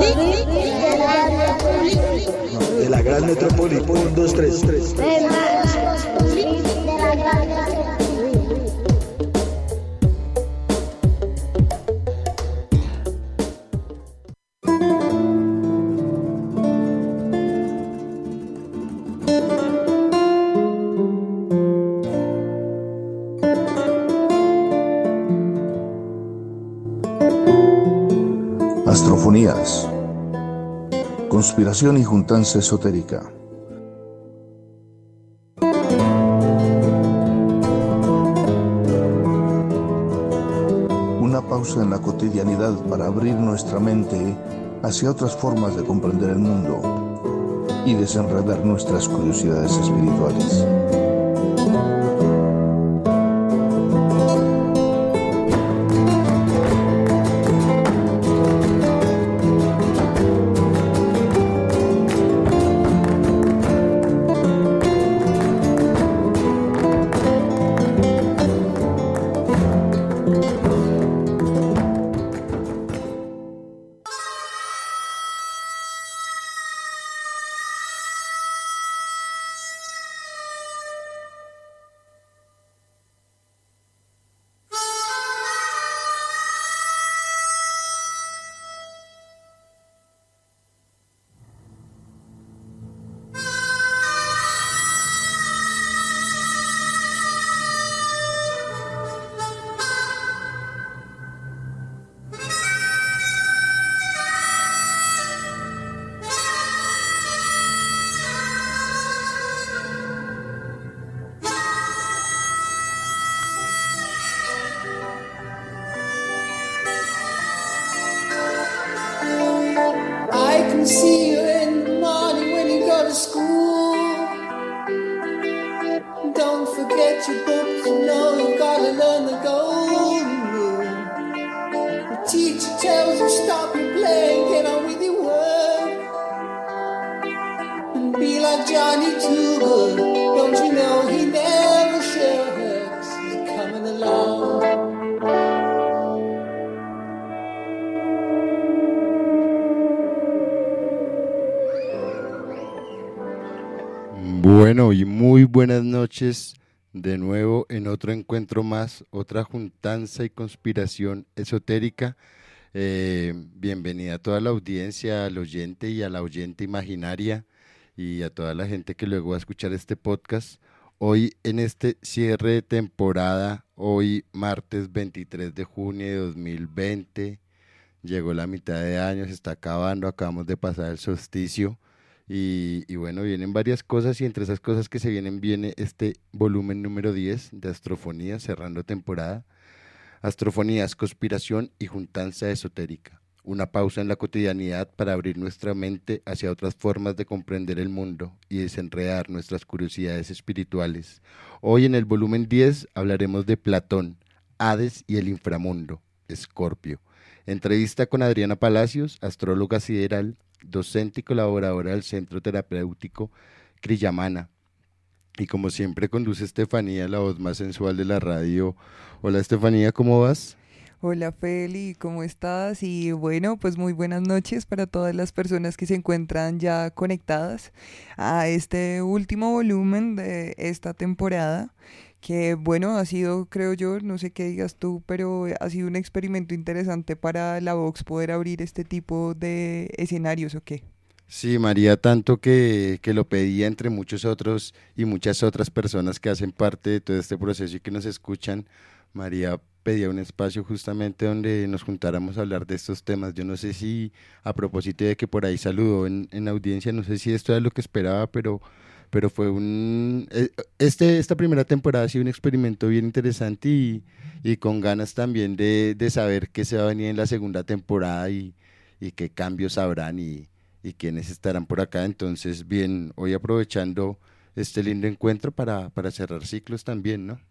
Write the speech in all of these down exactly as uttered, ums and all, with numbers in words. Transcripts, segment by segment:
No, de la gran metrópoli. Un, dos, tres, tres. Astrofonías. Conspiración y juntanza esotérica. Una pausa en la cotidianidad para abrir nuestra mente hacia otras formas de comprender el mundo y desenredar nuestras curiosidades espirituales. See you in the morning when you go to school. Don't forget your books, you know you've got to learn the golden rule. The teacher tells you stop your playing, get on with your work. And be like Johnny Too Good, don't you know he never shirks, he's coming along. Bueno, y muy buenas noches de nuevo en otro encuentro más, otra juntanza y conspiración esotérica. Eh, bienvenida a toda la audiencia, al oyente y a la oyente imaginaria y a toda la gente que luego va a escuchar este podcast. Hoy en este cierre de temporada, hoy martes veintitrés de junio de dos mil veinte, llegó la mitad de año, se está acabando, acabamos de pasar el solsticio. Y, y bueno, vienen varias cosas y entre esas cosas que se vienen viene este volumen número diez de Astrofonías, cerrando temporada. Astrofonías, conspiración y juntanza esotérica. Una pausa en la cotidianidad para abrir nuestra mente hacia otras formas de comprender el mundo y desenredar nuestras curiosidades espirituales. Hoy en el volumen diez hablaremos de Platón, Hades y el inframundo, Escorpio. Entrevista con Adriana Palacios, astróloga sideral, docente y colaboradora del Centro Terapéutico Criyamana. Y como siempre conduce Estefanía, la voz más sensual de la radio. Hola Estefanía, ¿cómo vas? Hola Feli, ¿cómo estás? Y bueno, pues muy buenas noches para todas las personas que se encuentran ya conectadas a este último volumen de esta temporada, que bueno, ha sido, creo yo, no sé qué digas tú, pero ha sido un experimento interesante para la Vox poder abrir este tipo de escenarios, ¿o qué? Sí, María, tanto que, que lo pedía entre muchos otros y muchas otras personas que hacen parte de todo este proceso y que nos escuchan. María pedía un espacio justamente donde nos juntáramos a hablar de estos temas. Yo no sé si, a propósito de que por ahí saludó en, en audiencia, no sé si esto era lo que esperaba, pero, pero fue un... Este, esta primera temporada ha sido un experimento bien interesante y, y con ganas también de, de saber qué se va a venir en la segunda temporada y, y qué cambios habrán y, y quiénes estarán por acá. Entonces, bien, hoy aprovechando este lindo encuentro para, para cerrar ciclos también, ¿no?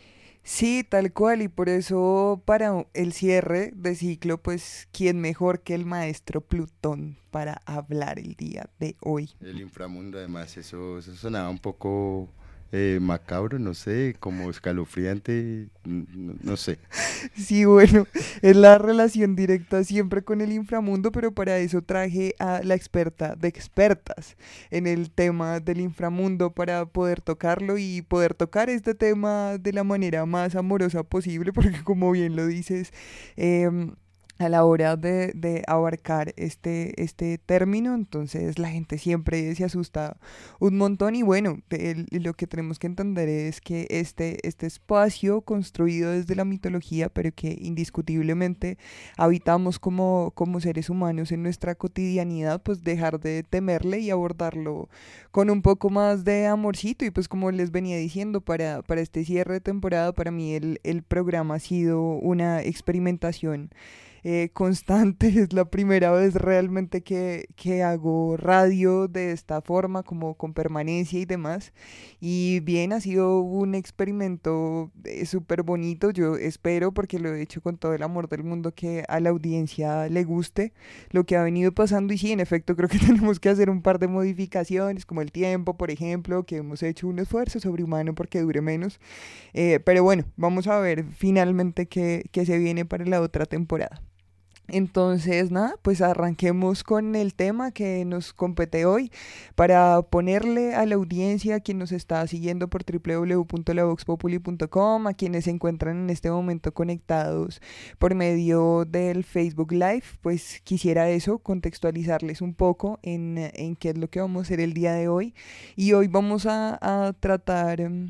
Sí, tal cual, y por eso para el cierre de ciclo, pues, ¿quién mejor que el maestro Plutón para hablar el día de hoy? El inframundo, además, eso, eso sonaba un poco eh, macabro, no sé, como escalofriante, no, no sé. Sí, bueno, es la relación directa siempre con el inframundo, pero para eso traje a la experta de expertas en el tema del inframundo para poder tocarlo y poder tocar este tema de la manera más amorosa posible, porque como bien lo dices, em, a la hora de, de abarcar este, este término, entonces la gente siempre se asusta un montón y bueno, el- lo que tenemos que entender es que este, este espacio construido desde la mitología, pero que indiscutiblemente habitamos como, como seres humanos en nuestra cotidianidad, pues dejar de temerle y abordarlo con un poco más de amorcito y pues como les venía diciendo, para, para este cierre de temporada, para mí el, el programa ha sido una experimentación eh, constante. Es la primera vez realmente que, que hago radio de esta forma, como con permanencia y demás. Y bien, ha sido un experimento eh, súper bonito. Yo espero, porque lo he hecho con todo el amor del mundo, que a la audiencia le guste lo que ha venido pasando. Y sí, en efecto, creo que tenemos que hacer un par de modificaciones, como el tiempo, por ejemplo, que hemos hecho un esfuerzo sobrehumano porque dure menos. Eh, pero bueno, vamos a ver finalmente qué, qué se viene para la otra temporada. Entonces, nada, pues arranquemos con el tema que nos compete hoy para ponerle a la audiencia, a quien nos está siguiendo por w w w punto la vox populi punto com, a quienes se encuentran en este momento conectados por medio del Facebook Live, pues quisiera eso, contextualizarles un poco en, en qué es lo que vamos a hacer el día de hoy. Y hoy vamos a, a tratar... em,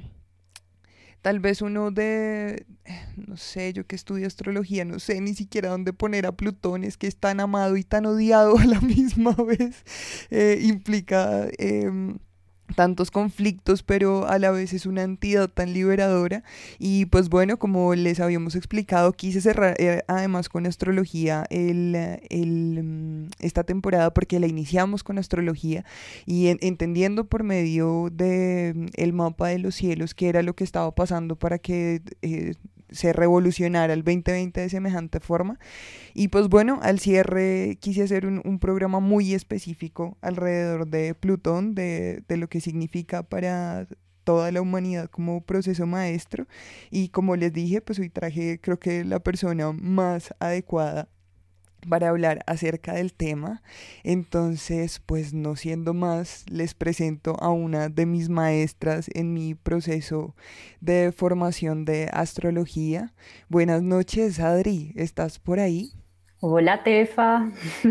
Tal vez uno de, no sé, yo que estudio astrología, no sé ni siquiera dónde poner a Plutón, es que es tan amado y tan odiado a la misma vez, eh, implica em, tantos conflictos, pero a la vez es una entidad tan liberadora. Y pues bueno, como les habíamos explicado, quise cerrar eh, además con astrología el, eh, el, mm, esta temporada porque la iniciamos con astrología y en- entendiendo por medio de mm, el mapa de los cielos qué era lo que estaba pasando para que eh, se revolucionara el veinte veinte de semejante forma. Y pues bueno, al cierre quise hacer un, un programa muy específico alrededor de Plutón, de, de lo que significa para toda la humanidad como proceso maestro. Y como les dije, pues hoy traje creo que la persona más adecuada para hablar acerca del tema. Entonces, pues no siendo más, les presento a una de mis maestras en mi proceso de formación de astrología. Buenas noches, Adri, ¿estás por ahí? Hola, Tefa.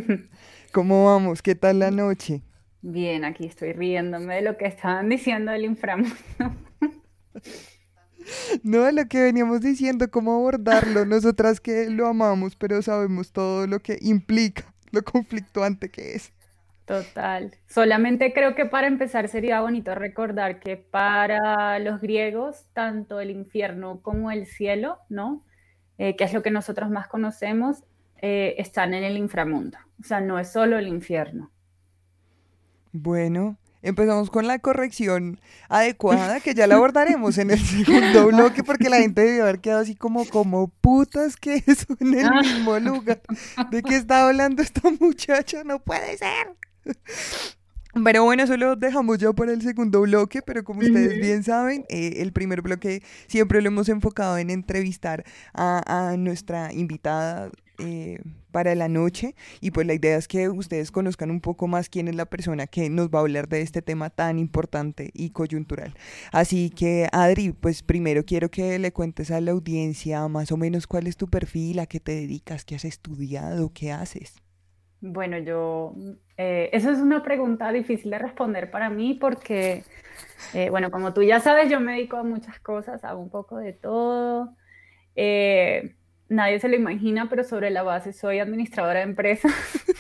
¿Cómo vamos? ¿Qué tal la noche? Bien, aquí estoy riéndome de lo que estaban diciendo del inframundo. No, lo que veníamos diciendo, cómo abordarlo. Nosotras que lo amamos, pero sabemos todo lo que implica, lo conflictuante que es. Total. Solamente creo que para empezar sería bonito recordar que para los griegos, tanto el infierno como el cielo, ¿no? Eh, que es lo que nosotros más conocemos, eh, están en el inframundo. O sea, no es solo el infierno. Bueno, empezamos con la corrección adecuada, que ya la abordaremos en el segundo bloque, porque la gente debió haber quedado así como, como putas que eso en el mismo lugar. ¿De qué está hablando esta muchacha? No puede ser. Pero bueno, eso lo dejamos ya para el segundo bloque, pero como ustedes Ujú. bien saben, eh, el primer bloque siempre lo hemos enfocado en entrevistar a, a nuestra invitada eh, para la noche y pues la idea es que ustedes conozcan un poco más quién es la persona que nos va a hablar de este tema tan importante y coyuntural. Así que Adri, pues primero quiero que le cuentes a la audiencia más o menos cuál es tu perfil, a qué te dedicas, qué has estudiado, qué haces. Bueno, yo, eh, eso es una pregunta difícil de responder para mí porque, eh, bueno, como tú ya sabes, yo me dedico a muchas cosas, hago un poco de todo. Eh, nadie se lo imagina, pero sobre la base soy administradora de empresas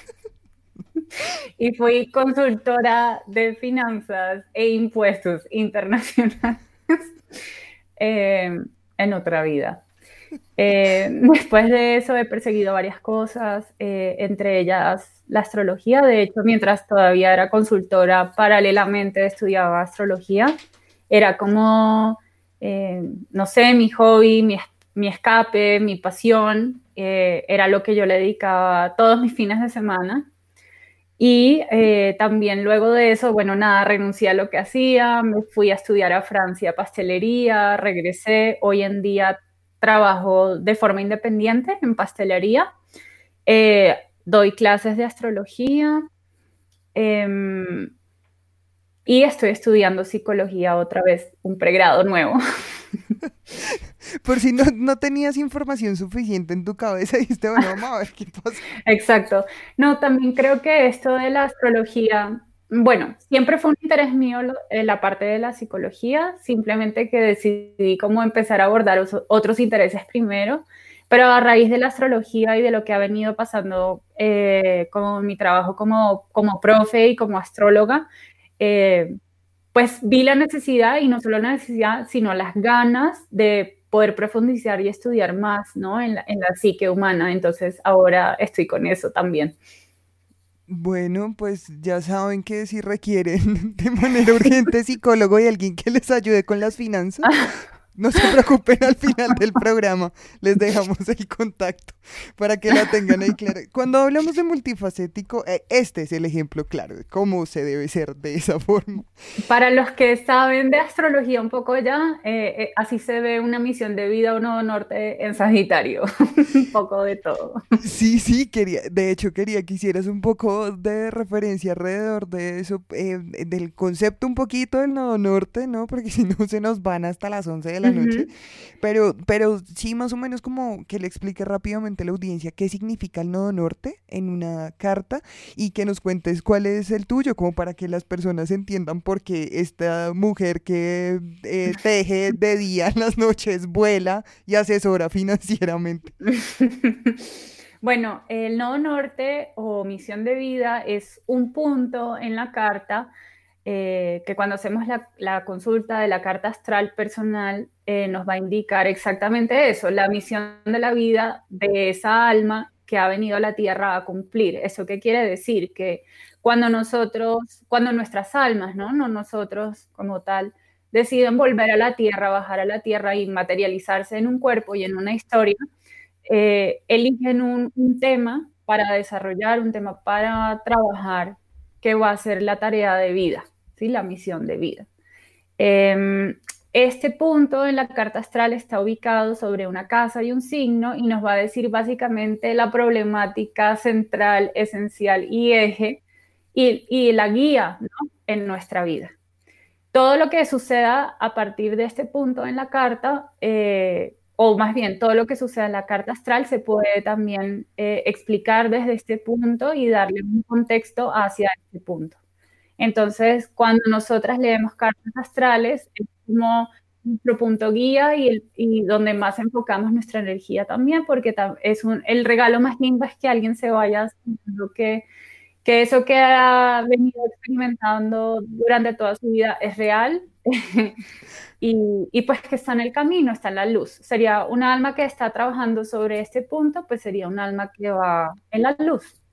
y fui consultora de finanzas e impuestos internacionales eh, en otra vida. Eh, después de eso he perseguido varias cosas, eh, entre ellas la astrología. De hecho, mientras todavía era consultora, paralelamente estudiaba astrología. Era como, eh, no sé, mi hobby, mi, mi escape, mi pasión. Eh, era lo que yo le dedicaba todos mis fines de semana. Y eh, también luego de eso, bueno, nada, renuncié a lo que hacía, me fui a estudiar a Francia pastelería, regresé, hoy en día trabajo de forma independiente en pastelería, eh, doy clases de astrología eh, y estoy estudiando psicología otra vez, un pregrado nuevo. Por si no, no tenías información suficiente en tu cabeza, dijiste, bueno, vamos a ver qué pasa. Exacto. No, también creo que esto de la astrología, bueno, siempre fue un interés mío lo- eh, la parte de la psicología, simplemente que decidí cómo empezar a abordar os- otros intereses primero, pero a raíz de la astrología y de lo que ha venido pasando eh, como mi trabajo como, como profe y como astróloga, eh, pues vi la necesidad, y no solo la necesidad, sino las ganas de poder profundizar y estudiar más, ¿no? En la, en la psique humana. Entonces ahora estoy con eso también. Bueno, pues ya saben que si requieren de manera urgente psicólogo y alguien que les ayude con las finanzas, no se preocupen, al final del programa les dejamos el contacto para que la tengan ahí clara. Cuando hablamos de multifacético, eh, este es el ejemplo claro de cómo se debe ser de esa forma. Para los que saben de astrología un poco ya, eh, eh, así se ve una misión de vida o nodo norte en Sagitario. Un poco de todo. Sí, sí, quería, de hecho quería que hicieras un poco de referencia alrededor de eso, eh, del concepto un poquito del nodo norte, ¿no? Porque si no se nos van hasta las once de la noche, Ujú. pero, pero sí más o menos como que le explique rápidamente a la audiencia qué significa el nodo norte en una carta y que nos cuentes cuál es el tuyo, como para que las personas entiendan por qué esta mujer que eh, teje de día en las noches vuela y asesora financieramente. Bueno, el nodo norte o misión de vida es un punto en la carta eh, que cuando hacemos la, la consulta de la carta astral personal eh, nos va a indicar exactamente eso, la misión de la vida de esa alma que ha venido a la tierra a cumplir. ¿Eso qué quiere decir? Que cuando nosotros, cuando nuestras almas, ¿no? No nosotros como tal, deciden volver a la tierra, bajar a la tierra y materializarse en un cuerpo y en una historia, eh, eligen un, un tema para desarrollar, un tema para trabajar, que va a ser la tarea de vida, ¿sí? La misión de vida. Eh, este punto en la carta astral está ubicado sobre una casa y un signo y nos va a decir básicamente la problemática central, esencial y eje y, y la guía, ¿no? En nuestra vida. Todo lo que suceda a partir de este punto en la carta, eh, o más bien todo lo que suceda en la carta astral, se puede también eh, explicar desde este punto y darle un contexto hacia este punto. Entonces, cuando nosotras leemos cartas astrales, es como nuestro punto guía y, el, y donde más enfocamos nuestra energía también, porque es un, el regalo más lindo es que alguien se vaya sintiendo que que eso que ha venido experimentando durante toda su vida es real y, y, pues que está en el camino, está en la luz. Sería un alma que está trabajando sobre este punto, pues sería un alma que va en la luz.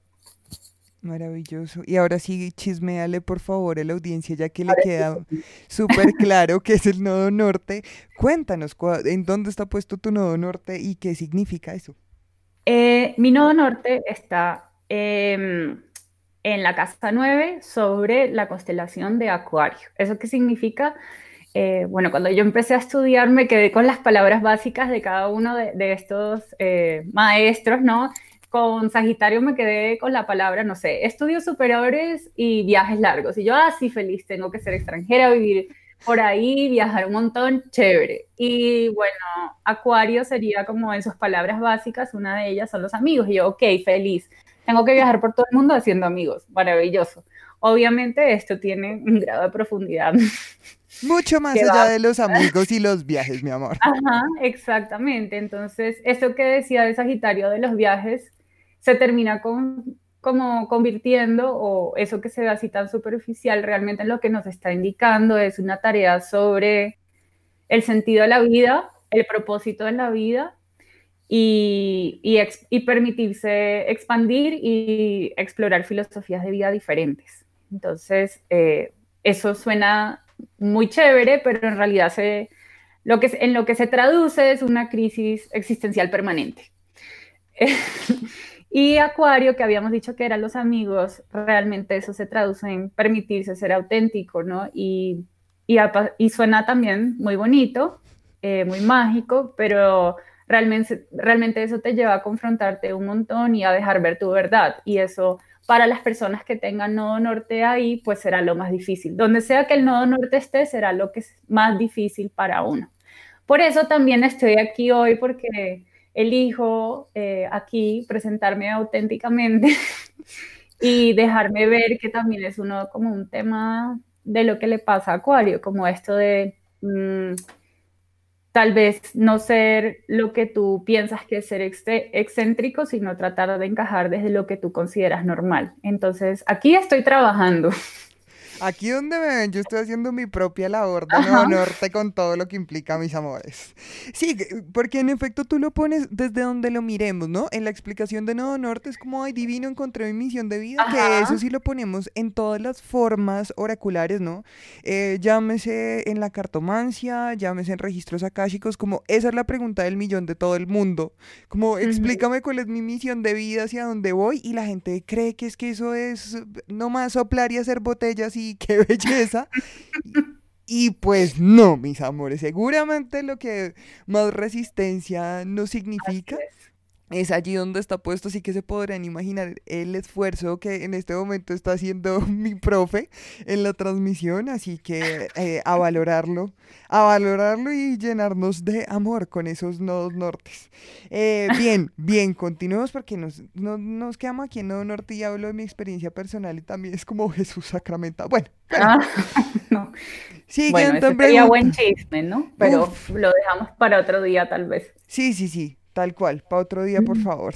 Maravilloso. Y ahora sí, chisméale por favor a la audiencia, ya que le queda súper claro que es el nodo norte. Cuéntanos, ¿en dónde está puesto tu nodo norte y qué significa eso? Eh, mi nodo norte está eh, en la casa nueve sobre la constelación de Acuario. ¿Eso qué significa? Eh, bueno, cuando yo empecé a estudiar me quedé con las palabras básicas de cada uno de, de estos eh, maestros, ¿no? Con Sagitario me quedé con la palabra, no sé, estudios superiores y viajes largos. Y yo, ah, sí, feliz, tengo que ser extranjera, vivir por ahí, viajar un montón, chévere. Y bueno, Acuario sería como en sus palabras básicas, una de ellas son los amigos. Y yo, ok, feliz, tengo que viajar por todo el mundo haciendo amigos, maravilloso. Obviamente esto tiene un grado de profundidad. Mucho más allá va... de los amigos y los viajes, mi amor. Ajá, exactamente. Entonces, esto que decía de Sagitario de los viajes, se termina con, como convirtiendo, o eso que se ve así tan superficial, realmente lo que nos está indicando es una tarea sobre el sentido de la vida, el propósito de la vida y, y, ex, y permitirse expandir y explorar filosofías de vida diferentes. Entonces, eh, eso suena muy chévere, pero en realidad se, lo que, en lo que se traduce es una crisis existencial permanente. Y Acuario, que habíamos dicho que eran los amigos, realmente eso se traduce en permitirse ser auténtico, ¿no? Y, y, y suena también muy bonito, eh, muy mágico, pero realmente, realmente eso te lleva a confrontarte un montón y a dejar ver tu verdad. Y eso, para las personas que tengan nodo norte ahí, pues será lo más difícil. Donde sea que el nodo norte esté, será lo que es más difícil para uno. Por eso también estoy aquí hoy, porque elijo eh, aquí presentarme auténticamente y dejarme ver que también es uno como un tema de lo que le pasa a Acuario, como esto de mmm, tal vez no ser lo que tú piensas que es ser ex excéntrico, sino tratar de encajar desde lo que tú consideras normal. Entonces, aquí estoy trabajando. Aquí donde me ven, yo estoy haciendo mi propia labor de Nodo Norte con todo lo que implica, mis amores. Sí, porque en efecto tú lo pones desde donde lo miremos, ¿no? En la explicación de Nodo Norte es como, ay, divino, encontré mi misión de vida, Ajá. que eso sí lo ponemos en todas las formas oraculares, ¿no? Eh, llámese en la cartomancia, llámese en registros akáshicos, como esa es la pregunta del millón de todo el mundo. Como, explícame cuál es mi misión de vida, hacia dónde voy, y la gente cree que es que eso es nomás soplar y hacer botellas y qué belleza. Y, y pues no, mis amores, seguramente lo que más resistencia nos significa es allí donde está puesto, así que se podrán imaginar el esfuerzo que en este momento está haciendo mi profe en la transmisión, así que eh, a valorarlo, a valorarlo y llenarnos de amor con esos nodos nortes. Eh, bien, bien, continuemos porque nos, no, nos quedamos aquí en Nodo Norte y hablo de mi experiencia personal y también es como Jesús sacramentado. Bueno, bueno. Ah, no. Siguiente bueno, eso sería buen chisme, ¿no? Pero Uf. lo dejamos para otro día tal vez. Sí, sí, sí. Tal cual, para otro día, por favor.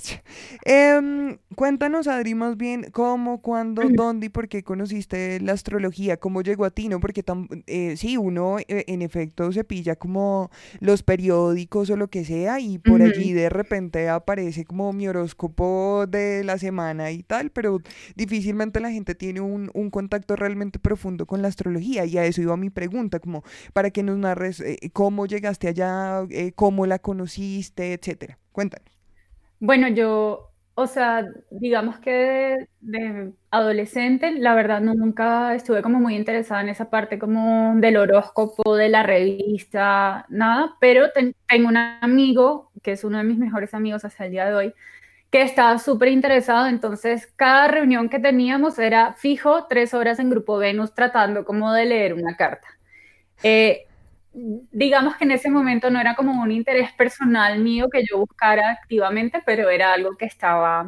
Eh, cuéntanos, Adri, más bien, cómo, cuándo, dónde y por qué conociste la astrología, cómo llegó a ti, ¿no? Porque tam, eh, sí, uno eh, en efecto se pilla como los periódicos o lo que sea y por uh-huh. allí de repente aparece como mi horóscopo de la semana y tal, pero difícilmente la gente tiene un, un contacto realmente profundo con la astrología y a eso iba mi pregunta, como para que nos narres eh, cómo llegaste allá, eh, cómo la conociste, etcétera. Cuéntanos. Bueno, yo, o sea, digamos que de, de adolescente, la verdad no, nunca estuve como muy interesada en esa parte como del horóscopo, de la revista, nada, pero ten, tengo un amigo, que es uno de mis mejores amigos hasta el día de hoy, que estaba súper interesado, entonces cada reunión que teníamos era fijo tres horas en Grupo Venus tratando como de leer una carta. Eh, digamos que en ese momento no era como un interés personal mío que yo buscara activamente, pero era algo que estaba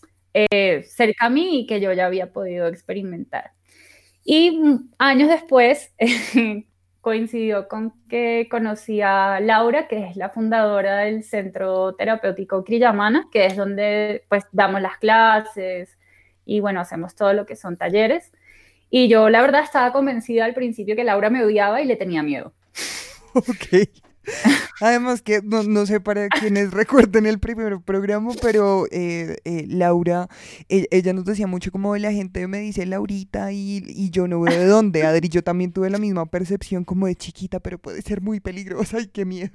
eh, cerca a mí y que yo ya había podido experimentar. Y años después eh, coincidió con que conocí a Laura, que es la fundadora del Centro Terapéutico Kriyamana, que es donde pues damos las clases y bueno, hacemos todo lo que son talleres. Y yo la verdad estaba convencida al principio que Laura me odiaba y le tenía miedo. Ok. Además que no, no sé para quienes recuerden el primer programa, pero eh, eh, Laura, eh, ella nos decía mucho como la gente me dice Laurita y, y yo no veo de dónde. Adri, yo también tuve la misma percepción como de chiquita, pero puede ser muy peligrosa y qué miedo.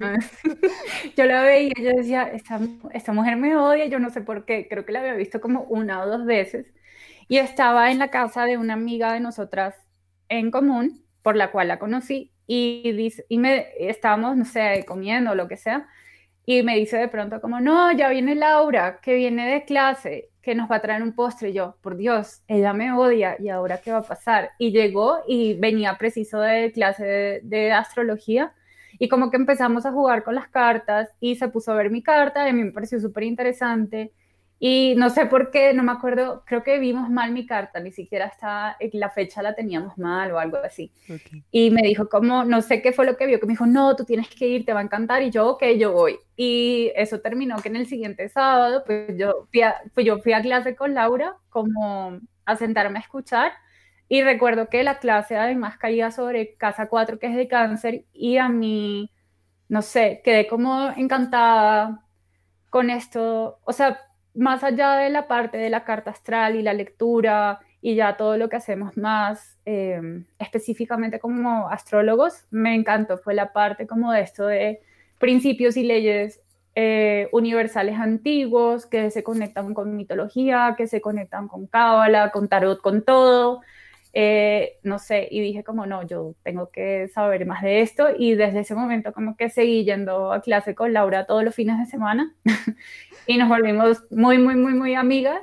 Yo la veía y yo decía, esta, esta mujer me odia, yo no sé por qué, creo que la había visto como una o dos veces y estaba en la casa de una amiga de nosotras en común, por la cual la conocí. Y, dice, y me estábamos, no sé, comiendo o lo que sea, y me dice de pronto como, no, ya viene Laura, que viene de clase, que nos va a traer un postre. Y yo, por Dios, ella me odia, ¿y ahora qué va a pasar? Y llegó y venía preciso de clase de, de astrología, y como que empezamos a jugar con las cartas, y se puso a ver mi carta, y a mí me pareció súper interesante. Y no sé por qué, no me acuerdo, creo que vimos mal mi carta, ni siquiera está, la fecha la teníamos mal o algo así. Okay. Y me dijo como, no sé qué fue lo que vio, que me dijo, no, tú tienes que ir, te va a encantar, y yo, ok, yo voy. Y eso terminó que en el siguiente sábado, pues yo fui a, pues yo fui a clase con Laura, como a sentarme a escuchar, y recuerdo que la clase además caía sobre casa cuatro, que es de cáncer, y a mí, no sé, quedé como encantada con esto, o sea, más allá de la parte de la carta astral y la lectura y ya todo lo que hacemos más eh, específicamente como astrólogos, me encantó, fue la parte como de esto de principios y leyes eh, universales antiguos que se conectan con mitología, que se conectan con cábala, con tarot, con todo. Eh, no sé, y dije como no, yo tengo que saber más de esto, y desde ese momento como que seguí yendo a clase con Laura todos los fines de semana y nos volvimos muy, muy, muy, muy amigas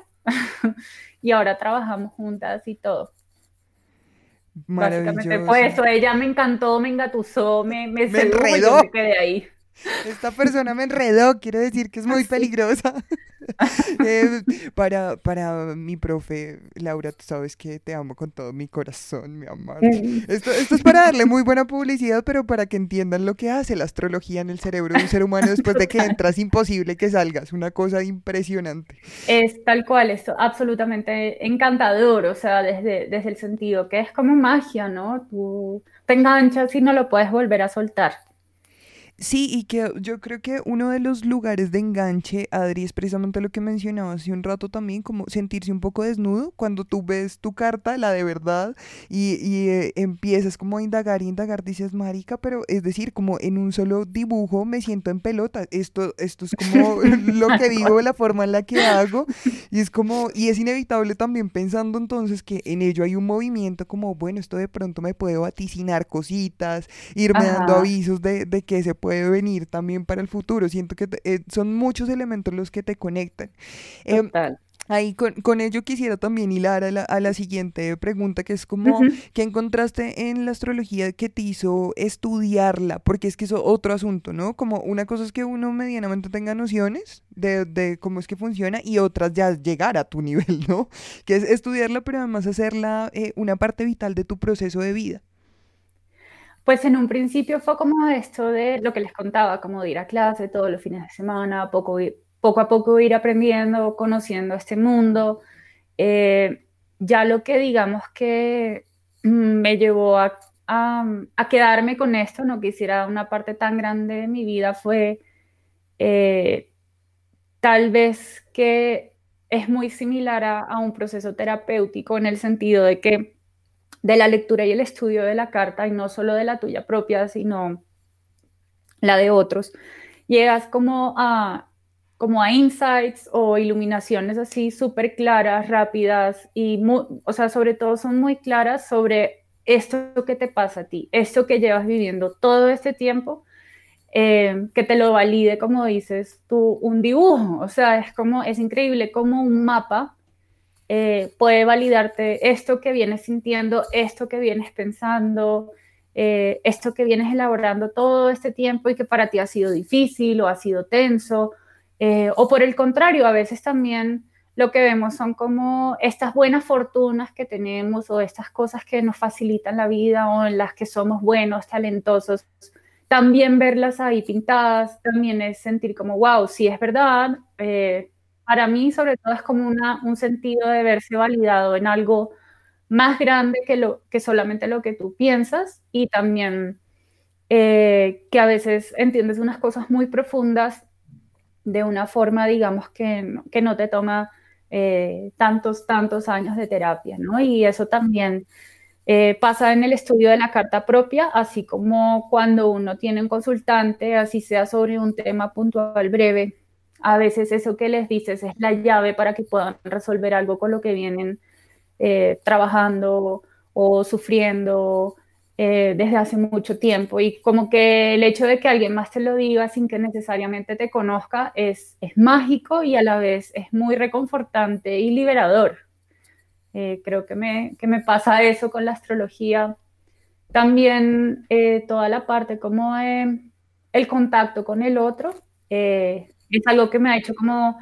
y ahora trabajamos juntas y todo. Básicamente fue eso, ella me encantó, me engatusó, me, me, Me sedujo y yo enredó. me quedé ahí. Esta persona me enredó, quiero decir que es muy Sí. peligrosa. Eh, para, para mi profe, Laura, tú sabes que te amo con todo mi corazón, mi amor. Mm. Esto, esto es para darle muy buena publicidad, pero para que entiendan lo que hace la astrología en el cerebro de un ser humano después de que entras, imposible que salgas, una cosa impresionante. Es tal cual, es absolutamente encantador, o sea, desde, desde el sentido que es como magia, ¿no? Tú te enganchas y no lo puedes volver a soltar. Sí, y que yo creo que uno de los lugares de enganche, Adri, es precisamente lo que mencionaba hace un rato también, como sentirse un poco desnudo cuando tú ves tu carta, la de verdad, y, y eh, empiezas como a indagar y indagar, dices, marica, pero es decir, como en un solo dibujo me siento en pelota, esto, esto es como lo que digo, la forma en la que hago, y es como, y es inevitable también pensando entonces que en ello hay un movimiento como, bueno, esto de pronto me puede vaticinar cositas, irme dando Ajá, avisos de, de que se puede venir también para el futuro. Siento que te- eh, son muchos elementos los que te conectan. Em, total. Ahí con, con ello quisiera también hilar a la, a la siguiente pregunta, que es como, Ujú. ¿qué encontraste en la astrología que te hizo estudiarla? Porque es que eso es otro asunto, ¿no? Como una cosa es que uno medianamente tenga nociones de, de cómo es que funciona y otras ya llegar a tu nivel, ¿no? Que es estudiarla, pero además hacerla eh, una parte vital de tu proceso de vida. Pues en un principio fue como esto de lo que les contaba, como de ir a clase todos los fines de semana, poco, i- poco a poco ir aprendiendo, conociendo este mundo. Eh, ya lo que digamos que mm, me llevó a, a, a quedarme con esto, no quisiera una parte tan grande de mi vida, fue eh, tal vez que es muy similar a, a un proceso terapéutico en el sentido de que de la lectura y el estudio de la carta, y no solo de la tuya propia, sino la de otros, llegas como a, como a insights o iluminaciones así súper claras, rápidas, y muy, o sea, sobre todo son muy claras sobre esto que te pasa a ti, esto que llevas viviendo todo este tiempo, eh, que te lo valide, como dices tú, un dibujo. O sea, es como, es increíble como un mapa eh, puede validarte esto que vienes sintiendo, esto que vienes pensando, eh, esto que vienes elaborando todo este tiempo y que para ti ha sido difícil o ha sido tenso, eh, o por el contrario, a veces también lo que vemos son como estas buenas fortunas que tenemos o estas cosas que nos facilitan la vida o en las que somos buenos, talentosos. También verlas ahí pintadas, también es sentir como, wow, sí es verdad, eh, para mí, sobre todo, es como una, un sentido de verse validado en algo más grande que, lo, que solamente lo que tú piensas, y también eh, que a veces entiendes unas cosas muy profundas de una forma, digamos, que no, que no te toma eh, tantos, tantos años de terapia, ¿no? Y eso también eh, pasa en el estudio de la carta propia, así como cuando uno tiene un consultante, así sea sobre un tema puntual breve. A veces eso que les dices es la llave para que puedan resolver algo con lo que vienen eh, trabajando o sufriendo eh, desde hace mucho tiempo. Y como que el hecho de que alguien más te lo diga sin que necesariamente te conozca es, es mágico y a la vez es muy reconfortante y liberador. Eh, creo que me, que me pasa eso con la astrología. También eh, toda la parte como eh, el contacto con el otro eh, es algo que me ha hecho como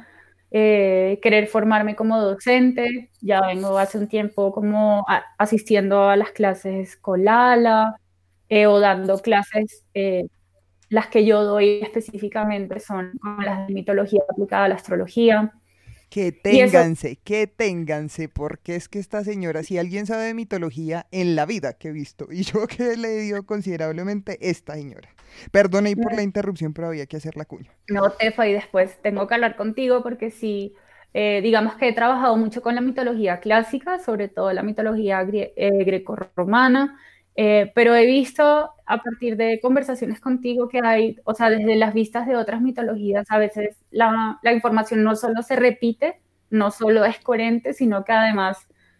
eh, querer formarme como docente. Ya vengo hace un tiempo como a- asistiendo a las clases con Lala eh, o dando clases. Eh, las que yo doy específicamente son como las de mitología aplicada a la astrología. Que Y eso. ténganse, que ténganse, porque es que esta señora, si alguien sabe de mitología en la vida que he visto, y yo que he leído considerablemente, esta señora. Perdone por la interrupción, pero había que hacer la cuña. No, Tefa, y después tengo que hablar contigo porque sí, eh, digamos que he trabajado mucho con la mitología clásica, sobre todo la mitología grie- eh, grecorromana, Eh, pero he visto a partir de conversaciones contigo que hay, o sea, desde las vistas de otras mitologías, a veces la, la información no solo se repite, no solo es coherente, sino que además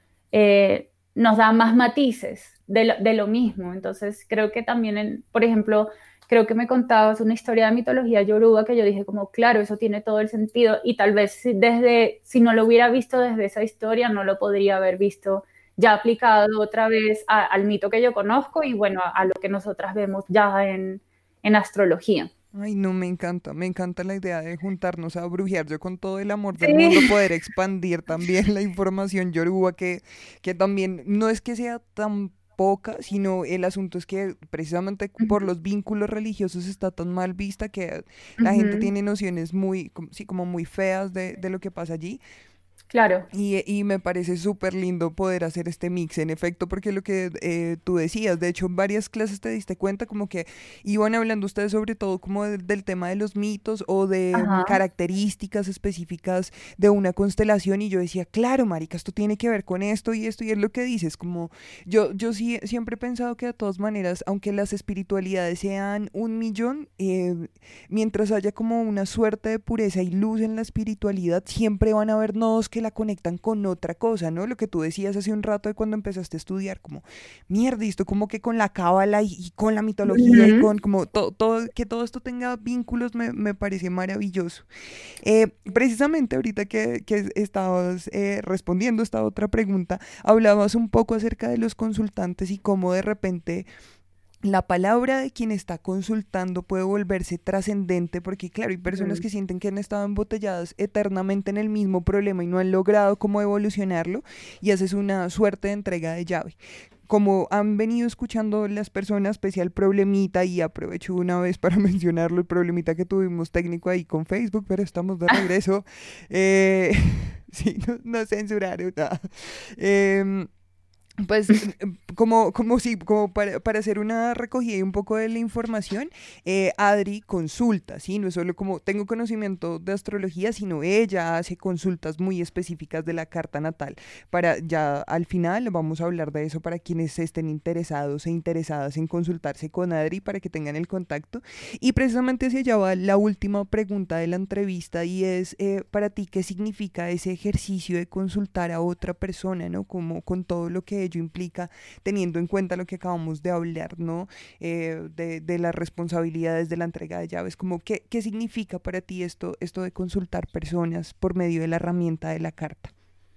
eh, nos da más matices de lo, de lo mismo. Entonces creo que también, en, por ejemplo, creo que me contabas una historia de mitología yoruba que yo dije como, claro, eso tiene todo el sentido y tal vez si, desde, si no lo hubiera visto desde esa historia, no lo podría haber visto ya aplicado otra vez a, al mito que yo conozco y bueno, a, a lo que nosotras vemos ya en, en astrología. Ay, no, me encanta, me encanta la idea de juntarnos a brujear. Yo con todo el amor del mundo Sí. poder expandir también la información yoruba, que, que también no es que sea tan poca, sino el asunto es que precisamente por Ujú, los vínculos religiosos está tan mal vista que la gente ujú, tiene nociones muy, como- sí, como muy feas de, de lo que pasa allí. claro. Y, y me parece súper lindo poder hacer este mix, en efecto, porque lo que eh, tú decías, de hecho, en varias clases te diste cuenta como que iban hablando ustedes sobre todo como de- del tema de los mitos o de mm, Ajá. características específicas de una constelación y yo decía, claro, marica, esto tiene que ver con esto y esto y es lo que dices, como yo, yo sí, siempre he pensado que de todas maneras, aunque las espiritualidades sean un millón, eh, mientras haya como una suerte de pureza y luz en la espiritualidad, siempre van a haber nodos que la conectan con otra cosa, ¿no? Lo que tú decías hace un rato de cuando empezaste a estudiar, como, mierda, y esto como que con la cábala y, y con la mitología y Ujú. con como to- todo, que todo esto tenga vínculos me, me parece maravilloso. Eh, precisamente ahorita que, que estabas eh, respondiendo esta otra pregunta, hablabas un poco acerca de los consultantes y cómo de repente la palabra de quien está consultando puede volverse trascendente porque, claro, hay personas Ujú. que sienten que han estado embotelladas eternamente en el mismo problema y no han logrado cómo evolucionarlo y haces una suerte de entrega de llave. Como han venido escuchando las personas, especial problemita, y aprovecho una vez para mencionarlo, el problemita que tuvimos técnico ahí con Facebook, pero estamos de regreso. Eh, sí, no, no censuraron nada. Em, pues n- n- como, como sí, como para, para hacer una recogida y un poco de la información, eh, Adri consulta, ¿sí? No es solo como tengo conocimiento de astrología, sino ella hace consultas muy específicas de la carta natal. Para ya al final vamos a hablar de eso para quienes estén interesados e interesadas en consultarse con Adri para que tengan el contacto. Y precisamente hacia allá va la última pregunta de la entrevista y es eh, para ti, ¿qué significa ese ejercicio de consultar a otra persona, ¿no? Como con todo lo que ello implica, teniendo en cuenta lo que acabamos de hablar, ¿no? Eh, de, de las responsabilidades de la entrega de llaves, como qué, qué significa para ti esto, esto de consultar personas por medio de la herramienta de la carta.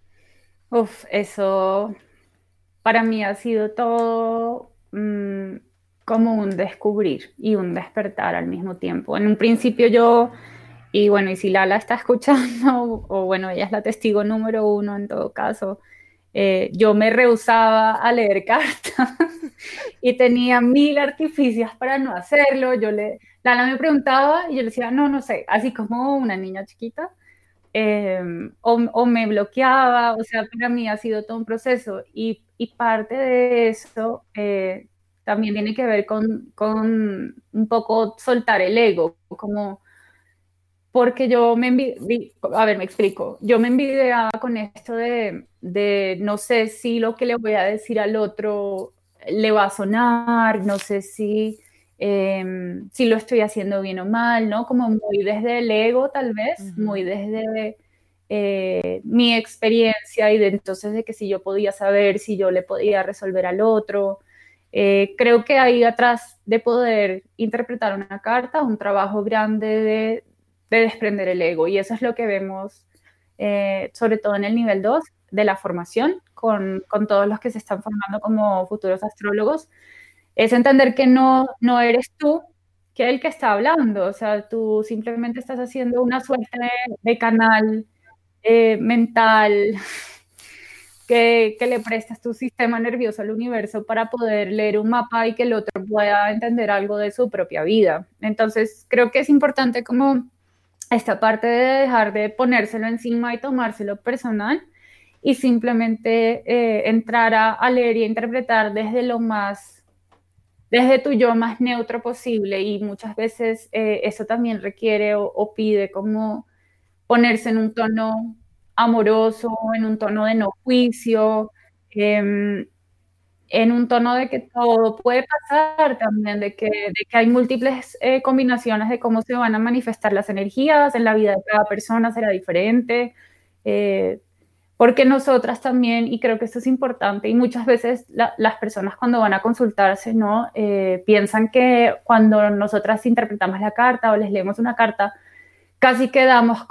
Uf, eso para mí ha sido todo mm, como un descubrir y un despertar al mismo tiempo. En un principio yo, y bueno, y si Lala está escuchando, o, o bueno, ella es la testigo número uno en todo caso, eh, yo me rehusaba a leer cartas y tenía mil artificios para no hacerlo. Yo le, Lala me preguntaba y yo le decía, no, no sé, así como una niña chiquita eh, o, o, me bloqueaba, o sea, para mí ha sido todo un proceso y, y parte de eso eh, también tiene que ver con, con, un poco soltar el ego, como porque yo me envidiaba, a ver, me explico, yo me envidiaba con esto de, de no sé si lo que le voy a decir al otro le va a sonar, no sé si, eh, si lo estoy haciendo bien o mal, ¿no? Como muy desde el ego tal vez, Ujú. muy desde eh, mi experiencia y de entonces de que si yo podía saber, si yo le podía resolver al otro. Eh, creo que ahí atrás de poder interpretar una carta, un trabajo grande de, de desprender el ego. Y eso es lo que vemos, eh, sobre todo en el nivel dos de la formación, con, con todos los que se están formando como futuros astrólogos, es entender que no, no eres tú que el que está hablando, o sea, tú simplemente estás haciendo una suerte de, de canal eh, mental que, que, le prestas tu sistema nervioso al universo para poder leer un mapa y que el otro pueda entender algo de su propia vida. Entonces, creo que es importante como esta parte de dejar de ponérselo encima y tomárselo personal y simplemente eh, entrar a, a leer y a interpretar desde lo más, desde tu yo más neutro posible y muchas veces eh, eso también requiere o, o pide como ponerse en un tono amoroso, en un tono de no juicio, eh, en un tono de que todo puede pasar también, de que, de que hay múltiples eh, combinaciones de cómo se van a manifestar las energías, en la vida de cada persona será diferente, eh, porque nosotras también, y creo que esto es importante, y muchas veces la, las personas cuando van a consultarse, ¿no? Eh, piensan que cuando nosotras interpretamos la carta o les leemos una carta, casi quedamos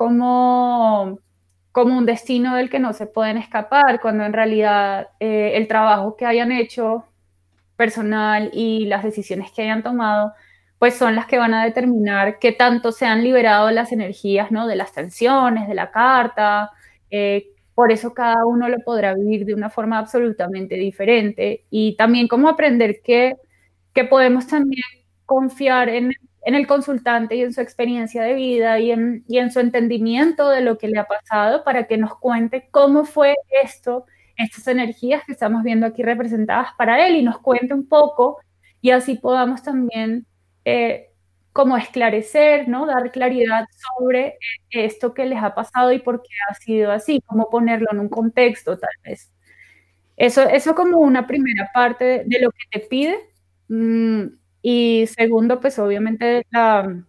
como como un destino del que no se pueden escapar, cuando en realidad eh, el trabajo que hayan hecho personal y las decisiones que hayan tomado, pues son las que van a determinar qué tanto se han liberado las energías, ¿no? De las tensiones, de la carta. Eh, por eso cada uno lo podrá vivir de una forma absolutamente diferente. Y también como aprender que, que podemos también confiar en, en el consultante y en su experiencia de vida y en, y en su entendimiento de lo que le ha pasado para que nos cuente cómo fue esto, estas energías que estamos viendo aquí representadas para él y nos cuente un poco y así podamos también eh, como esclarecer, ¿no? Dar claridad sobre esto que les ha pasado y por qué ha sido así, cómo ponerlo en un contexto tal vez. Eso, eso como una primera parte de, de lo que te pide. Mm, y segundo, pues obviamente la,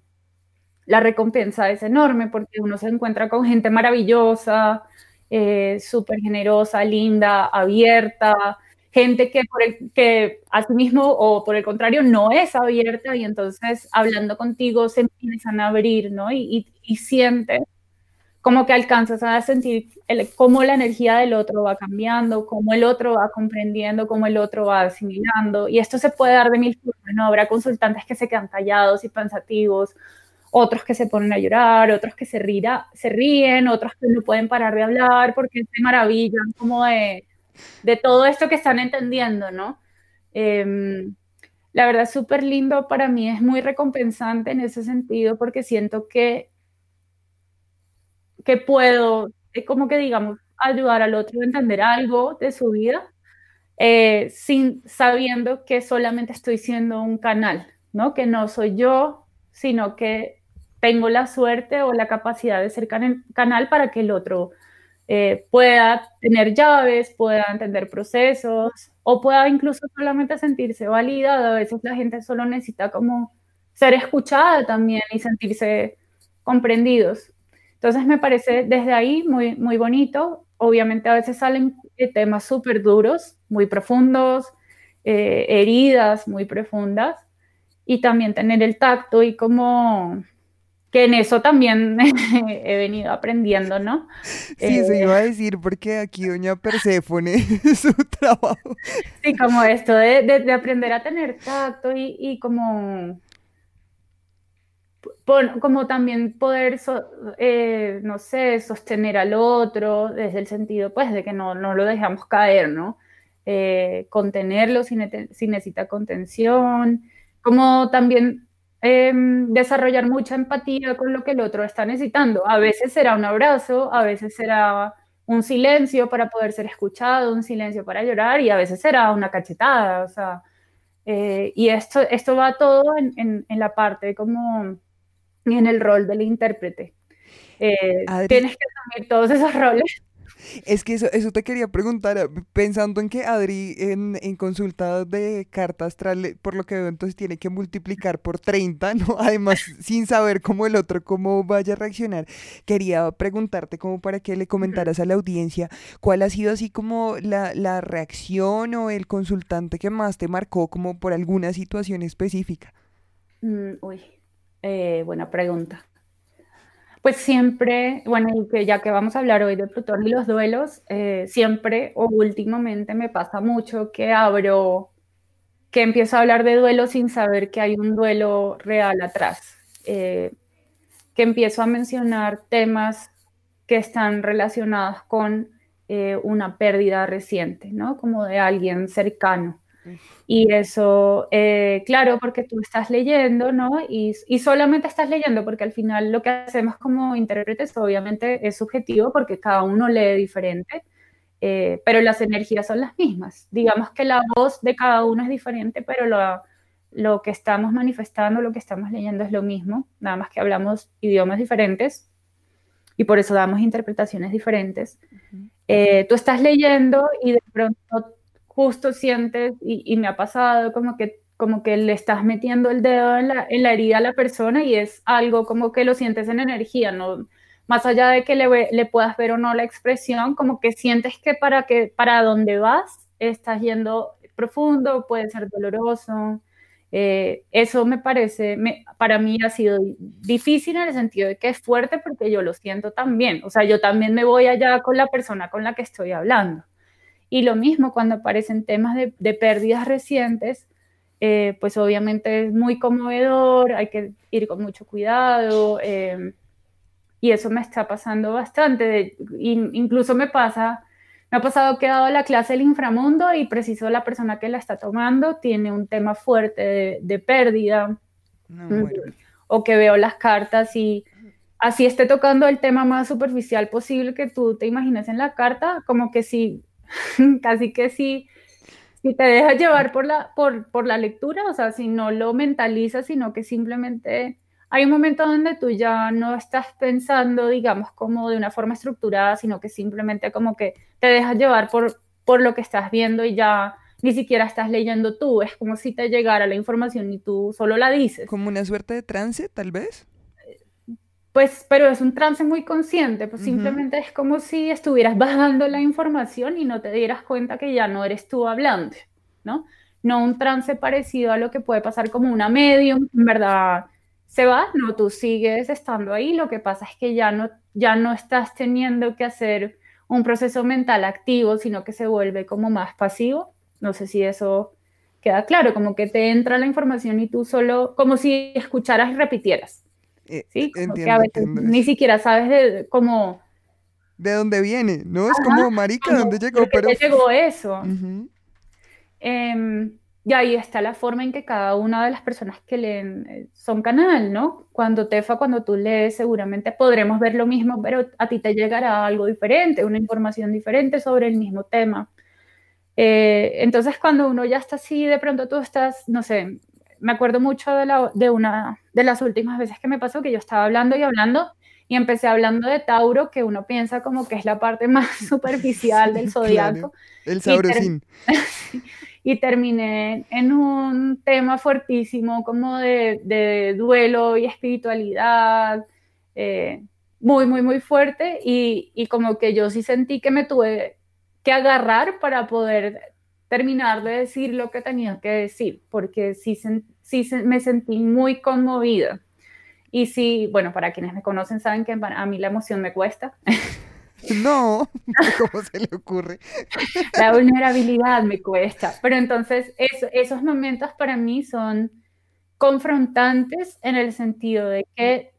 la recompensa es enorme porque uno se encuentra con gente maravillosa, eh, súper generosa, linda, abierta, gente que, por el, que a sí mismo o por el contrario no es abierta y entonces hablando contigo se empiezan a abrir, ¿no? Y, y, y sientes como que alcanzas a sentir el, cómo la energía del otro va cambiando, cómo el otro va comprendiendo, cómo el otro va asimilando. Y esto se puede dar de mil formas, ¿no? Habrá consultantes que se quedan callados y pensativos, otros que se ponen a llorar, otros que se, rira, se ríen, otros que no pueden parar de hablar porque se maravillan como de, de todo esto que están entendiendo, ¿no? Eh, la verdad es súper lindo, para mí es muy recompensante en ese sentido porque siento que que puedo, eh, como que digamos, ayudar al otro a entender algo de su vida, eh, sin, sabiendo que solamente estoy siendo un canal, ¿no? Que no soy yo, sino que tengo la suerte o la capacidad de ser can canal para que el otro eh, pueda tener llaves, pueda entender procesos, o pueda incluso solamente sentirse validada. A veces la gente solo necesita como ser escuchada también y sentirse comprendidos. Entonces me parece desde ahí muy, muy bonito. Obviamente a veces salen temas súper duros, muy profundos, eh, heridas muy profundas, y también tener el tacto y como que en eso también he venido aprendiendo, ¿no? Sí, eso iba a decir, porque aquí doña Perséfone, su trabajo. Sí, como esto de, de, de aprender a tener tacto y, y como... Por, como también poder, so, eh, no sé, sostener al otro desde el sentido, pues, de que no, no lo dejamos caer, ¿no? Eh, contenerlo si, ne si necesita contención, como también eh, desarrollar mucha empatía con lo que el otro está necesitando. A veces será un abrazo, a veces será un silencio para poder ser escuchado, un silencio para llorar, y a veces será una cachetada, o sea, eh, y esto, esto va todo en, en, en la parte como... y en el rol del intérprete. Eh, tienes que asumir todos esos roles. Es que eso, eso te quería preguntar, pensando en que Adri en, en consulta de carta astral, por lo que veo, entonces tiene que multiplicar por treinta, ¿no? Además, sin saber cómo el otro, cómo vaya a reaccionar. Quería preguntarte como para que le comentaras a la audiencia, ¿cuál ha sido así como la, la reacción o el consultante que más te marcó como por alguna situación específica? Mm, uy, eh, buena pregunta. Pues siempre, bueno, y que ya que vamos a hablar hoy de Plutón y los duelos, eh, siempre o últimamente me pasa mucho que abro, que empiezo a hablar de duelo sin saber que hay un duelo real atrás, eh, que empiezo a mencionar temas que están relacionados con eh, una pérdida reciente, ¿no? Como de alguien cercano. Y eso, eh, claro, porque tú estás leyendo, ¿no? Y, y solamente estás leyendo, porque al final lo que hacemos como intérpretes obviamente es subjetivo, porque cada uno lee diferente, eh, pero las energías son las mismas. Digamos que la voz de cada uno es diferente, pero lo, lo que estamos manifestando, lo que estamos leyendo es lo mismo, nada más que hablamos idiomas diferentes y por eso damos interpretaciones diferentes. Uh-huh. eh, tú estás leyendo y de pronto justo sientes, y, y me ha pasado como que, como que le estás metiendo el dedo en la, en la herida a la persona y es algo como que lo sientes en energía, ¿no? Más allá de que le, le puedas ver o no la expresión, como que sientes que para, que para donde vas estás yendo profundo, puede ser doloroso. Eh, eso me parece, me, para mí ha sido difícil en el sentido de que es fuerte porque yo lo siento también. O sea, yo también me voy allá con la persona con la que estoy hablando. Y lo mismo cuando aparecen temas de, de pérdidas recientes, eh, pues obviamente es muy conmovedor, hay que ir con mucho cuidado. Eh, y eso me está pasando bastante. De, incluso me pasa... Me ha pasado que he dado la clase del inframundo y preciso la persona que la está tomando tiene un tema fuerte de, de pérdida. No, bueno. O que veo las cartas y así esté tocando el tema más superficial posible que tú te imagines en la carta, como que sí, casi que sí, si te dejas llevar por la, por, por la lectura, o sea, si no lo mentalizas, sino que simplemente... Hay un momento donde tú ya no estás pensando, digamos, como de una forma estructurada, sino que simplemente como que te dejas llevar por, por lo que estás viendo y ya ni siquiera estás leyendo tú. Es como si te llegara la información y tú solo la dices. ¿Como una suerte de trance, tal vez? Pues, pero es un trance muy consciente, pues uh-huh. Simplemente es como si estuvieras bajando la información y no te dieras cuenta que ya no eres tú hablando, ¿no? No un trance parecido a lo que puede pasar como una medium, en verdad... Se va, no, tú sigues estando ahí, lo que pasa es que ya no, ya no estás teniendo que hacer un proceso mental activo, sino que se vuelve como más pasivo. No sé si eso queda claro, como que te entra la información y tú solo, como si escucharas y repitieras. Eh, ¿sí? Como entiendo, que a veces entiendo. ni siquiera sabes de cómo... ¿De dónde viene? ¿No? Es como, marica, ¿dónde llegó? Pero... ¿Dónde llegó eso? Uh-huh. Eh, Y ahí está la forma en que cada una de las personas que leen eh, son canal, ¿no? Cuando Tefa, cuando tú lees, seguramente podremos ver lo mismo, pero a ti te llegará algo diferente, una información diferente sobre el mismo tema. Eh, entonces, cuando uno ya está así, de pronto tú estás, no sé, me acuerdo mucho de, la, de una de las últimas veces que me pasó, que yo estaba hablando y hablando, y empecé hablando de Tauro, que uno piensa como que es la parte más superficial del zodiaco. Claro, el sabrosín. Y terminé en un tema fuertísimo como de, de duelo y espiritualidad, eh, muy, muy, muy fuerte, y, y como que yo sí sentí que me tuve que agarrar para poder terminar de decir lo que tenía que decir, porque sí, sí me sentí muy conmovida. Y sí, bueno, para quienes me conocen saben que a mí la emoción me cuesta. No, ¿cómo se le ocurre? La vulnerabilidad me cuesta, pero entonces eso, esos momentos para mí son confrontantes en el sentido de que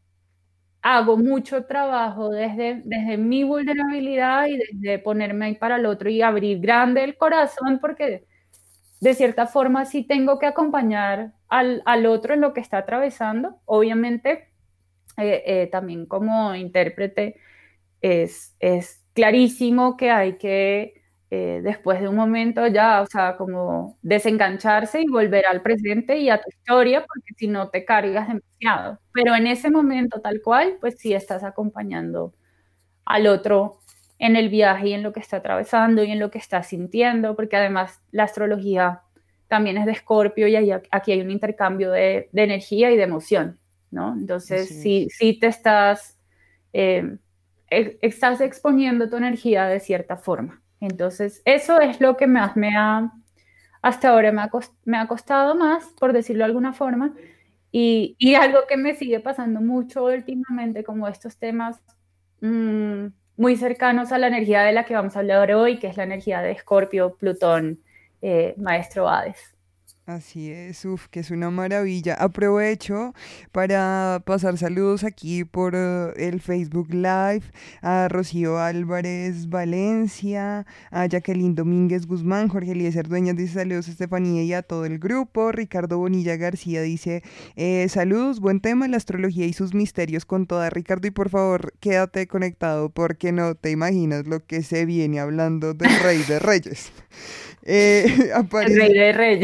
hago mucho trabajo desde, desde mi vulnerabilidad y desde ponerme ahí para el otro y abrir grande el corazón, porque de cierta forma sí tengo que acompañar al, al otro en lo que está atravesando. Obviamente eh, eh, también como intérprete Es, es clarísimo que hay que, eh, después de un momento ya, o sea, como desengancharse y volver al presente y a tu historia, porque si no te cargas demasiado. Pero en ese momento tal cual, pues sí estás acompañando al otro en el viaje y en lo que está atravesando y en lo que está sintiendo, porque además la astrología también es de Escorpio y hay, aquí hay un intercambio de, de energía y de emoción, ¿no? Entonces, sí, sí, sí te estás... Eh, estás exponiendo tu energía de cierta forma. Entonces, eso es lo que más me ha, hasta ahora me ha, cost, me ha costado más, por decirlo de alguna forma, y, y algo que me sigue pasando mucho últimamente, como estos temas mmm, muy cercanos a la energía de la que vamos a hablar hoy, que es la energía de Escorpio, Plutón, eh, Maestro Hades. Así es, uf, que es una maravilla. Aprovecho para pasar saludos aquí por uh, el Facebook Live a Rocío Álvarez Valencia, a Jacqueline Domínguez Guzmán, Jorge Eliezer Dueñas dice saludos a Estefanía y a todo el grupo, Ricardo Bonilla García dice eh, saludos, buen tema, la astrología y sus misterios con toda. Ricardo, y por favor quédate conectado porque no te imaginas lo que se viene hablando del Rey de Reyes. Eh, aparece... El Rey de Reyes. Sí,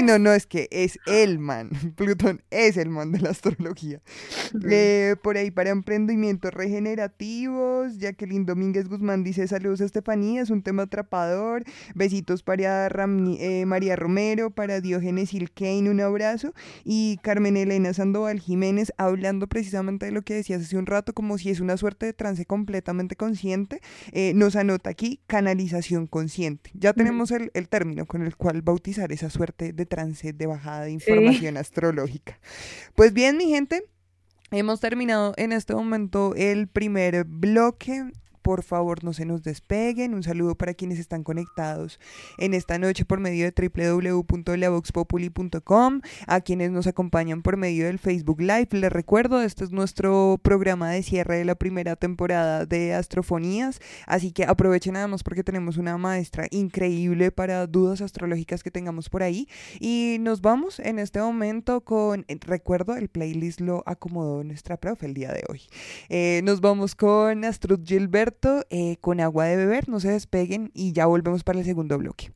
no, no, es que es el man. Plutón es el man de la astrología. Eh, por ahí para emprendimientos regenerativos, Jacqueline Domínguez Guzmán dice saludos a Estefanía, es un tema atrapador. Besitos para Ram, eh, María Romero, para Diógenes Ilkein, un abrazo. Y Carmen Elena Sandoval Jiménez, hablando precisamente de lo que decías hace un rato, como si es una suerte de trance completamente consciente, eh, nos anota aquí canalización consciente. Ya tenemos el, el término con el cual bautizar esa suerte de trance de bajada de información sí. astrológica. Pues bien, mi gente, hemos terminado en este momento el primer bloque. Por favor, no se nos despeguen. Un saludo para quienes están conectados en esta noche por medio de doble u doble u doble u punto la vox populi punto com, a quienes nos acompañan por medio del Facebook Live. Les recuerdo, este es nuestro programa de cierre de la primera temporada de Astrofonías, así que aprovechen nada más porque tenemos una maestra increíble para dudas astrológicas que tengamos por ahí. Y nos vamos en este momento con, recuerdo, el playlist lo acomodó nuestra profe el día de hoy. Eh, nos vamos con Astrud Gilberto, Eh, con agua de beber. No se despeguen y ya volvemos para el segundo bloque.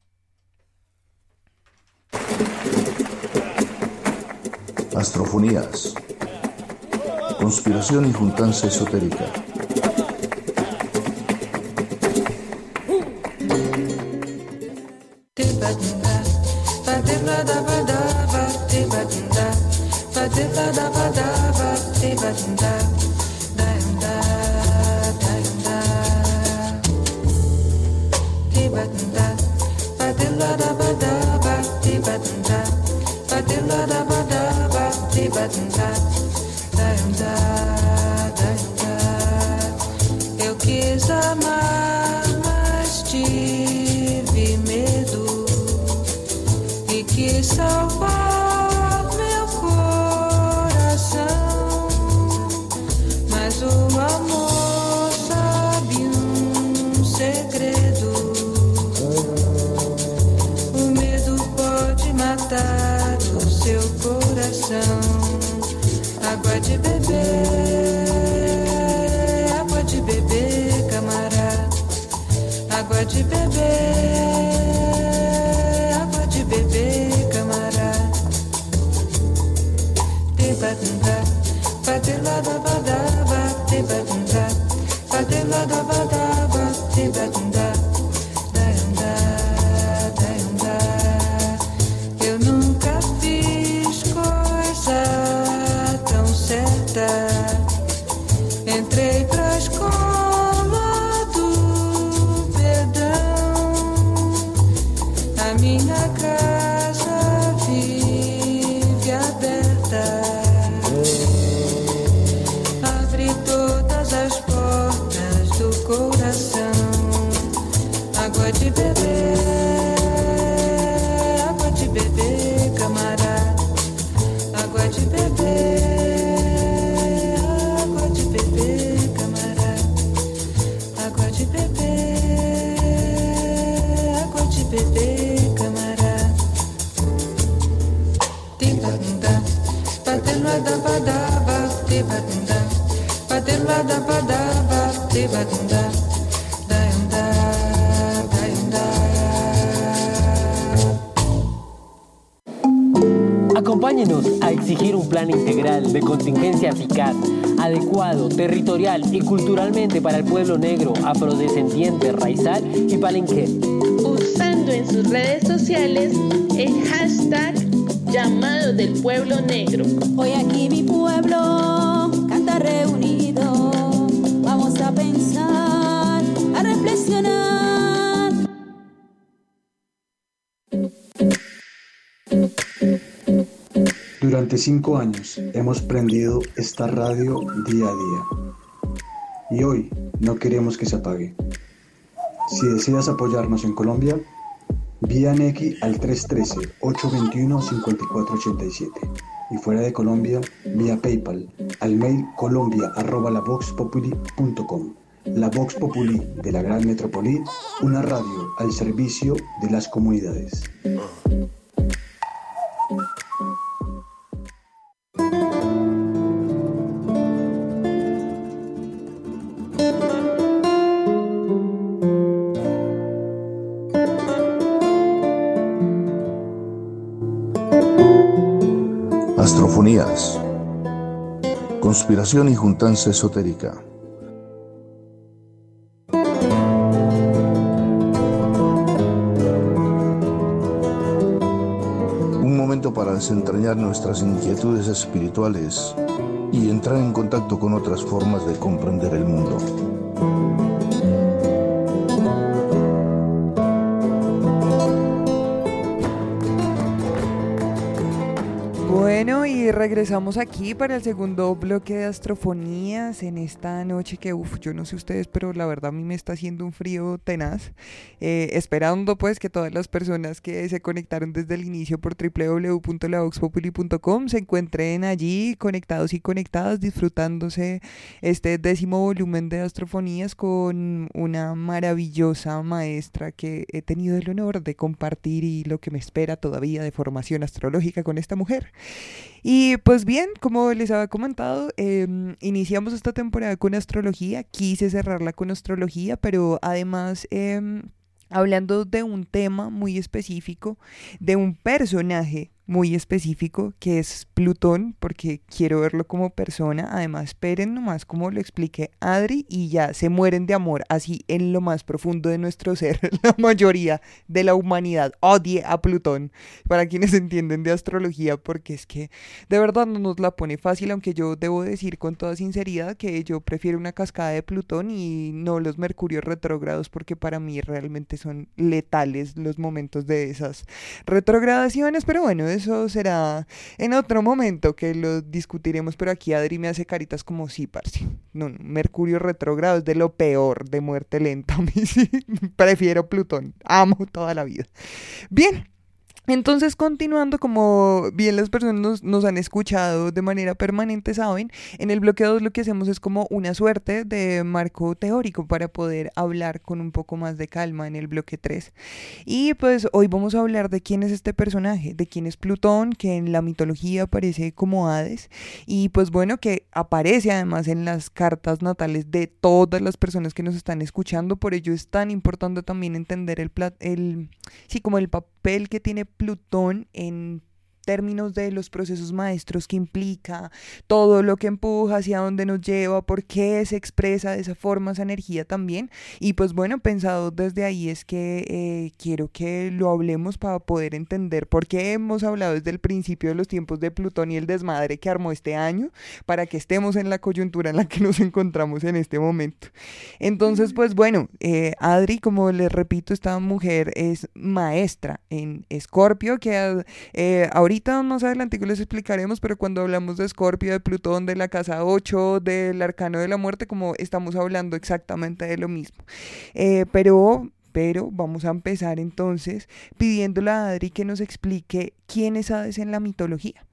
Astrofonías, conspiración y juntanza esotérica. Eu quis amar, mas tive medo e quis salvar meu coração, mas o amor sabe um segredo. O medo pode matar o seu coração. Água de beber, água de beber, camarada. Água de beber, água de beber, camarada. Debatunda, batelada badaba, debatunda, batelada badaba, debatunda, daiunda, daiunda. Eu nunca fiz coisa tão certa. Entrei pra escola do perdão. A minha casa vive aberta. Abre todas as portas do coração. Água de beber, água de beber, camarada. Água de beber. Bebê, camarada. Tibadunda, batelada badaba, tibadunda, batelada badaba, tibadunda, daiunda, daiunda. Acompáñenos a exigir un plan integral de contingencia eficaz, adecuado, territorial y culturalmente para el pueblo negro, afrodescendiente, raizal y palenque. Usando en sus redes sociales el hashtag llamado del pueblo negro. Hoy aquí mi pueblo canta reunido. Vamos a pensar, a reflexionar. Durante cinco años hemos prendido esta radio día a día. Y hoy no queremos que se apague. Si deseas apoyarnos en Colombia, vía Nequi al tres uno tres, ocho dos uno, cinco cuatro ocho siete. Y fuera de Colombia, vía PayPal al mail colombia arroba la vox populi punto com. La Vox Populi de la Gran Metrópoli, una radio al servicio de las comunidades. Astrofonías. Conspiración y juntanza esotérica. Un momento para desentrañar nuestras inquietudes espirituales y entrar en contacto con otras formas de comprender el mundo. Bueno, y regresamos aquí para el segundo bloque de Astrofonías en esta noche que, uff, yo no sé ustedes, pero la verdad a mí me está haciendo un frío tenaz, eh, esperando pues que todas las personas que se conectaron desde el inicio por doble u doble u doble u punto la vox populi punto com se encuentren allí conectados y conectadas, disfrutándose este décimo volumen de Astrofonías con una maravillosa maestra que he tenido el honor de compartir y lo que me espera todavía de formación astrológica con esta mujer. Y pues bien, como les había comentado, eh, iniciamos esta temporada con astrología, quise cerrarla con astrología, pero además eh, hablando de un tema muy específico, de un personaje muy específico que es Plutón, porque quiero verlo como persona. Además, esperen nomás como lo expliqué Adri y ya se mueren de amor, así en lo más profundo de nuestro ser. La mayoría de la humanidad odie a Plutón, para quienes entienden de astrología, porque es que de verdad no nos la pone fácil, aunque yo debo decir con toda sinceridad que yo prefiero una cascada de Plutón y no los mercurios retrógrados, porque para mí realmente son letales los momentos de esas retrogradaciones, pero bueno, eso será en otro momento que lo discutiremos, pero aquí Adri me hace caritas como sí, parce. No, no, Mercurio retrógrado es de lo peor, de muerte lenta. A mí sí, prefiero Plutón, amo toda la vida. Bien. Entonces, continuando, como bien las personas nos, nos han escuchado de manera permanente, saben, en el bloque dos lo que hacemos es como una suerte de marco teórico para poder hablar con un poco más de calma en el bloque tres. Y pues hoy vamos a hablar de quién es este personaje, de quién es Plutón, que en la mitología aparece como Hades, y pues bueno, que aparece además en las cartas natales de todas las personas que nos están escuchando. Por ello es tan importante también entender el, plat- el sí, como el papel que tiene Plutón en términos de los procesos maestros que implica, todo lo que empuja, hacia dónde nos lleva, por qué se expresa de esa forma esa energía también. Y pues bueno, pensado desde ahí es que eh, quiero que lo hablemos para poder entender por qué hemos hablado desde el principio de los tiempos de Plutón y el desmadre que armó este año, para que estemos en la coyuntura en la que nos encontramos en este momento. Entonces, pues bueno, eh, Adri, como les repito, esta mujer es maestra en Escorpio, que eh, ahorita Ahorita más adelante les explicaremos, pero cuando hablamos de Escorpio, de Plutón, de la casa ocho, del arcano de la muerte, como estamos hablando exactamente de lo mismo. Eh, pero, pero vamos a empezar entonces pidiéndole a Adri que nos explique quién es Hades en la mitología.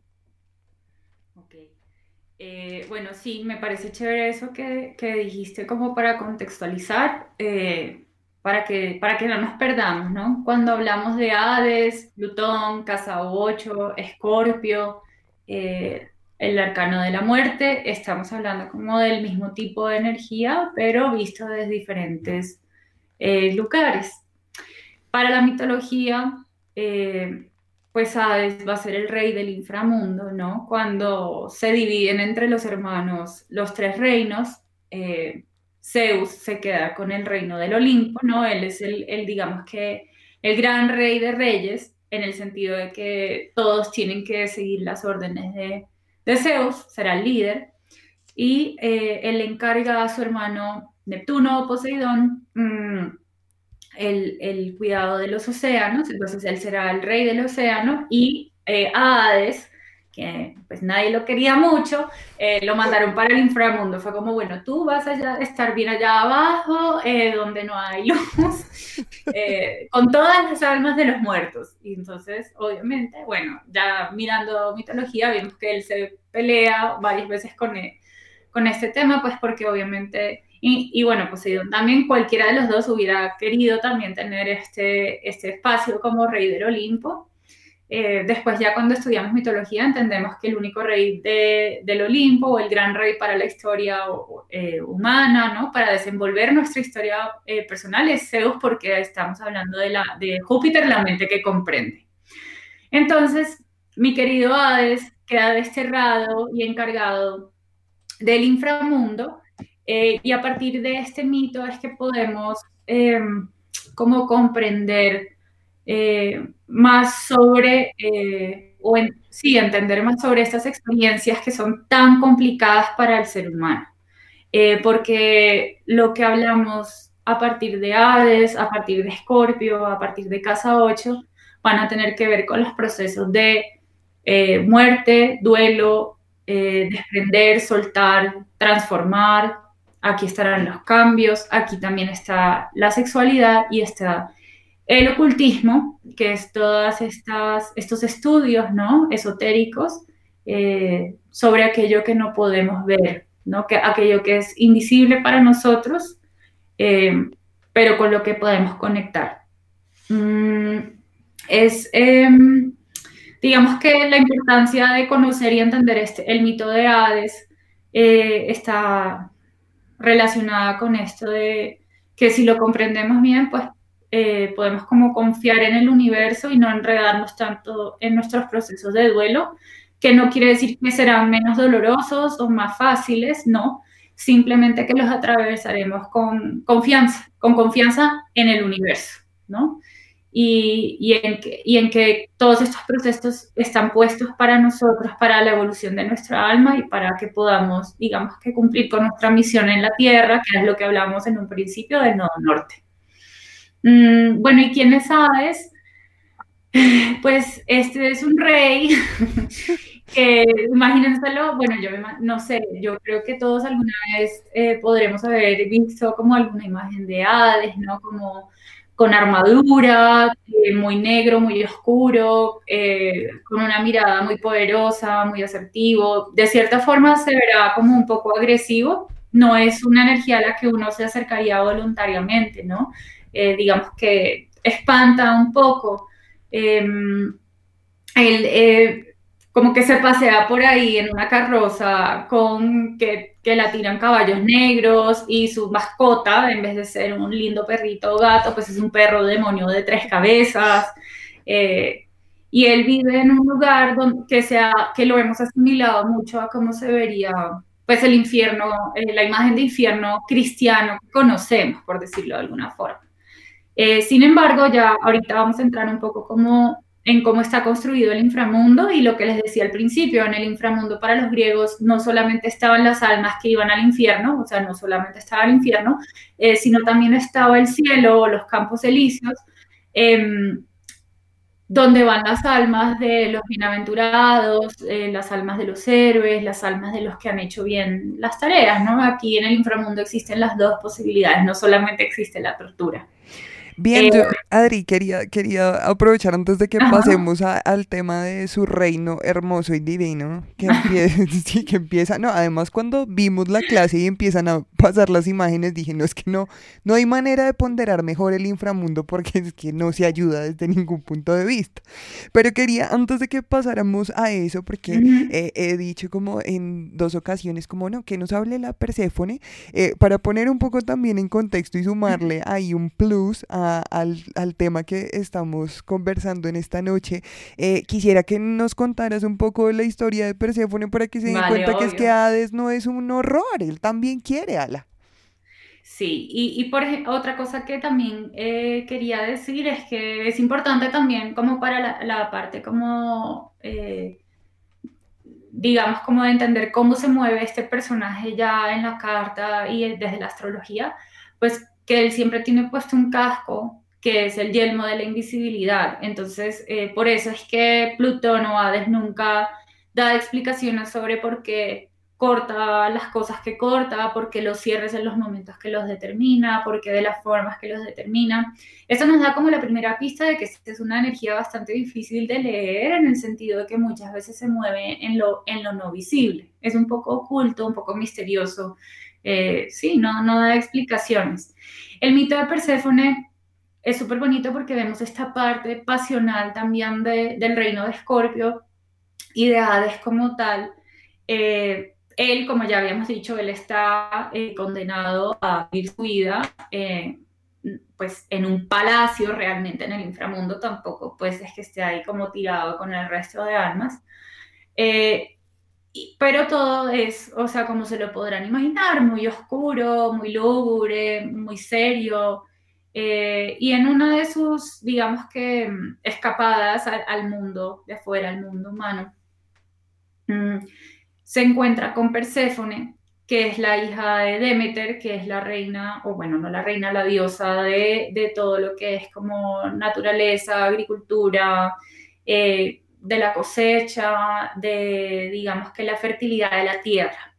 Ok. Eh, bueno, sí, me parece chévere eso que, que dijiste como para contextualizar. Eh, Para que, para que no nos perdamos, ¿no? Cuando hablamos de Hades, Plutón, Casa ocho, Escorpio, eh, el arcano de la muerte, estamos hablando como del mismo tipo de energía, pero visto desde diferentes eh, lugares. Para la mitología, eh, pues Hades va a ser el rey del inframundo, ¿no? Cuando se dividen entre los hermanos los tres reinos, eh, Zeus se queda con el reino del Olimpo, ¿no? Él es el, el, digamos que, el gran rey de reyes, en el sentido de que todos tienen que seguir las órdenes de, de Zeus, será el líder, y eh, él encarga a su hermano Neptuno o Poseidón mmm, el, el cuidado de los océanos. Entonces él será el rey del océano, y eh, a Hades, que pues nadie lo quería mucho, eh, lo mandaron para el inframundo. Fue como, bueno, tú vas a estar bien allá abajo, eh, donde no hay luz, eh, con todas las almas de los muertos. Y entonces, obviamente, bueno, ya mirando mitología, vimos que él se pelea varias veces con, él, con este tema, pues porque obviamente, y, y bueno, Poseidón también, cualquiera de los dos hubiera querido también tener este, este espacio como rey del Olimpo. Eh, después ya cuando estudiamos mitología entendemos que el único rey de, del Olimpo, o el gran rey para la historia eh, humana, ¿no? Para desenvolver nuestra historia eh, personal, es Zeus, porque estamos hablando de, la, de Júpiter, la mente que comprende. Entonces, mi querido Hades, queda desterrado y encargado del inframundo, eh, y a partir de este mito es que podemos eh, como comprender eh, más sobre, eh, o en, sí, entender más sobre estas experiencias que son tan complicadas para el ser humano. Eh, porque lo que hablamos a partir de Hades, a partir de Escorpio, a partir de Casa ocho, van a tener que ver con los procesos de eh, muerte, duelo, eh, desprender, soltar, transformar. Aquí estarán los cambios, aquí también está la sexualidad y está el ocultismo, que es todos estos estudios, ¿no?, esotéricos eh, sobre aquello que no podemos ver, ¿no?, que, aquello que es invisible para nosotros, eh, pero con lo que podemos conectar. Mm, es, eh, digamos que la importancia de conocer y entender este, el mito de Hades eh, está relacionada con esto de que si lo comprendemos bien, pues eh, podemos como confiar en el universo y no enredarnos tanto en nuestros procesos de duelo, que no quiere decir que serán menos dolorosos o más fáciles, no, simplemente que los atravesaremos con confianza, con confianza en el universo, ¿no? Y, y, en que, y en que todos estos procesos están puestos para nosotros, para la evolución de nuestra alma y para que podamos, digamos, que cumplir con nuestra misión en la Tierra, que es lo que hablamos en un principio del Nodo Norte. Mm, bueno, ¿y quién es Hades? Pues este es un rey que, imagínenselo, bueno, yo no sé, yo creo que todos alguna vez eh, podremos haber visto como alguna imagen de Hades, ¿no? Como con armadura, eh, muy negro, muy oscuro, eh, con una mirada muy poderosa, muy asertivo. De cierta forma se verá como un poco agresivo, no es una energía a la que uno se acercaría voluntariamente, ¿no? Eh, digamos que espanta un poco. Eh, el, eh, como que se pasea por ahí en una carroza con que, que la tiran caballos negros y su mascota, en vez de ser un lindo perrito o gato, pues es un perro demonio de tres cabezas. Eh, y él vive en un lugar donde, que, sea, que lo hemos asimilado mucho a cómo se vería pues el infierno, eh, la imagen de infierno cristiano que conocemos, por decirlo de alguna forma. Eh, sin embargo, ya ahorita vamos a entrar un poco como en cómo está construido el inframundo y lo que les decía al principio, en el inframundo para los griegos no solamente estaban las almas que iban al infierno, o sea, no solamente estaba el infierno, eh, sino también estaba el cielo o los campos elíseos, eh, donde van las almas de los bienaventurados, eh, las almas de los héroes, las almas de los que han hecho bien las tareas, ¿no? Aquí en el inframundo existen las dos posibilidades, no solamente existe la tortura. Bien, Eh, yo, Adri, quería, quería aprovechar antes de que Ajá. pasemos a- al tema de su reino hermoso y divino, que empieza, sí, que empieza, no, además cuando vimos la clase y empiezan a pasar las imágenes, dije, no, es que no, no hay manera de ponderar mejor el inframundo porque es que no se ayuda desde ningún punto de vista. Pero quería, antes de que pasáramos a eso, porque Ujú. eh, he dicho como en dos ocasiones, como no, que nos hable la Perséfone, eh, para poner un poco también en contexto y sumarle ahí un plus a- al, al tema que estamos conversando en esta noche, eh, quisiera que nos contaras un poco de la historia de Perséfone para que se den Vale, cuenta que es que obvio. Hades no es un horror, él también quiere a la... Sí, y, y por ejemplo, otra cosa que también eh, quería decir es que es importante también como para la, la parte como, eh, digamos, como de entender cómo se mueve este personaje ya en la carta y eh, desde la astrología, pues que él siempre tiene puesto un casco que es el yelmo de la invisibilidad. Entonces, eh, por eso es que Plutón o Hades nunca da explicaciones sobre por qué corta las cosas que corta, por qué los cierres en los momentos que los determina, por qué de las formas que los determina. Eso nos da como la primera pista de que es una energía bastante difícil de leer, en el sentido de que muchas veces se mueve en lo, en lo no visible. Es un poco oculto, un poco misterioso. Eh, sí, no, no da explicaciones. El mito de Perséfone es súper bonito porque vemos esta parte pasional también de, del reino de Escorpio y de Hades como tal. Eh, él, como ya habíamos dicho, él está eh, condenado a vivir su vida eh, pues en un palacio, realmente en el inframundo tampoco, pues es que esté ahí como tirado con el resto de almas. Eh, y- pero todo es, o sea, como se lo podrán imaginar, muy oscuro, muy lúgubre, muy serio. Eh, y en una de sus, digamos que, mm, escapadas al, al mundo de afuera, al mundo humano, mm, se encuentra con Perséfone, que es la hija de Demeter, que es la reina, o bueno, no la reina, la diosa de, de todo lo que es como naturaleza, agricultura, eh, de la cosecha, de, digamos que la fertilidad de la tierra.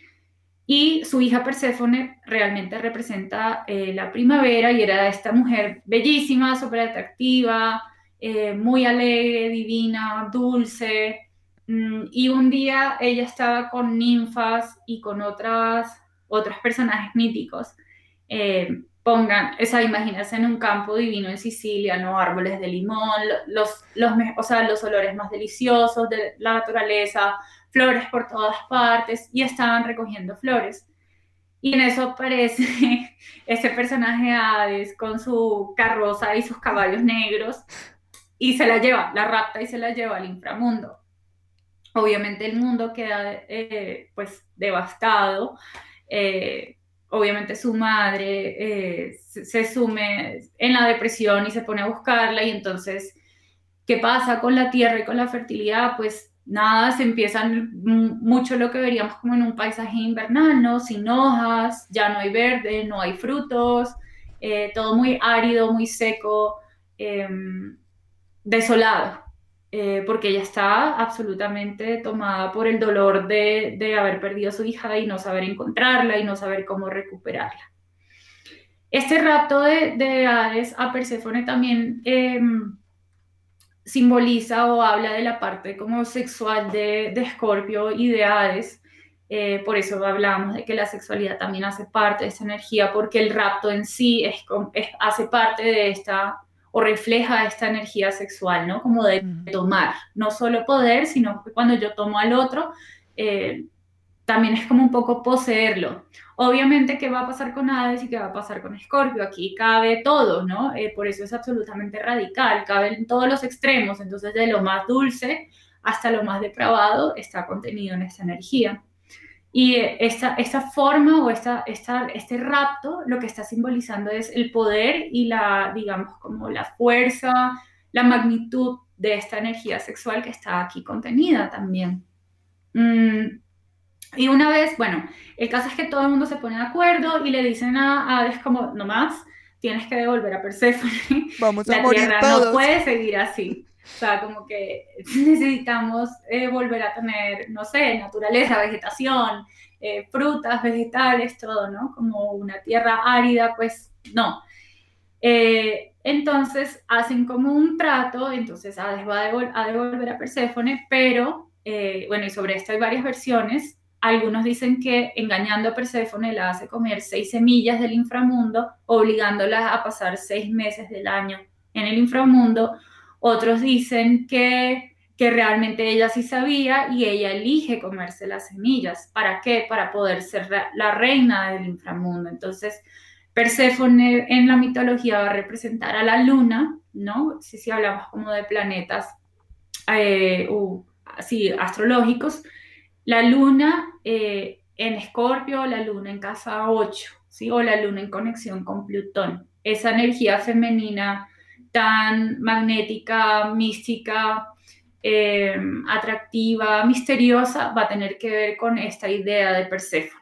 Y su hija Perséfone realmente representa eh, la primavera y era esta mujer bellísima, súper atractiva, eh, muy alegre, divina, dulce. Mm, y un día ella estaba con ninfas y con otras, otros personajes míticos. Eh, pongan, esa imagínense en un campo divino en Sicilia, ¿no? Árboles de limón, los, los, o sea, los olores más deliciosos de la naturaleza, flores por todas partes, y estaban recogiendo flores. Y en eso aparece ese personaje Hades con su carroza y sus caballos negros y se la lleva, la rapta y se la lleva al inframundo. Obviamente el mundo queda eh, pues devastado. Eh, obviamente su madre eh, se, se sume en la depresión y se pone a buscarla, y entonces, ¿qué pasa con la tierra y con la fertilidad? Pues nada, se empiezan mucho lo que veríamos como en un paisaje invernal, ¿no? Sin hojas, ya no hay verde, no hay frutos, eh, todo muy árido, muy seco, eh, desolado, eh, porque ella está absolutamente tomada por el dolor de, de haber perdido a su hija y no saber encontrarla y no saber cómo recuperarla. Este rapto de, de Hades a Perséfone también eh, simboliza o habla de la parte como sexual de, de Escorpio y de Hades. Eh, por eso hablamos de que la sexualidad también hace parte de esta energía, porque el rapto en sí es, es, hace parte de esta, o refleja esta energía sexual, ¿no? Como de tomar, no solo poder, sino que cuando yo tomo al otro, eh, también es como un poco poseerlo. Obviamente, ¿qué va a pasar con Hades y qué va a pasar con Escorpio? Aquí cabe todo, ¿no? Eh, por eso es absolutamente radical, cabe en todos los extremos, entonces de lo más dulce hasta lo más depravado está contenido en esta energía. Y esta, esta forma o esta, esta, este rapto lo que está simbolizando es el poder y la, digamos, como la fuerza, la magnitud de esta energía sexual que está aquí contenida también. Mm. Y una vez, bueno, el caso es que todo el mundo se pone de acuerdo y le dicen a Hades como, no más, tienes que devolver a Perséfone. Vamos a la morir tierra todos. no puede seguir así. O sea, como que necesitamos eh, volver a tener, no sé, naturaleza, vegetación, eh, frutas, vegetales, todo, ¿no? Como una tierra árida, pues no. Eh, entonces hacen como un trato, entonces Hades va a, devol- a devolver a Perséfone, pero, eh, bueno, y sobre esto hay varias versiones. Algunos dicen que engañando a Perséfone la hace comer seis semillas del inframundo, obligándola a pasar seis meses del año en el inframundo. Otros dicen que, que realmente ella sí sabía y ella elige comerse las semillas. ¿Para qué? Para poder ser la reina del inframundo. Entonces, Perséfone en la mitología va a representar a la luna, ¿no? Si, si hablamos como de planetas eh, uh, así, astrológicos. La luna eh, en Escorpio, la luna en casa ocho, ¿sí? O la luna en conexión con Plutón. Esa energía femenina tan magnética, mística, eh, atractiva, misteriosa, va a tener que ver con esta idea de Perséfone.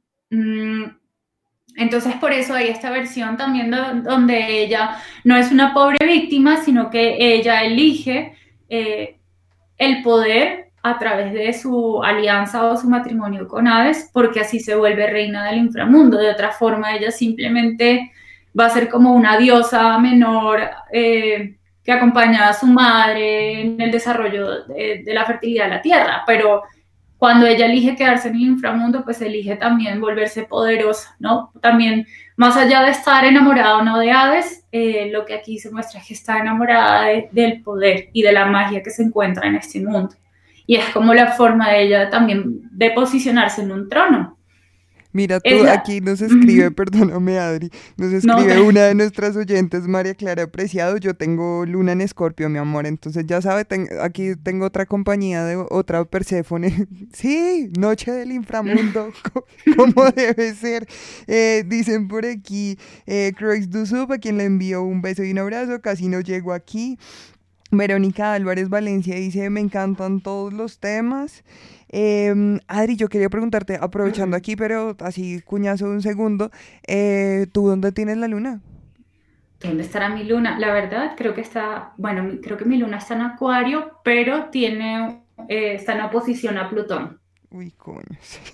Mm, entonces, por eso hay esta versión también do- donde ella no es una pobre víctima, sino que ella elige eh, el poder a través de su alianza o su matrimonio con Hades, porque así se vuelve reina del inframundo. De otra forma, ella simplemente va a ser como una diosa menor eh, que acompaña a su madre en el desarrollo de, de la fertilidad de la tierra, pero cuando ella elige quedarse en el inframundo, pues elige también volverse poderosa, ¿no? También, más allá de estar enamorada o no de Hades, eh, lo que aquí se muestra es que está enamorada de, del poder y de la magia que se encuentra en este mundo. Y es como la forma de ella también de posicionarse en un trono. Mira, tú Es la- aquí nos escribe, Ujú. perdóname Adri, nos No, escribe una de nuestras oyentes, María Clara Preciado. Yo tengo luna en Escorpio, mi amor, entonces ya sabe, ten- aquí tengo otra compañía de otra Perséfone. Sí, noche del inframundo, co- como debe ser. Eh, dicen por aquí, eh, Croix du Sub, a quien le envío un beso y un abrazo, casi no llego aquí. Verónica Álvarez Valencia dice, me encantan todos los temas. Em, Adri, yo quería preguntarte, aprovechando aquí, pero así cuñazo de un segundo, eh, ¿tú dónde tienes la luna? ¿Dónde estará mi luna? La verdad, creo que está, bueno, mi- creo que mi luna está en Acuario, pero tiene, eh, está en oposición a Plutón. Uy, coño.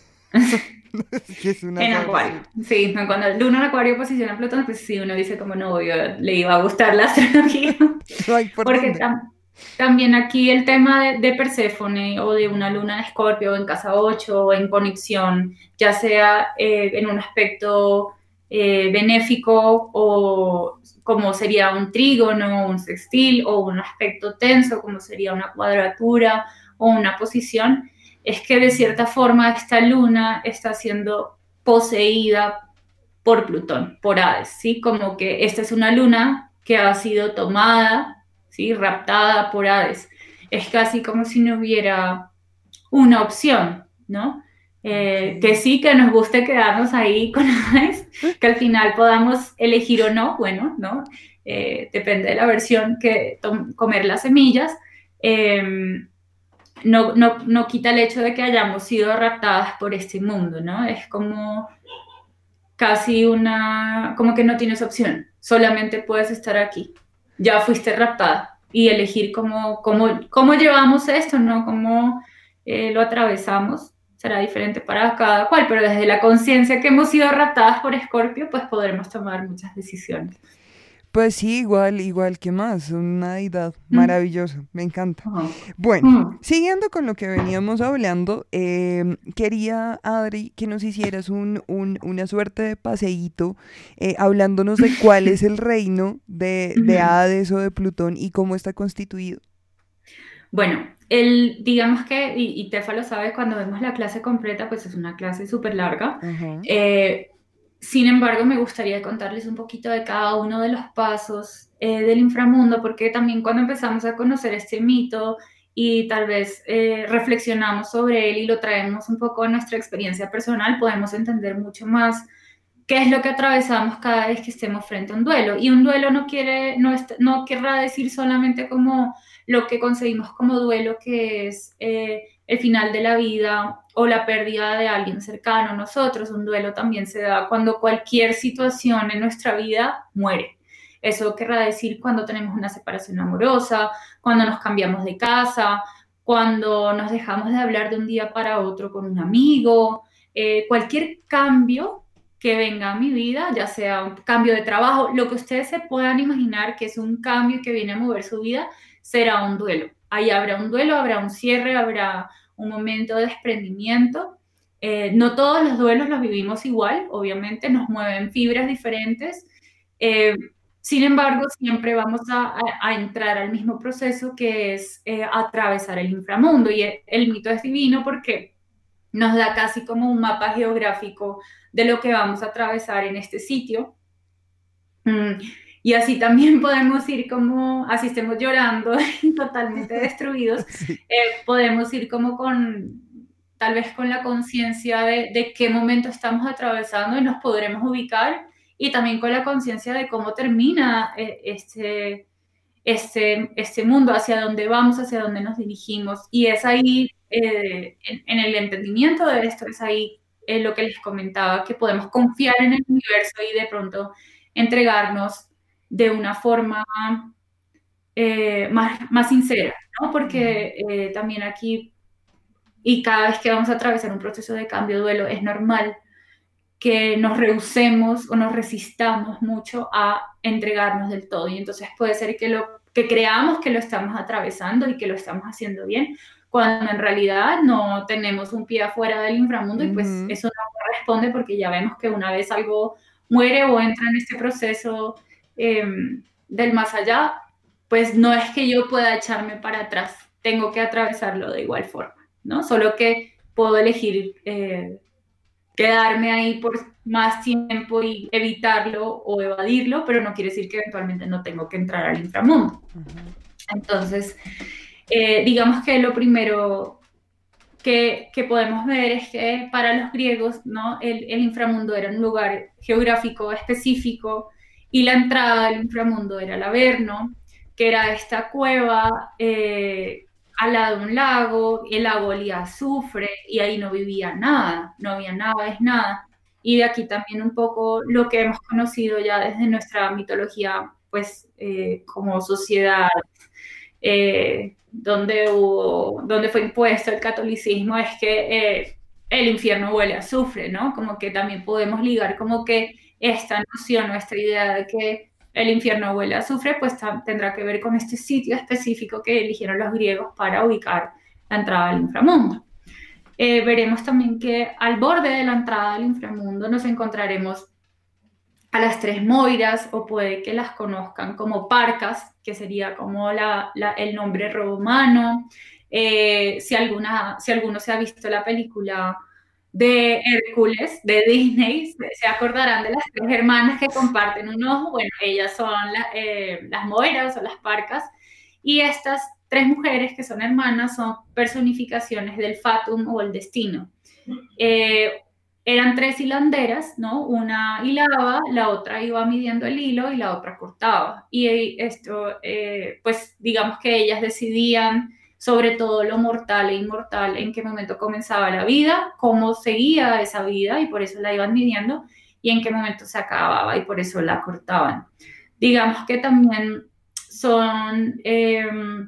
Es que es una En sabrosura. Acuario, sí, no, cuando el Luna en Acuario posiciona a Plutón, pues sí, uno dice como no, yo, le iba a gustar la astrología, No hay por porque dónde. tam- también aquí el tema de, de Perséfone o de una luna en Escorpio o en casa ocho o en conexión, ya sea eh, en un aspecto eh, benéfico o como sería un trígono, un sextil o un aspecto tenso como sería una cuadratura o una posición, es que de cierta forma esta luna está siendo poseída por Plutón, por Hades, ¿sí? Como que esta es una luna que ha sido tomada, ¿sí? Raptada por Hades. Es casi como si no hubiera una opción, ¿no? Eh, Ok. que sí, que nos guste quedarnos ahí con Hades, que al final podamos elegir o no, bueno, ¿no? Eh, depende de la versión que tom- comer las semillas. Eh, no, no, no quita el hecho de que hayamos sido raptadas por este mundo, ¿no? Es como casi una, como que no tienes opción, solamente puedes estar aquí, ya fuiste raptada y elegir cómo, cómo, cómo llevamos esto, ¿no? Cómo eh, lo atravesamos, será diferente para cada cual, pero desde la conciencia que hemos sido raptadas por Escorpio, pues podremos tomar muchas decisiones. Pues sí, igual, igual que más, una deidad Mm. maravilloso, me encanta. Ujú. Bueno, Mm. siguiendo con lo que veníamos hablando, em, quería, Adri, que nos hicieras un, un- una suerte de paseíto, eh, hablándonos de cuál es el reino de, de Ujú. Hades o de Plutón y cómo está constituido. Bueno, el, digamos que, y, y Tefa lo sabe, cuando vemos la clase completa, pues es una clase súper larga. Ajá. Eh, sin embargo, me gustaría contarles un poquito de cada uno de los pasos eh, del inframundo, porque también cuando empezamos a conocer este mito y tal vez eh, reflexionamos sobre él y lo traemos un poco a nuestra experiencia personal, podemos entender mucho más qué es lo que atravesamos cada vez que estemos frente a un duelo. Y un duelo no quiere, no, est- no querrá decir solamente como lo que concebimos como duelo, que es eh, el final de la vida o la pérdida de alguien cercano a nosotros. Un duelo también se da cuando cualquier situación en nuestra vida muere. Eso querrá decir cuando tenemos una separación amorosa, cuando nos cambiamos de casa, cuando nos dejamos de hablar de un día para otro con un amigo, eh, cualquier cambio que venga a mi vida, ya sea un cambio de trabajo, lo que ustedes se puedan imaginar que es un cambio que viene a mover su vida, será un duelo. Ahí habrá un duelo, habrá un cierre, habrá un momento de desprendimiento. Eh, no todos los duelos los vivimos igual, obviamente, nos mueven fibras diferentes. Eh, sin embargo, siempre vamos a, a, a, entrar al mismo proceso que es eh, atravesar el inframundo. Y el, el mito es divino porque nos da casi como un mapa geográfico de lo que vamos a atravesar en este sitio. Mm, y así también podemos ir como, así estemos llorando, totalmente destruidos, Sí. eh, podemos ir como con, tal vez con la conciencia de, de qué momento estamos atravesando y nos podremos ubicar, y también con la conciencia de cómo termina eh, este, este, este mundo, hacia dónde vamos, hacia dónde nos dirigimos. Y es ahí, eh, en, en el entendimiento de esto, es ahí eh, lo que les comentaba, que podemos confiar en el universo y de pronto entregarnos de una forma eh, más, más sincera, ¿no? Porque eh, también aquí, y cada vez que vamos a atravesar un proceso de cambio, duelo, es normal que nos rehusemos o nos resistamos mucho a entregarnos del todo. Y entonces puede ser que, lo, que creamos que lo estamos atravesando y que lo estamos haciendo bien, cuando en realidad no tenemos un pie afuera del inframundo, uh-huh. Y pues eso no corresponde, porque ya vemos que una vez algo muere o entra en este proceso eh, del más allá, pues no es que yo pueda echarme para atrás, tengo que atravesarlo de igual forma, ¿no? Solo que puedo elegir... Eh, quedarme ahí por más tiempo y evitarlo o evadirlo, pero no quiere decir que eventualmente no tengo que entrar al inframundo. Entonces, eh, digamos que lo primero que, que podemos ver es que para los griegos, ¿no? el, el inframundo era un lugar geográfico específico y la entrada del inframundo era el Averno, que era esta cueva eh, al lado de un lago, el lago olía a azufre y ahí no vivía nada, no había nada, es nada. Y de aquí también un poco lo que hemos conocido ya desde nuestra mitología, pues eh, como sociedad, eh, donde, hubo, donde fue impuesto el catolicismo, es que eh, el infierno huele a azufre, ¿no? Como que también podemos ligar como que esta noción o esta idea de que el infierno huele a azufre, pues tendrá que ver con este sitio específico que eligieron los griegos para ubicar la entrada al inframundo. Eh, veremos también que al borde de la entrada al inframundo nos encontraremos a las tres Moiras, o puede que las conozcan como Parcas, que sería como la, la, el nombre romano. Eh, si, alguna, si alguno se ha visto la película de Hércules, de Disney, se acordarán de las tres hermanas que comparten un ojo. Bueno, ellas son la, eh, las Moiras o las Parcas, y estas tres mujeres que son hermanas son personificaciones del fatum o el destino. Eh, eran tres hilanderas, ¿no? Una hilaba, la otra iba midiendo el hilo y la otra cortaba. Y esto, eh, pues digamos que ellas decidían sobre todo lo mortal e inmortal, en qué momento comenzaba la vida, cómo seguía esa vida, y por eso la iban midiendo, y en qué momento se acababa, y por eso la cortaban. Digamos que también son eh,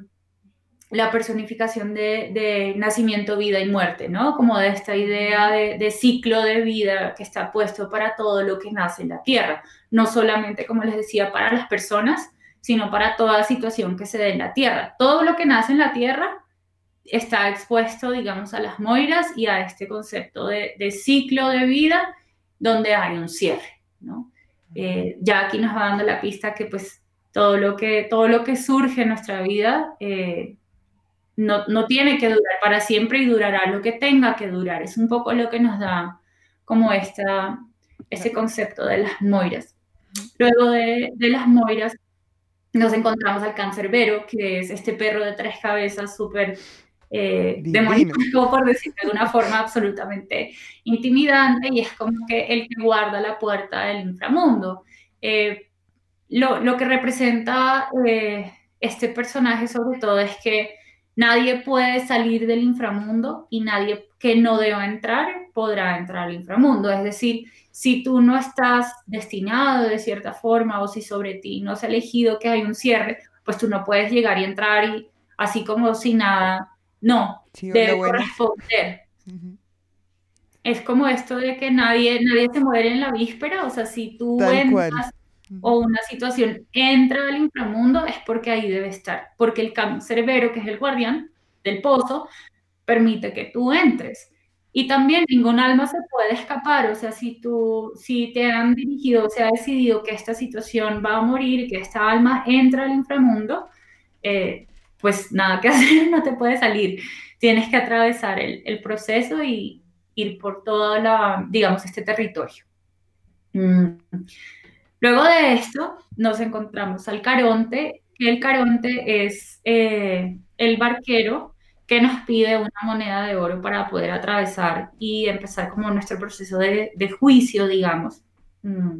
la personificación de, de nacimiento, vida y muerte, ¿no? Como de esta idea de, de ciclo de vida que está puesto para todo lo que nace en la tierra, no solamente, como les decía, para las personas, sino para toda situación que se dé en la tierra. Todo lo que nace en la tierra está expuesto, digamos, a las Moiras y a este concepto de, de ciclo de vida donde hay un cierre, ¿no? Eh, ya aquí nos va dando la pista que pues todo lo que, todo lo que surge en nuestra vida eh, no, no tiene que durar para siempre y durará lo que tenga que durar. Es un poco lo que nos da como esta, este concepto de las Moiras. Luego de, de las Moiras nos encontramos al cancerbero, que es este perro de tres cabezas súper eh, demoníaco, por decirlo de una forma absolutamente intimidante, y es como que el que guarda la puerta del inframundo. Eh, lo, lo que representa eh, este personaje sobre todo es que nadie puede salir del inframundo y nadie que no deba entrar podrá entrar al inframundo. Es decir, si tú no estás destinado de cierta forma o si sobre ti no se ha elegido que hay un cierre, pues tú no puedes llegar y entrar y así como si nada, no, sí, debe corresponder. Uh-huh. Es como esto de que nadie, nadie se muere en la víspera, o sea, si tú Tal entras uh-huh. o una situación entra al inframundo es porque ahí debe estar, porque el cancerbero, que es el guardián del pozo, permite que tú entres. Y también ningún alma se puede escapar, o sea, si, tú, si te han dirigido, se ha decidido que esta situación va a morir, que esta alma entra al inframundo, eh, pues nada que hacer, no te puedes salir. Tienes que atravesar el, el proceso y ir por todo la, digamos, este territorio. Mm. Luego de esto nos encontramos al Caronte, que el Caronte es eh, el barquero que nos pide una moneda de oro para poder atravesar y empezar como nuestro proceso de, de juicio, digamos. Mm.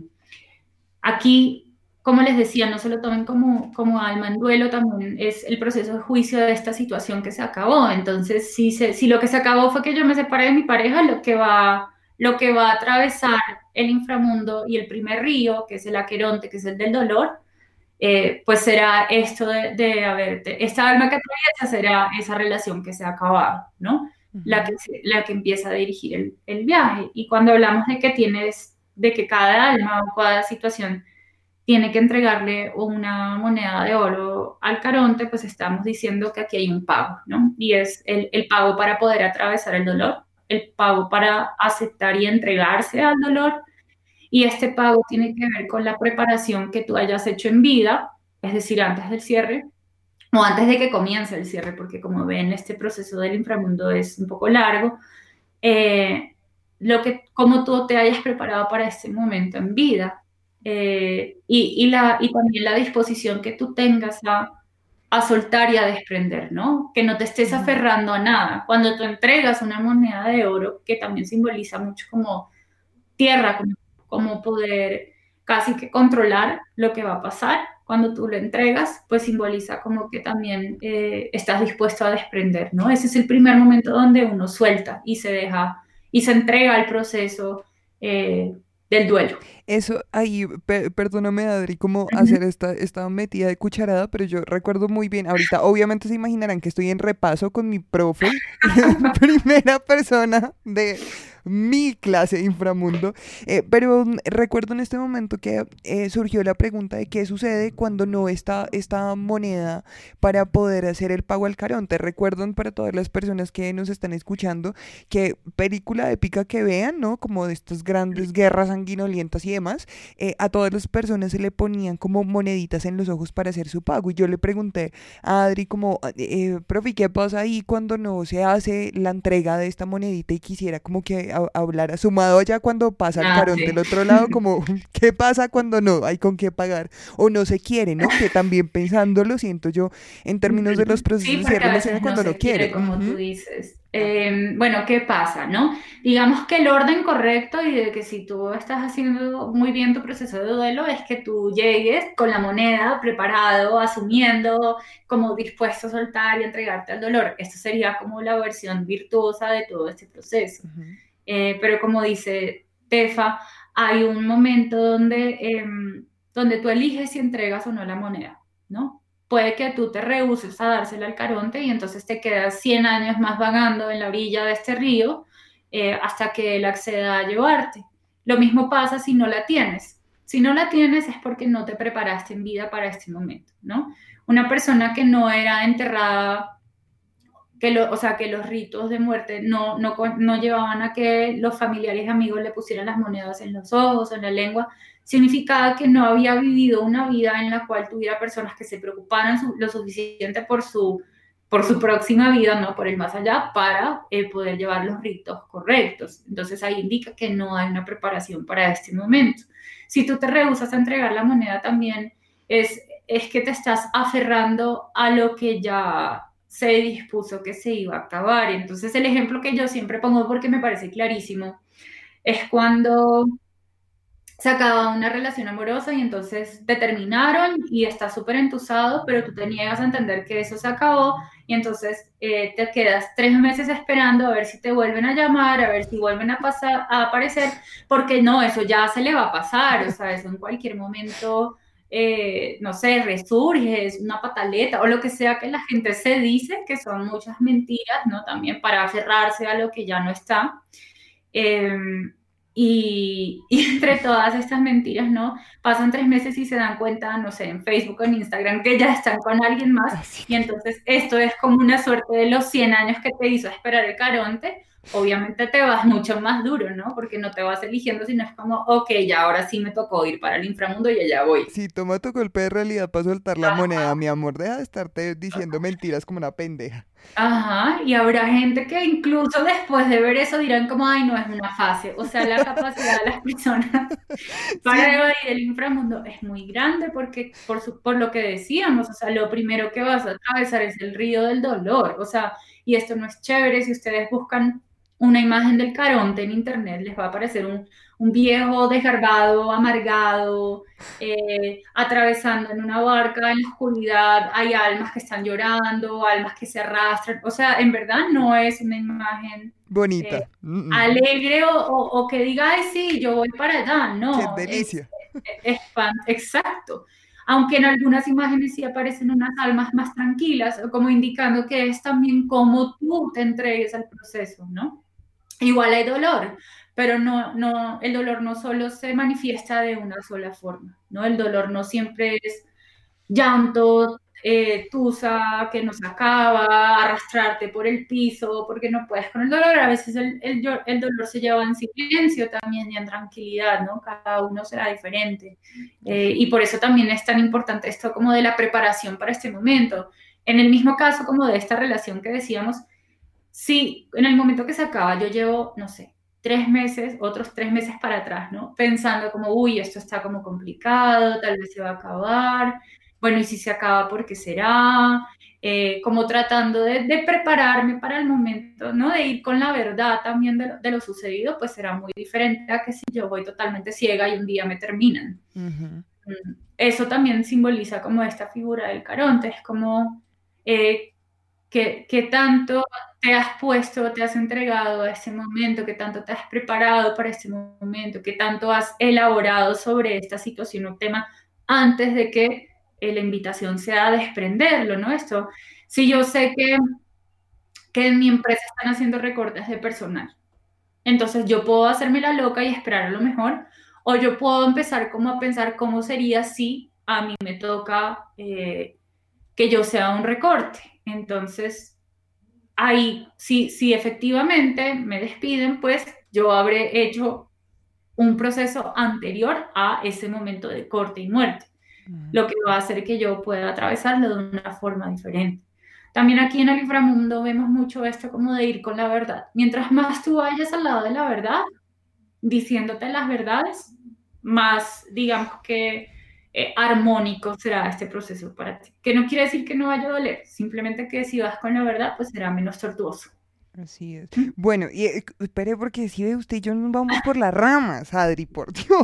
Aquí, como les decía, no se lo tomen como, como alma en duelo, también es el proceso de juicio de esta situación que se acabó. Entonces, si, se, si lo que se acabó fue que yo me separé de mi pareja, lo que va, lo que va a atravesar el inframundo y el primer río, que es el Aqueronte, que es el del dolor, Eh, pues será esto de, de haberte, esta alma que atraviesa será esa relación que se ha acabado, ¿no? Uh-huh. La que, la que empieza a dirigir el, el viaje. Y cuando hablamos de que tienes, de que cada alma o cada situación tiene que entregarle una moneda de oro al Caronte, pues estamos diciendo que aquí hay un pago, ¿no? Y es el, el pago para poder atravesar el dolor, el pago para aceptar y entregarse al dolor. Y este pago tiene que ver con la preparación que tú hayas hecho en vida, es decir, antes del cierre, o antes de que comience el cierre, porque como ven, este proceso del inframundo es un poco largo, eh, lo que, cómo tú te hayas preparado para este momento en vida. Eh, y, y, la, y también la disposición que tú tengas a, a soltar y a desprender, ¿no? Que no te estés aferrando a nada. Cuando tú entregas una moneda de oro, que también simboliza mucho como tierra, como, como poder casi que controlar lo que va a pasar, cuando tú lo entregas, pues simboliza como que también eh, estás dispuesto a desprender, ¿no? Ese es el primer momento donde uno suelta y se deja, y se entrega al proceso eh, del duelo. Eso ahí, pe- perdóname Adri, como Ujú. hacer esta, esta metida de cucharada, pero yo recuerdo muy bien, ahorita obviamente se imaginarán que estoy en repaso con mi profe, primera persona de mi clase de inframundo, eh, pero mm, recuerdo en este momento que eh, surgió la pregunta de qué sucede cuando no está esta moneda para poder hacer el pago al Caronte. Recuerdan para todas las personas que nos están escuchando que película épica que vean, ¿no? Como de estas grandes guerras sanguinolientas y demás, eh, a todas las personas se le ponían como moneditas en los ojos para hacer su pago. Y yo le pregunté a Adri como, eh, profe, ¿qué pasa ahí cuando no se hace la entrega de esta monedita? Y quisiera como que a- hablara, sumado ya cuando pasa el Ah, Caronte sí. del otro lado, como, ¿qué pasa cuando no hay con qué pagar? O no se quiere, ¿no? Que también pensándolo, siento yo, en términos de los Sí, procesos de porque cierre a emocional veces no cuando no se quiere, quiere. como tú Ujú. dices. Eh, bueno, ¿qué pasa, no? Digamos que el orden correcto y de que si tú estás haciendo muy bien tu proceso de duelo es que tú llegues con la moneda preparado, asumiendo, como dispuesto a soltar y entregarte al dolor. Esto sería como la versión virtuosa de todo este proceso. Ujú. Eh, pero como dice Tefa, hay un momento donde, em, donde tú eliges si entregas o no la moneda, ¿no? Puede que tú te rehúses a dársela al Caronte y entonces te quedas cien años más vagando en la orilla de este río eh, hasta que él acceda a llevarte. Lo mismo pasa si no la tienes. Si no la tienes es porque no te preparaste en vida para este momento, ¿no? Una persona que no era enterrada, que lo, o sea, que los ritos de muerte no, no, no llevaban a que los familiares y amigos le pusieran las monedas en los ojos, en la lengua, significaba que no había vivido una vida en la cual tuviera personas que se preocuparan su, lo suficiente por su, por su próxima vida, no por el más allá, para eh, poder llevar los ritos correctos. Entonces ahí indica que no hay una preparación para este momento. Si tú te rehusas a entregar la moneda también, es, es que te estás aferrando a lo que ya se dispuso que se iba a acabar. Entonces el ejemplo que yo siempre pongo porque me parece clarísimo es cuando se acaba una relación amorosa y entonces te terminaron y estás súper entusado, pero tú te niegas a entender que eso se acabó y entonces eh, te quedas tres meses esperando a ver si te vuelven a llamar, a ver si vuelven a, pasar, a aparecer, porque no, eso ya se le va a pasar, o sea, eso en cualquier momento, eh, no sé, resurge, es una pataleta o lo que sea que la gente se dice, que son muchas mentiras, ¿no? También para aferrarse a lo que ya no está. Eh, y, y entre todas estas mentiras, ¿no? Pasan tres meses y se dan cuenta, no sé, en Facebook o en Instagram que ya están con alguien más Así y entonces esto es como una suerte de los cien años que te hizo esperar el Caronte. Obviamente te vas mucho más duro, ¿no? Porque no te vas eligiendo, sino es como, ok, ya ahora sí me tocó ir para el inframundo y allá voy. Sí, toma tu golpe de realidad para soltar la Ajá. moneda, mi amor. Deja de estarte diciendo mentiras como una pendeja. Ajá, y habrá gente que incluso después de ver eso dirán como, ay, no es una fase. O sea, la capacidad de las personas para Sí, evadir el inframundo es muy grande porque, por, su- por lo que decíamos, o sea, lo primero que vas a atravesar es el río del dolor. O sea, y esto no es chévere. Si ustedes buscan una imagen del Caronte en internet, les va a aparecer un, un viejo desgarbado, amargado, eh, atravesando en una barca en la oscuridad, hay almas que están llorando, almas que se arrastran, o sea, en verdad no es una imagen eh, bonita. Mm, mm. alegre o, o- o que diga, ay, sí, yo voy para allá, Qué no, es, delicia. es, fan- exacto. Aunque en algunas imágenes sí aparecen unas almas más tranquilas, como indicando que es también como tú te entregues al proceso, ¿no? Igual hay dolor, pero no, no, el dolor no solo se manifiesta de una sola forma, ¿no? El dolor no siempre es llanto, eh, tusa que no se acaba, arrastrarte por el piso porque no puedes con el dolor. A veces el, el, el dolor se lleva en silencio también y en tranquilidad, ¿no? Cada uno será diferente. Eh, y por eso también es tan importante esto como de la preparación para este momento. En el mismo caso como de esta relación que decíamos, si en el momento que se acaba yo llevo, no sé, tres meses, otros tres meses para atrás, ¿no? Pensando como, uy, esto está como complicado, tal vez se va a acabar, bueno, y si se acaba, ¿por qué será? Eh, como tratando de, de prepararme para el momento, ¿no? De ir con la verdad también de lo, de lo sucedido, pues será muy diferente a que si yo voy totalmente ciega y un día me terminan. Ujú. Eso también simboliza como esta figura del Caronte, es como eh, que, que tanto te has puesto, te has entregado a ese momento, que tanto te has preparado para ese momento, que tanto has elaborado sobre esta situación o tema antes de que eh, la invitación sea a desprenderlo, ¿no? Esto, si yo sé que, que en mi empresa están haciendo recortes de personal, entonces yo puedo hacerme la loca y esperar a lo mejor, o yo puedo empezar como a pensar cómo sería si a mí me toca eh, que yo sea un recorte. Entonces, ahí, si, si efectivamente me despiden, pues yo habré hecho un proceso anterior a ese momento de corte y muerte, lo que va a hacer que yo pueda atravesarlo de una forma diferente. También aquí en el inframundo vemos mucho esto como de ir con la verdad. Mientras más tú vayas al lado de la verdad, diciéndote las verdades, más, digamos que, eh, armónico será este proceso para ti. Que no quiere decir que no vaya a doler, simplemente que si vas con la verdad, pues será menos tortuoso. Así es. Bueno, y eh, espere, porque si ve usted y yo nos vamos por las ramas, Adri, por Dios.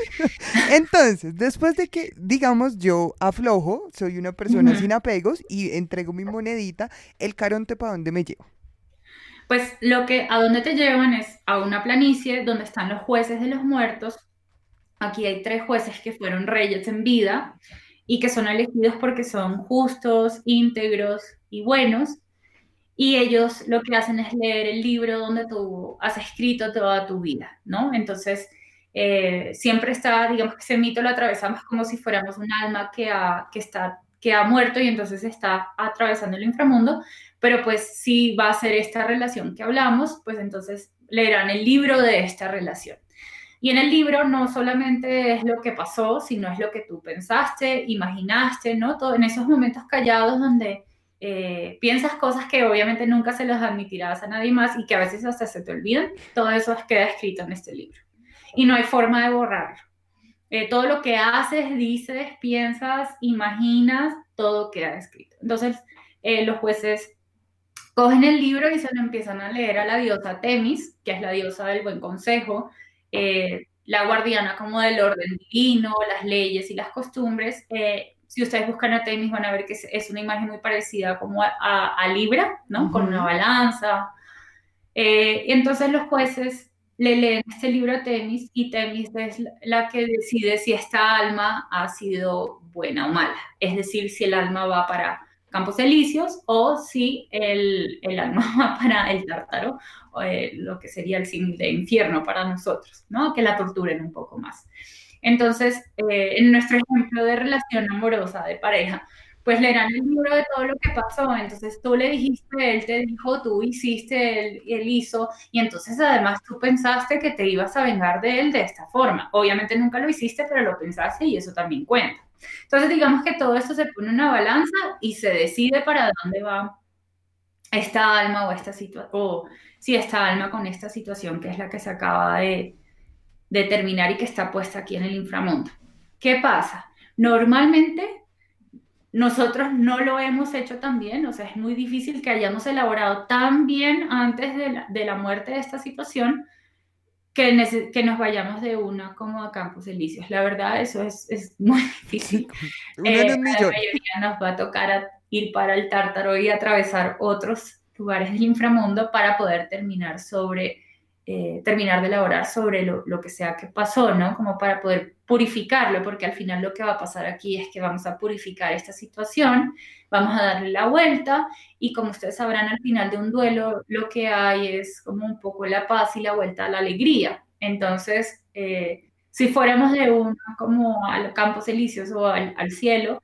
Entonces, después de que, digamos, yo aflojo, soy una persona Ujú. sin apegos y entrego mi monedita, ¿el Caronte para dónde me lleva? Pues lo que a dónde te llevan es a una planicie donde están los jueces de los muertos. Aquí hay tres jueces que fueron reyes en vida y que son elegidos porque son justos, íntegros y buenos. Y ellos lo que hacen es leer el libro donde tú has escrito toda tu vida, ¿no? Entonces, eh, siempre está, digamos que ese mito lo atravesamos como si fuéramos un alma que ha, que está, que ha muerto y entonces está atravesando el inframundo, pero pues si va a ser esta relación que hablamos, pues entonces leerán el libro de esta relación. Y en el libro no solamente es lo que pasó, sino es lo que tú pensaste, imaginaste, ¿no? Todo en esos momentos callados donde eh, piensas cosas que obviamente nunca se las admitirás a nadie más y que a veces hasta se te olvidan, todo eso queda escrito en este libro. Y no hay forma de borrarlo. Eh, todo lo que haces, dices, piensas, imaginas, todo queda escrito. Entonces, eh, los jueces cogen el libro y se lo empiezan a leer a la diosa Temis, que es la diosa del buen consejo, eh, la guardiana como del orden divino, las leyes y las costumbres. Eh, si ustedes buscan a Temis van a ver que es, es una imagen muy parecida como a, a, a Libra, ¿no? Uh-huh. Con una balanza. Eh, y entonces los jueces le leen este libro a Temis y Temis es la que decide si esta alma ha sido buena o mala. Es decir, si el alma va para Campos Elíseos o si el, el alma va para el Tártaro, o, eh, lo que sería el símil de infierno para nosotros, ¿no? Que la torturen un poco más. Entonces, eh, en nuestro ejemplo de relación amorosa, de pareja, pues leerán el libro de todo lo que pasó. Entonces tú le dijiste, él te dijo, tú hiciste, él, él hizo, y entonces además tú pensaste que te ibas a vengar de él de esta forma. Obviamente nunca lo hiciste, pero lo pensaste y eso también cuenta. Entonces digamos que todo esto se pone en una balanza y se decide para dónde va esta alma o esta situación, o si esta alma con esta situación que es la que se acaba de, de terminar y que está puesta aquí en el inframundo. ¿Qué pasa? Normalmente nosotros no lo hemos hecho tan bien, o sea, es muy difícil que hayamos elaborado tan bien antes de la, de la muerte de esta situación que, nece- que nos vayamos de una como a Campos Elíseos. La verdad, eso es, es muy difícil. Uno Eh, en un a la millón. mayoría nos va a tocar a ir para el Tártaro y atravesar otros lugares del inframundo para poder terminar sobre, eh, terminar de elaborar sobre lo, lo que sea que pasó, ¿no? Como para poder purificarlo, porque al final lo que va a pasar aquí es que vamos a purificar esta situación, vamos a darle la vuelta y como ustedes sabrán, al final de un duelo lo que hay es como un poco la paz y la vuelta a la alegría. Entonces, eh, si fuéramos de uno como a los Campos Elíseos o al, al cielo,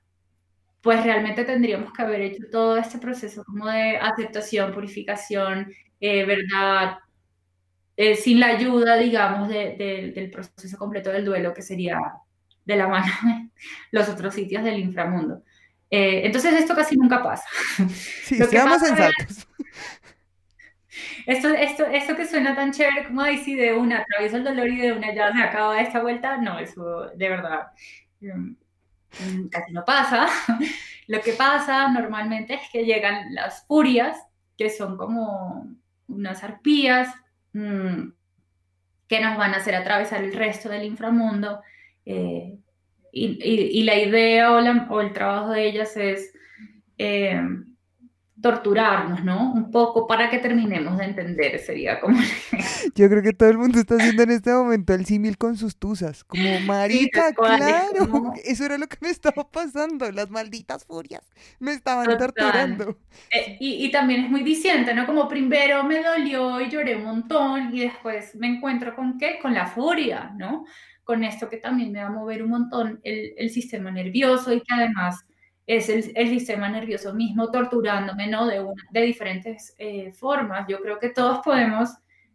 pues realmente tendríamos que haber hecho todo este proceso como de aceptación, purificación, eh, verdad, eh, sin la ayuda, digamos, de, de, del proceso completo del duelo, que sería de la mano de los otros sitios del inframundo. Eh, entonces esto casi nunca pasa. Sí, Lo que seamos pasa sensatos. es, Esto, esto, esto que suena tan chévere como ay, sí, de una atravieso el dolor y de una ya se acaba esta vuelta, no, eso de verdad mm, mm, casi no pasa. Lo que pasa normalmente es que llegan las furias, que son como unas arpías mm, que nos van a hacer atravesar el resto del inframundo. eh, y, y- y la idea o, la- o el trabajo de ellas es eh, torturarnos, ¿no? Un poco para que terminemos de entender, sería como... Yo creo que todo el mundo está haciendo en este momento el símil con sus tusas. Como, Sí, tal marica, cual, es claro, como eso era lo que me estaba pasando. Las malditas furias me estaban total. torturando. Eh, y, y también es muy diciente, ¿no? Como primero me dolió y lloré un montón y después me encuentro con qué, con la furia, ¿no? Con esto que también me va a mover un montón el, el sistema nervioso y que además es el, el sistema nervioso mismo torturándome, ¿no? De, una, de diferentes eh, formas. Yo creo que todos podemos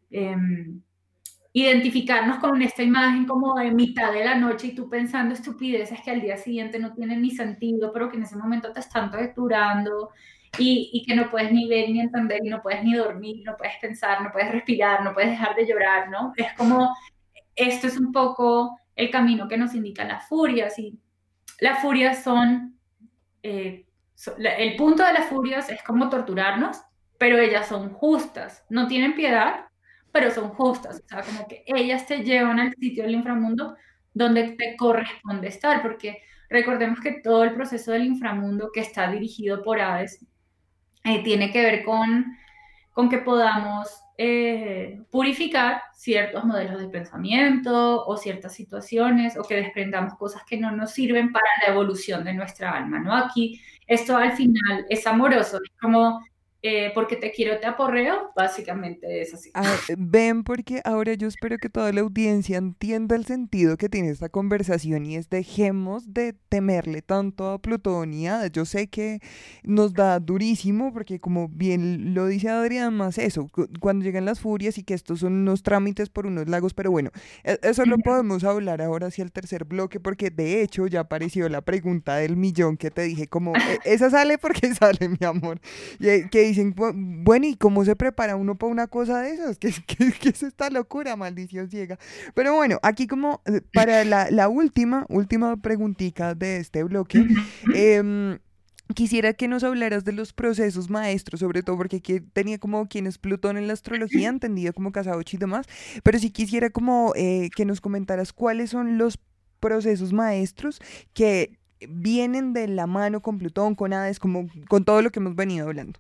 em, identificarnos con esta imagen como de mitad de la noche y tú pensando estupideces que al día siguiente no tienen ni sentido, pero que en ese momento te están torturando y, y que no puedes ni ver ni entender y no puedes ni dormir, no puedes pensar, no puedes respirar, no puedes dejar de llorar, ¿no? Es como, esto es un poco el camino que nos indican las furias y las furias son, eh, so- la- el punto de las furias es como torturarnos, pero ellas son justas, no tienen piedad, pero son justas, o sea, como que ellas te llevan al sitio del inframundo donde te corresponde estar, porque recordemos que todo el proceso del inframundo que está dirigido por Hades eh, tiene que ver con, con que podamos eh, purificar ciertos modelos de pensamiento o ciertas situaciones o que desprendamos cosas que no nos sirven para la evolución de nuestra alma, ¿no? Aquí esto al final es amoroso, es como eh, porque te quiero te aporreo, básicamente es así. Ah, ven, porque ahora yo espero que toda la audiencia entienda el sentido que tiene esta conversación y es dejemos de temerle tanto a Plutón y Hades. Yo sé que nos da durísimo porque como bien lo dice Adrián, más eso, cu- cuando llegan las furias y que estos son unos trámites por unos lagos, pero bueno, e- eso lo podemos hablar ahora hacia el tercer bloque porque de hecho ya apareció la pregunta del millón que te dije como, "E- esa sale porque sale, mi amor. Y, eh, que dicen, "Bu- bueno, ¿y cómo se prepara uno para una cosa de esas? ¿Qué, es- qué, qué es esta locura, maldición ciega? Pero bueno, aquí como eh, para la, la última, última preguntita de este bloque, em, quisiera que nos hablaras de los procesos maestros, sobre todo porque aquí tenía como quién es Plutón en la astrología, entendido como Casadochi y demás, pero sí quisiera como eh, que nos comentaras cuáles son los procesos maestros que vienen de la mano con Plutón, con Hades, como con todo lo que hemos venido hablando.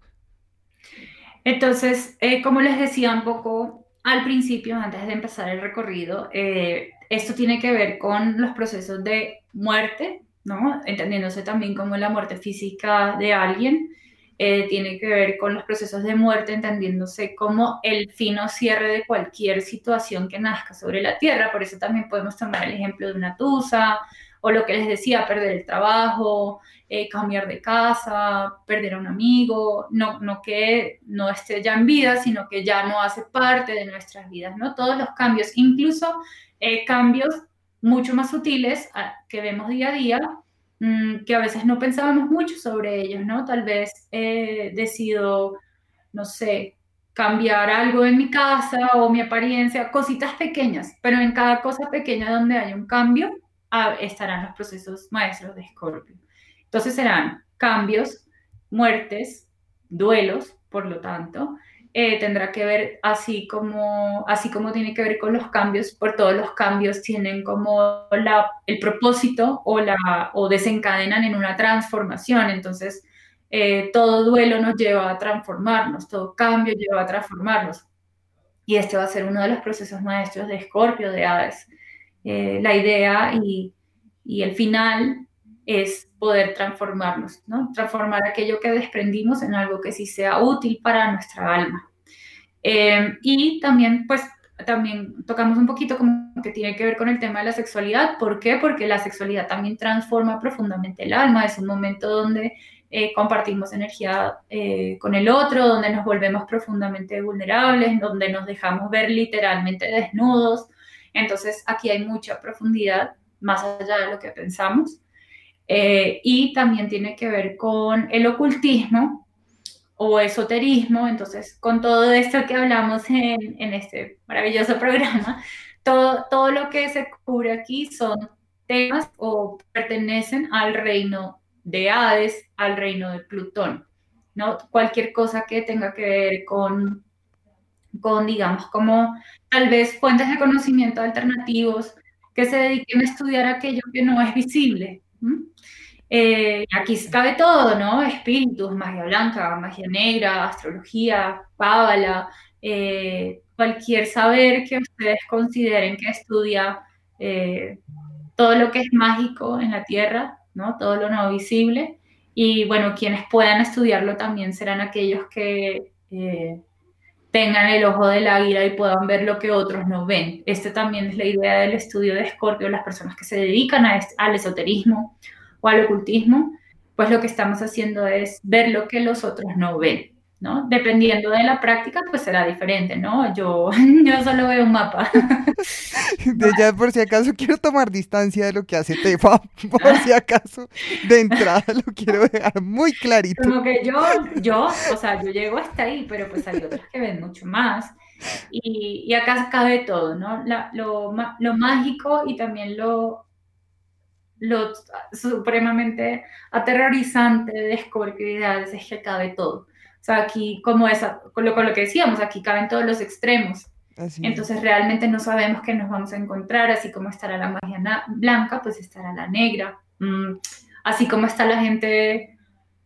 Entonces, eh, como les decía un poco al principio, antes de empezar el recorrido, eh, esto tiene que ver con los procesos de muerte, ¿no? Entendiéndose también como la muerte física de alguien. Eh, tiene que ver con los procesos de muerte, entendiéndose como el fin o cierre de cualquier situación que nazca sobre la Tierra. Por eso también podemos tomar el ejemplo de una tusa, o lo que les decía, perder el trabajo, eh, cambiar de casa, perder a un amigo, no, no que no esté ya en vida, sino que ya no hace parte de nuestras vidas, ¿no? Todos los cambios, incluso eh, cambios mucho más sutiles a, que vemos día a día, mmm, que a veces no pensábamos mucho sobre ellos, ¿no? Tal vez eh, decido, no sé, cambiar algo en mi casa o mi apariencia, cositas pequeñas, pero en cada cosa pequeña donde hay un cambio, ah, estarán los procesos maestros de Escorpio. Entonces serán cambios, muertes, duelos, por lo tanto, eh, tendrá que ver así como, así como tiene que ver con los cambios, por todos los cambios tienen como la, el propósito o, la, o desencadenan en una transformación. Entonces, eh, todo duelo nos lleva a transformarnos, todo cambio lleva a transformarnos. Y este va a ser uno de los procesos maestros de Escorpio, de Hades. Eh, la idea y, y el final es poder transformarnos, ¿no? Transformar aquello que desprendimos en algo que sí sea útil para nuestra alma. Eh, y también, pues, también tocamos un poquito como que tiene que ver con el tema de la sexualidad. ¿Por qué? Porque la sexualidad también transforma profundamente el alma. Es un momento donde eh, compartimos energía eh, con el otro, donde nos volvemos profundamente vulnerables, donde nos dejamos ver literalmente desnudos. Entonces, aquí hay mucha profundidad, más allá de lo que pensamos. Eh, y también tiene que ver con el ocultismo, o esoterismo. Entonces, con todo esto que hablamos en, en este maravilloso programa, todo, todo lo que se cubre aquí son temas o pertenecen al reino de Hades, al reino de Plutón, ¿no? Cualquier cosa que tenga que ver con, con, digamos, como tal vez fuentes de conocimiento alternativos que se dediquen a estudiar aquello que no es visible. ¿Mm? Eh, aquí cabe todo, ¿no? Espíritus, magia blanca, magia negra, astrología, cábala, eh, cualquier saber que ustedes consideren que estudia eh, todo lo que es mágico en la Tierra, ¿no? Todo lo no visible. Y bueno, quienes puedan estudiarlo también serán aquellos que eh, tengan el ojo del águila y puedan ver lo que otros no ven. Este también es la idea del estudio de Escorpio, las personas que se dedican a este, al esoterismo o al ocultismo, pues lo que estamos haciendo es ver lo que los otros no ven, ¿no? Dependiendo de la práctica, pues será diferente, ¿no? Yo, yo solo veo un mapa. De ya, por si acaso, quiero tomar distancia de lo que hace Tefa, por si acaso, de entrada lo quiero dejar muy clarito. Como que yo, yo, o sea, yo llego hasta ahí, pero pues hay otros que ven mucho más. Y, y acá cabe todo, ¿no? La, lo, lo mágico y también lo, lo supremamente aterrorizante de Escorpio y de Hades es que cabe todo. O sea, aquí, como esa, con, lo, con lo que decíamos, aquí caben todos los extremos. Así Entonces, es. realmente no sabemos qué nos vamos a encontrar. Así como estará la magia blanca, pues estará la negra. Mm, así como está la gente,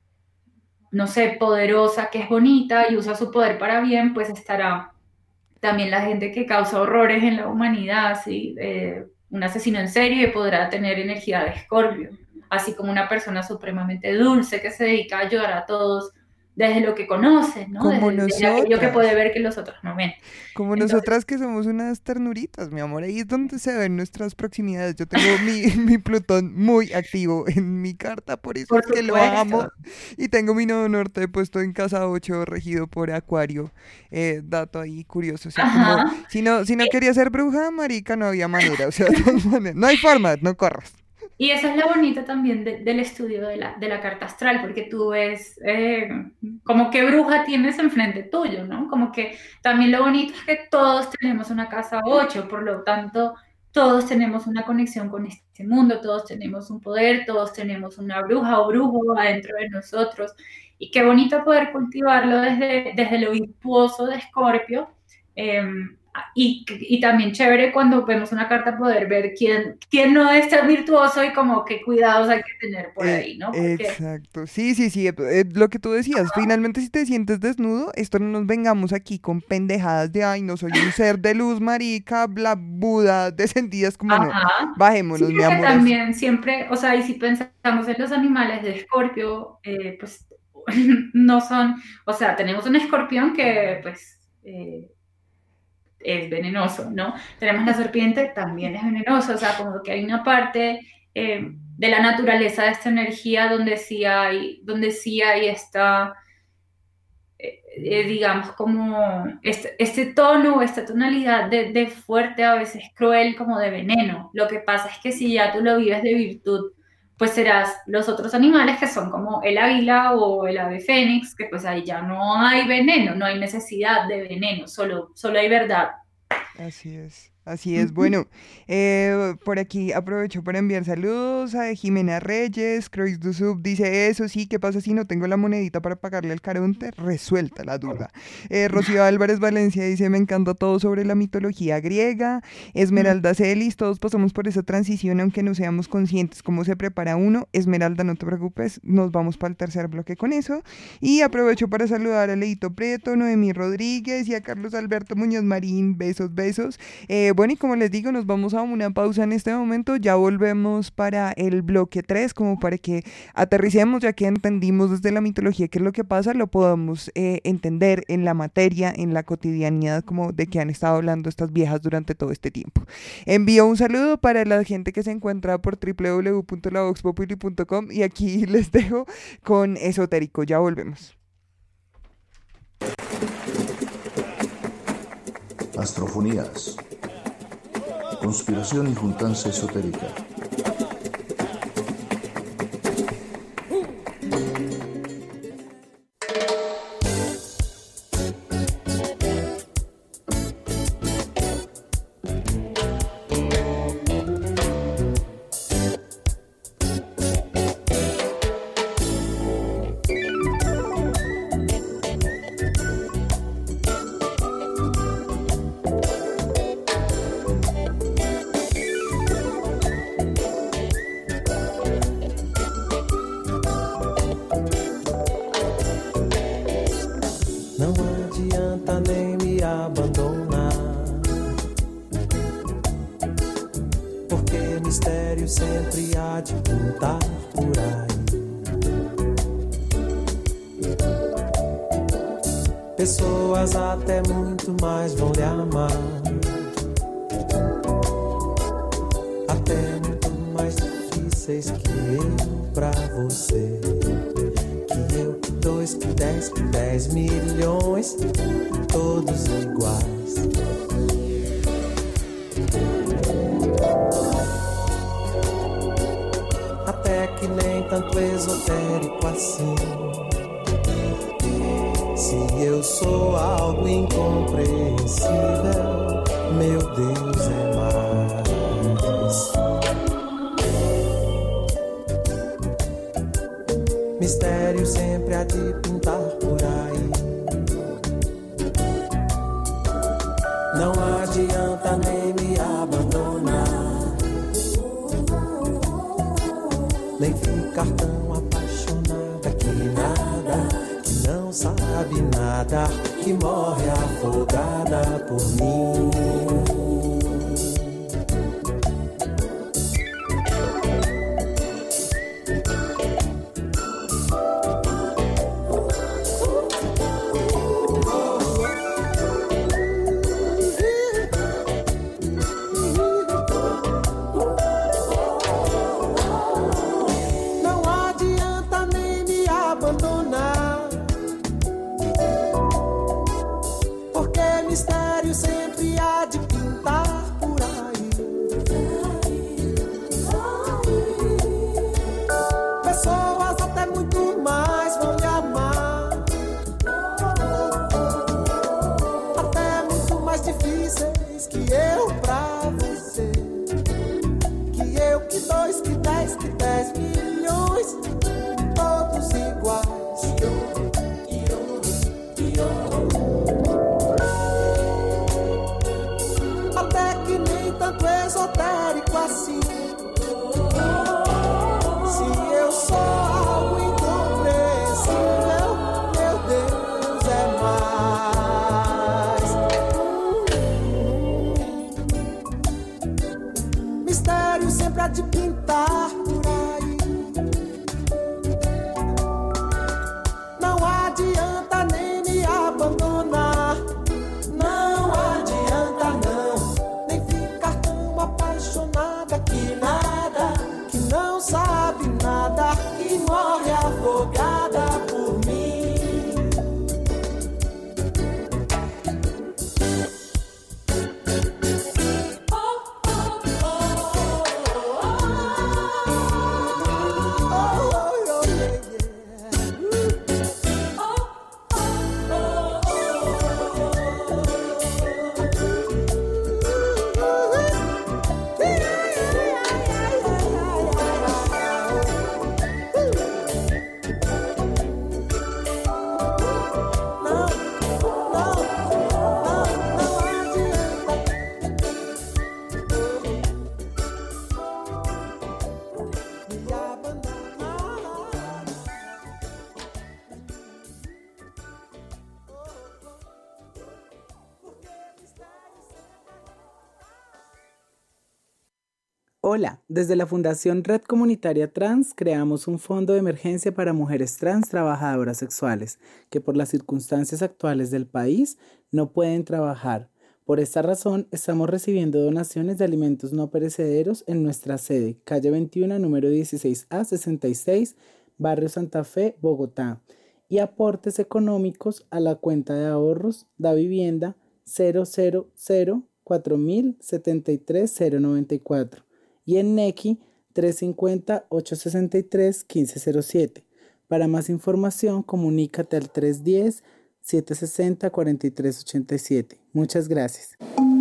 no sé, poderosa, que es bonita y usa su poder para bien, pues estará también la gente que causa horrores en la humanidad, ¿sí? Eh, un asesino en serie podrá tener energía de Escorpio. Así como una persona supremamente dulce que se dedica a ayudar a todos desde lo que conoce, ¿no? Como desde, desde aquello que puede ver que los otros no ven. Como Entonces, nosotras que somos unas ternuritas, mi amor, ahí es donde se ven nuestras proximidades. Yo tengo mi, mi Plutón muy activo en mi carta, por eso por es que lo amo. Y tengo mi nodo norte puesto en casa ocho, regido por Acuario. Eh, dato ahí curioso. O sea, como, si no, si no quería ser bruja, marica, no había manera. O sea, de todas maneras, no hay forma, no corras. Y eso es lo bonito también de, del estudio de la, de la carta astral, porque tú ves eh, como qué bruja tienes enfrente tuyo, ¿no? Como que también lo bonito es que todos tenemos una casa ocho, por lo tanto, todos tenemos una conexión con este mundo, todos tenemos un poder, todos tenemos una bruja o brujo adentro de nosotros. Y qué bonito poder cultivarlo desde, desde lo virtuoso de Escorpio. Eh, Y, y también chévere cuando vemos una carta poder ver quién, quién no es tan virtuoso y como qué cuidados hay que tener por ahí, ¿no? Porque... Exacto, sí, sí, sí, eh, lo que tú decías, Ajá. finalmente si te sientes desnudo, esto no nos vengamos aquí con pendejadas de, ay, no soy un ser de luz, marica, bla, Buda, descendidas, como Ajá. no, bajémonos, sí, mi amor. También siempre, o sea, y si pensamos en los animales de Escorpio, eh, pues no son, o sea, tenemos un escorpión que, pues... Eh, es venenoso, ¿no? Tenemos la serpiente, también es venenosa, o sea, como que hay una parte eh, de la naturaleza de esta energía donde sí hay, donde sí hay esta, eh, eh, digamos, como este, este tono, esta tonalidad de, de fuerte, a veces cruel, como de veneno. Lo que pasa es que si ya tú lo vives de virtud, pues serás los otros animales que son como el águila o el ave fénix, que pues ahí ya no hay veneno, no hay necesidad de veneno, solo, solo hay verdad. Así es. Así es, bueno, eh, por aquí aprovecho para enviar saludos a Jimena Reyes. Croix du Sub dice, eso sí, ¿qué pasa si no tengo la monedita para pagarle al Caronte? Resuelta la duda. Eh, Rocío Álvarez Valencia dice, me encanta todo sobre la mitología griega. Esmeralda Celis, todos pasamos por esa transición aunque no seamos conscientes cómo se prepara uno. Esmeralda, no te preocupes, nos vamos para el tercer bloque con eso. Y aprovecho para saludar a Leito Prieto, Noemí Rodríguez y a Carlos Alberto Muñoz Marín, besos, besos. Eh, Bueno, y como les digo, nos vamos a una pausa en este momento, ya volvemos para el bloque tres, como para que aterricemos, ya que entendimos desde la mitología qué es lo que pasa, lo podamos eh, entender en la materia, en la cotidianidad, como de que han estado hablando estas viejas durante todo este tiempo. Envío un saludo para la gente que se encuentra por doble u doble u doble u punto la vox populi punto com y aquí les dejo con Esotérico, ya volvemos. Astrofonías. Conspiración y juntanza esotérica. Pessoas até muito mais vão lhe amar, até muito mais difíceis que eu pra você. Que eu, que dois, que dez, que dez milhões, todos iguais. Até que nem tanto esotérico assim. Se eu sou algo incompreensível, meu Deus é mais. Mistério sempre há de pintar por aí. Não adianta nem me abandonar, nem ficar tão apaixonada que nada, que não sabe nada, que morre afogada por mim. Hola, desde la Fundación Red Comunitaria Trans creamos un fondo de emergencia para mujeres trans trabajadoras sexuales que por las circunstancias actuales del país no pueden trabajar. Por esta razón, estamos recibiendo donaciones de alimentos no perecederos en nuestra sede, calle veintiuno, número dieciséis A sesenta y seis, Barrio Santa Fe, Bogotá, y aportes económicos a la cuenta de ahorros Da Vivienda cero cero cero cuatro mil setenta y tres cero noventa y cuatro y en Nequi tres cinco cero ocho seis tres uno cinco cero siete. Para más información, comunícate al tres uno cero siete seis cero cuatro tres ocho siete. Muchas gracias.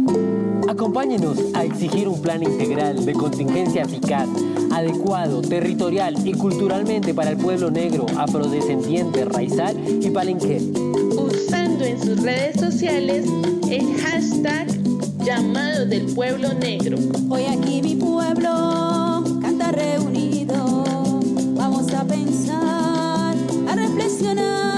Acompáñenos a exigir un plan integral de contingencia eficaz, adecuado, territorial y culturalmente para el pueblo negro, afrodescendiente, raizal y palenqué. Usando en sus redes sociales el hashtag Llamado del Pueblo Negro. Hoy aquí mi pueblo canta reunido. Vamos a pensar, a reflexionar.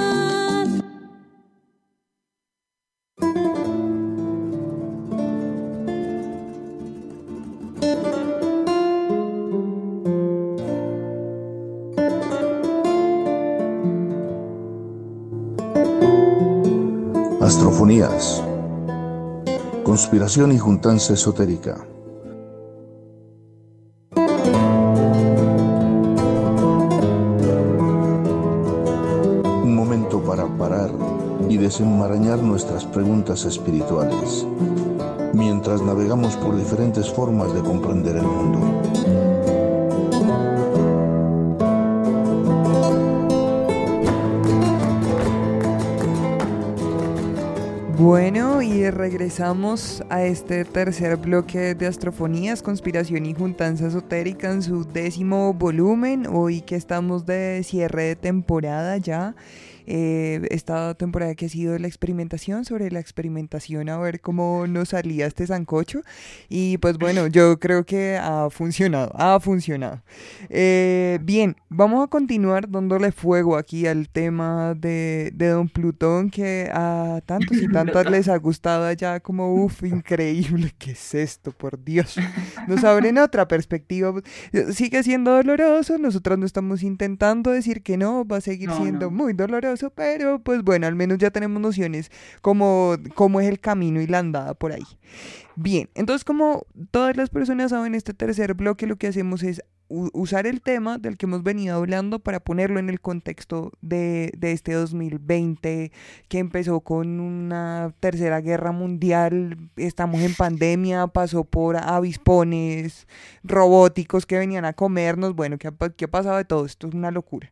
Astrofonías. Conspiración y juntanza esotérica. Un momento para parar y desenmarañar nuestras preguntas espirituales, mientras navegamos por diferentes formas de comprender el mundo. Bueno, y regresamos a este tercer bloque de Astrofonías, Conspiración y Juntanza Esotérica en su décimo volumen. Hoy que estamos de cierre de temporada ya. Eh, esta temporada que ha sido la experimentación, sobre la experimentación, a ver cómo nos salía este sancocho. Y pues bueno, yo creo que ha funcionado, ha funcionado. Eh, bien, vamos a continuar dándole fuego aquí al tema de, de Don Plutón, que a tantos y tantas les ha gustado allá, como uff, increíble, ¿qué es esto? Por Dios, nos abren otra perspectiva. Sigue siendo doloroso, nosotros no estamos intentando decir que no, va a seguir No, siendo no. muy doloroso, pero pues bueno, al menos ya tenemos nociones como cómo es el camino y la andada por ahí. Bien, entonces como todas las personas saben, este tercer bloque lo que hacemos es u- usar el tema del que hemos venido hablando para ponerlo en el contexto de, de este dos mil veinte, que empezó con una tercera guerra mundial, estamos en pandemia, pasó por avispones robóticos que venían a comernos, bueno, ¿qué ha, pa- qué ha pasado de todo esto? Es una locura.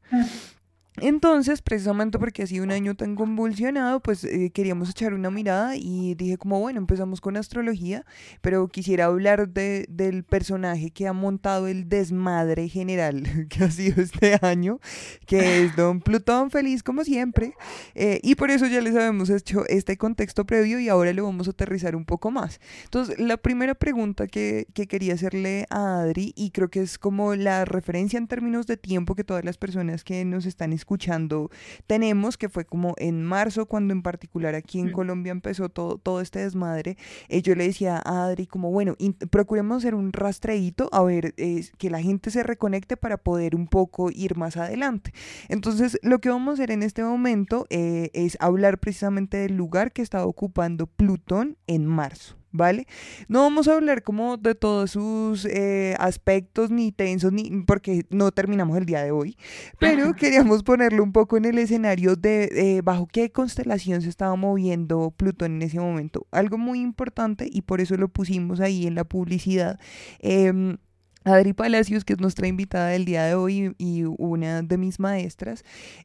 Entonces, precisamente porque ha sido un año tan convulsionado, pues eh, queríamos echar una mirada y dije como, bueno, empezamos con astrología, pero quisiera hablar de, del personaje que ha montado el desmadre general que ha sido este año, que es Don Plutón, feliz como siempre, eh, y por eso ya les habíamos hecho este contexto previo y ahora lo vamos a aterrizar un poco más. Entonces, la primera pregunta que, que quería hacerle a Adri, y creo que es como la referencia en términos de tiempo que todas las personas que nos están escuchando tenemos, que fue como en marzo, cuando en particular aquí en Colombia empezó todo, todo este desmadre. Eh, yo le decía a Adri como, bueno, in- procuremos hacer un rastreíto, a ver, eh, que la gente se reconecte para poder un poco ir más adelante. Entonces, lo que vamos a hacer en este momento eh, es hablar precisamente del lugar que estaba ocupando Plutón en marzo. ¿Vale? No vamos a hablar como de todos sus eh, aspectos ni tensos, ni porque no terminamos el día de hoy, pero queríamos ponerlo un poco en el escenario de eh, bajo qué constelación se estaba moviendo Plutón en ese momento. Algo muy importante, y por eso lo pusimos ahí en la publicidad. Eh, Adri Palacios, que es nuestra invitada del día de hoy y una de mis maestras,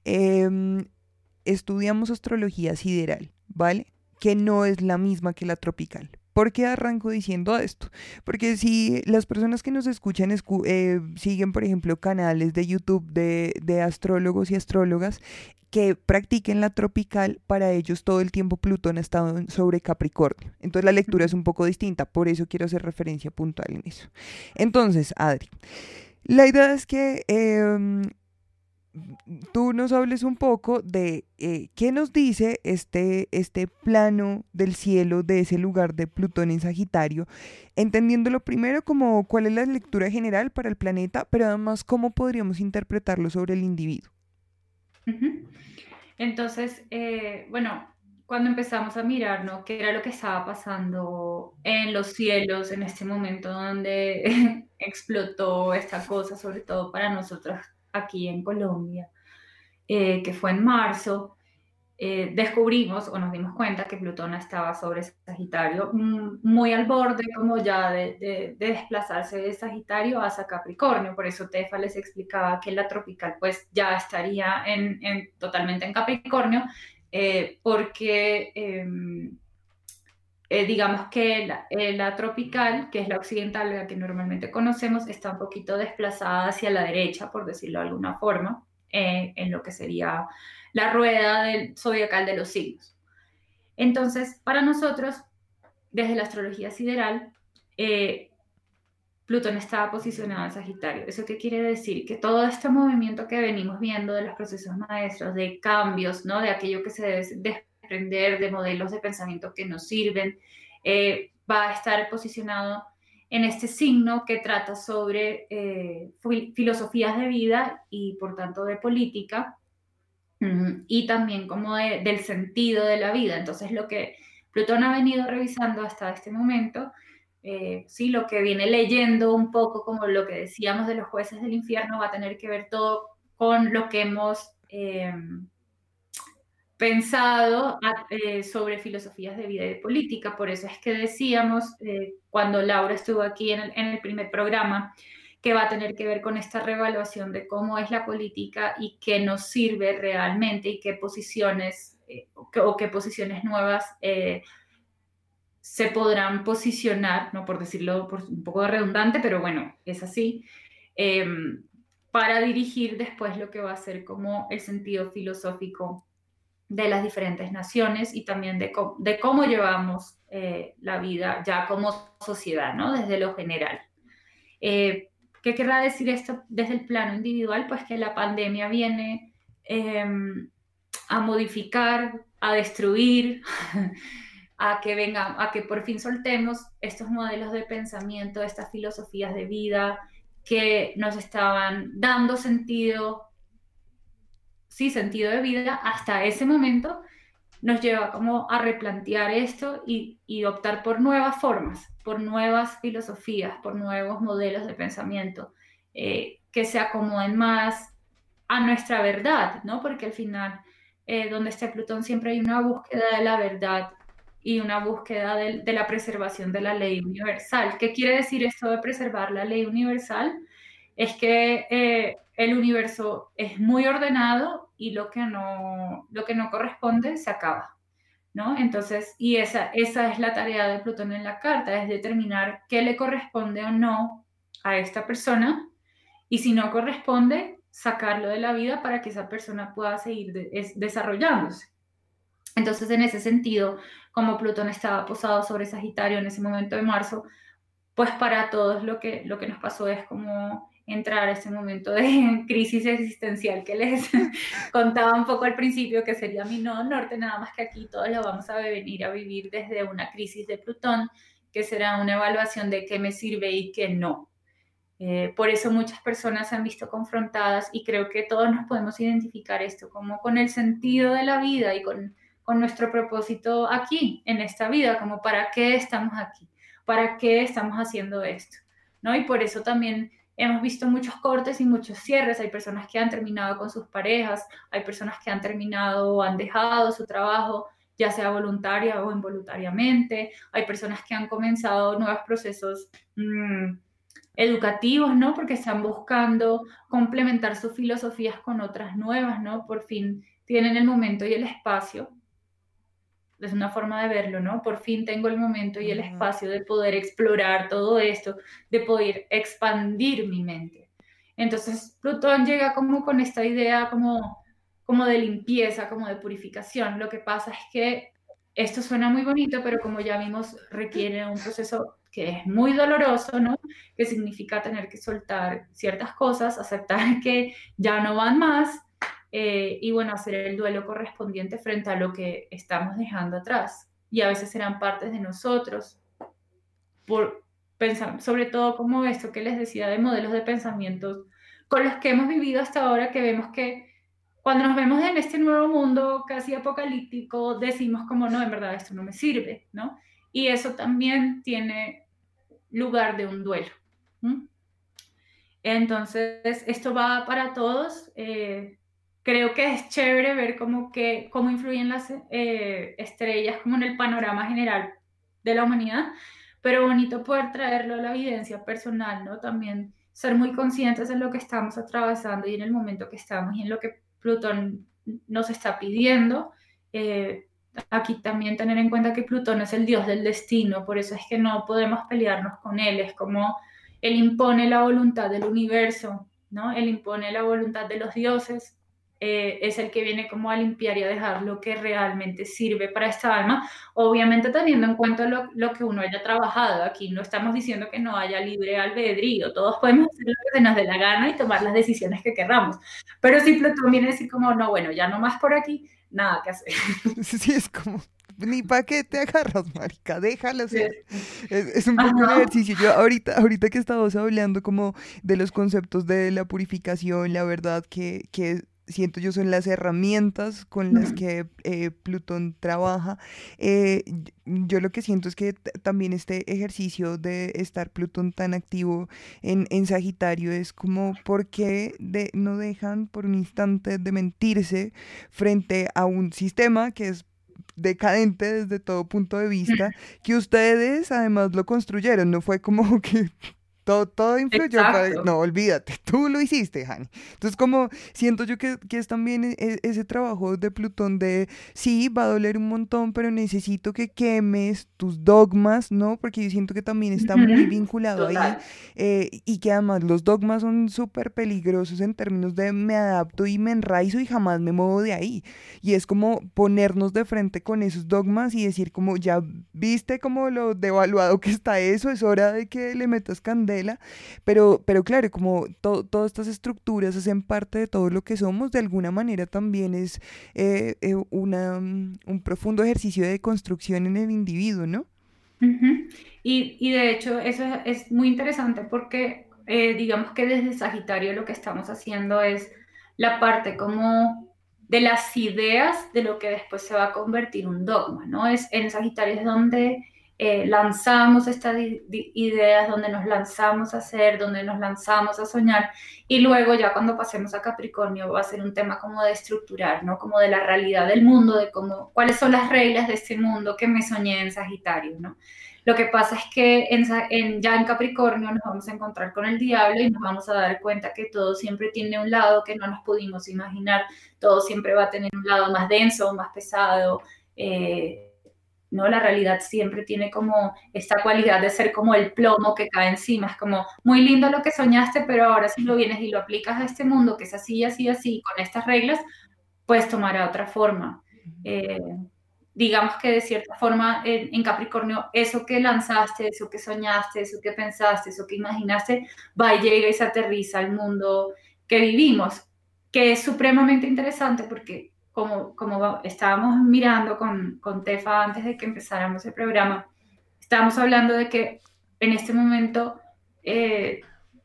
eh, estudiamos astrología sideral, ¿vale? Que no es la misma que la tropical. ¿Por qué arranco diciendo esto? Porque si las personas que nos escuchan escu- eh, siguen, por ejemplo, canales de YouTube de, de astrólogos y astrólogas que practiquen la tropical, para ellos todo el tiempo Plutón ha estado en- sobre Capricornio. Entonces la lectura es un poco distinta, por eso quiero hacer referencia puntual en eso. Entonces, Adri, la idea es que em, tú nos hables un poco de eh, qué nos dice este, este plano del cielo de ese lugar de Plutón en Sagitario, entendiéndolo primero como cuál es la lectura general para el planeta, pero además cómo podríamos interpretarlo sobre el individuo. Ujú. Entonces, eh, bueno, cuando empezamos a mirar, ¿no?, qué era lo que estaba pasando en los cielos en este momento donde explotó esta cosa, sobre todo para nosotros aquí en Colombia, eh, que fue en marzo, eh, descubrimos o nos dimos cuenta que Plutón estaba sobre Sagitario, mm, muy al borde como ya de, de- de desplazarse de Sagitario hacia Capricornio. Por eso Tefa les explicaba que la tropical pues ya estaría en, en- totalmente en Capricornio, eh, porque em, eh, digamos que la, eh, la tropical, que es la occidental, la que normalmente conocemos, está un poquito desplazada hacia la derecha, por decirlo de alguna forma, eh, en lo que sería la rueda del zodiacal de los signos. Entonces, para nosotros, desde la astrología sideral, eh, Plutón estaba posicionado en Sagitario. ¿Eso qué quiere decir? Que todo este movimiento que venimos viendo de los procesos maestros, de cambios, ¿no?, de aquello que se debe desprender, de modelos de pensamiento que nos sirven, eh, va a estar posicionado en este signo que trata sobre eh, filosofías de vida y por tanto de política, mm, y también como de- del sentido de la vida. Entonces lo que Plutón ha venido revisando hasta este momento, eh, sí, lo que viene leyendo un poco como lo que decíamos de los jueces del infierno, va a tener que ver todo con lo que hemos eh, pensado a- eh, sobre filosofías de vida y de política. Por eso es que decíamos, eh, cuando Laura estuvo aquí en el, en el primer programa, que va a tener que ver con esta reevaluación de cómo es la política y qué nos sirve realmente y qué posiciones eh, o, qué, o qué posiciones nuevas eh, se podrán posicionar, ¿no? Por decirlo por un poco redundante, pero bueno, es así, eh, para dirigir después lo que va a ser como el sentido filosófico de las diferentes naciones y también de, cómo, de cómo llevamos eh, la vida ya como sociedad, ¿no? Desde lo general. Eh, ¿Qué querrá decir esto desde el plano individual? Pues que la pandemia viene eh, a modificar, a destruir, a que venga, a que por fin soltemos estos modelos de pensamiento, estas filosofías de vida que nos estaban dando sentido, sí, sentido de vida hasta ese momento, nos lleva como a replantear esto y, y optar por nuevas formas, por nuevas filosofías, por nuevos modelos de pensamiento eh, que se acomoden más a nuestra verdad, ¿no? Porque al final, eh, donde está Plutón, siempre hay una búsqueda de la verdad y una búsqueda de, de la preservación de la ley universal. ¿Qué quiere decir esto de preservar la ley universal? Es que eh, el universo es muy ordenado y lo que no, lo que no corresponde se acaba, ¿no? Entonces, y esa, esa es la tarea de Plutón en la carta, es determinar qué le corresponde o no a esta persona, y si no corresponde, sacarlo de la vida para que esa persona pueda seguir de, es, desarrollándose. Entonces, en ese sentido, como Plutón estaba posado sobre Sagitario en ese momento de marzo, pues para todos lo que, lo que nos pasó es como entrar a ese momento de crisis existencial que les contaba un poco al principio, que sería mi nodo norte, nada más que aquí todos lo vamos a venir a vivir desde una crisis de Plutón, que será una evaluación de qué me sirve y qué no. Eh, por eso muchas personas se han visto confrontadas y creo que todos nos podemos identificar esto como con el sentido de la vida y con, con nuestro propósito aquí, en esta vida, como para qué estamos aquí, para qué estamos haciendo esto, ¿no? Y por eso también hemos visto muchos cortes y muchos cierres. Hay personas que han terminado con sus parejas, hay personas que han terminado o han dejado su trabajo, ya sea voluntaria o involuntariamente, hay personas que han comenzado nuevos procesos mmm, educativos, ¿no? Porque están buscando complementar sus filosofías con otras nuevas, ¿no? Por fin tienen el momento y el espacio. Es una forma de verlo, ¿no? Por fin tengo el momento y el espacio de poder explorar todo esto, de poder expandir mi mente. Entonces, Plutón llega como con esta idea como, como de limpieza, como de purificación. Lo que pasa es que esto suena muy bonito, pero como ya vimos, requiere un proceso que es muy doloroso, ¿no? Que significa tener que soltar ciertas cosas, aceptar que ya no van más, eh, y bueno, hacer el duelo correspondiente frente a lo que estamos dejando atrás. Y a veces serán partes de nosotros, por pensar, sobre todo como esto que les decía de modelos de pensamientos con los que hemos vivido hasta ahora, que vemos que cuando nos vemos en este nuevo mundo casi apocalíptico, decimos como no, en verdad esto no me sirve, ¿no? Y eso también tiene lugar de un duelo. ¿Mm? Entonces, esto va para todos. Eh, creo que es chévere ver cómo, que, cómo influyen las eh, estrellas como en el panorama general de la humanidad, pero bonito poder traerlo a la evidencia personal, ¿no? También ser muy conscientes de lo que estamos atravesando y en el momento que estamos y en lo que Plutón nos está pidiendo. Eh, aquí también tener en cuenta que Plutón es el dios del destino, por eso es que no podemos pelearnos con él, es como él impone la voluntad del universo, ¿no? Él impone la voluntad de los dioses, eh, es el que viene como a limpiar y a dejar lo que realmente sirve para esta alma, obviamente teniendo en cuenta lo, lo que uno haya trabajado. Aquí no estamos diciendo que no haya libre albedrío, todos podemos hacer lo que se nos dé la gana y tomar las decisiones que querramos, pero si Plutón viene a decir como, no, bueno, ya no más por aquí, nada que hacer. Sí, es como, ni para qué te agarras, marica, déjalo ser. Es, es un poco un ejercicio. Yo ahorita, ahorita que estábamos hablando como de los conceptos de la purificación, la verdad que, que siento yo son las herramientas con las que eh, Plutón trabaja. Eh, yo lo que siento es que t- también este ejercicio de estar Plutón tan activo en, en Sagitario es como por qué de, no dejan por un instante de mentirse frente a un sistema que es decadente desde todo punto de vista, que ustedes además lo construyeron, no fue como que todo, todo influyó para... Exacto. No, olvídate, tú lo hiciste, Hani. Entonces como siento yo que, que es también e- e- ese trabajo de Plutón de, sí, va a doler un montón, pero necesito que quemes tus dogmas, ¿no? Porque yo siento que también está muy Ujú, vinculado ahí, total. eh, y que además los dogmas son súper peligrosos en términos de me adapto y me enraizo y jamás me muevo de ahí. Y es como ponernos de frente con esos dogmas y decir como, ya viste como lo devaluado que está eso, es hora de que le metas candela. Pero, pero claro, como to- todas estas estructuras hacen parte de todo lo que somos, de alguna manera también es eh, eh, una, mm, un profundo ejercicio de construcción en el individuo, ¿no? Ujú. Y, y de hecho eso es, es muy interesante porque eh, digamos que desde Sagitario lo que estamos haciendo es la parte como de las ideas de lo que después se va a convertir un dogma, ¿no? Es, en Sagitario es donde eh, lanzamos estas di- di- ideas, donde nos lanzamos a hacer, donde nos lanzamos a soñar y luego ya cuando pasemos a Capricornio va a ser un tema como de estructurar, ¿no? Como de la realidad del mundo, de cómo, cuáles son las reglas de este mundo que me soñé en Sagitario, ¿no? Lo que pasa es que en, en, ya en Capricornio nos vamos a encontrar con el diablo y nos vamos a dar cuenta que todo siempre tiene un lado que no nos pudimos imaginar, todo siempre va a tener un lado más denso, más pesado, eh, ¿no? La realidad siempre tiene como esta cualidad de ser como el plomo que cae encima, es como muy lindo lo que soñaste, pero ahora si lo vienes y lo aplicas a este mundo que es así, así, así, con estas reglas, pues tomará otra forma. Eh, digamos que de cierta forma en, en, Capricornio, eso que lanzaste, eso que soñaste, eso que pensaste, eso que imaginaste, va y llega y se aterriza al mundo que vivimos, que es supremamente interesante porque como, como estábamos mirando con, con Tefa antes de que empezáramos el programa, estábamos hablando de que en este momento eh,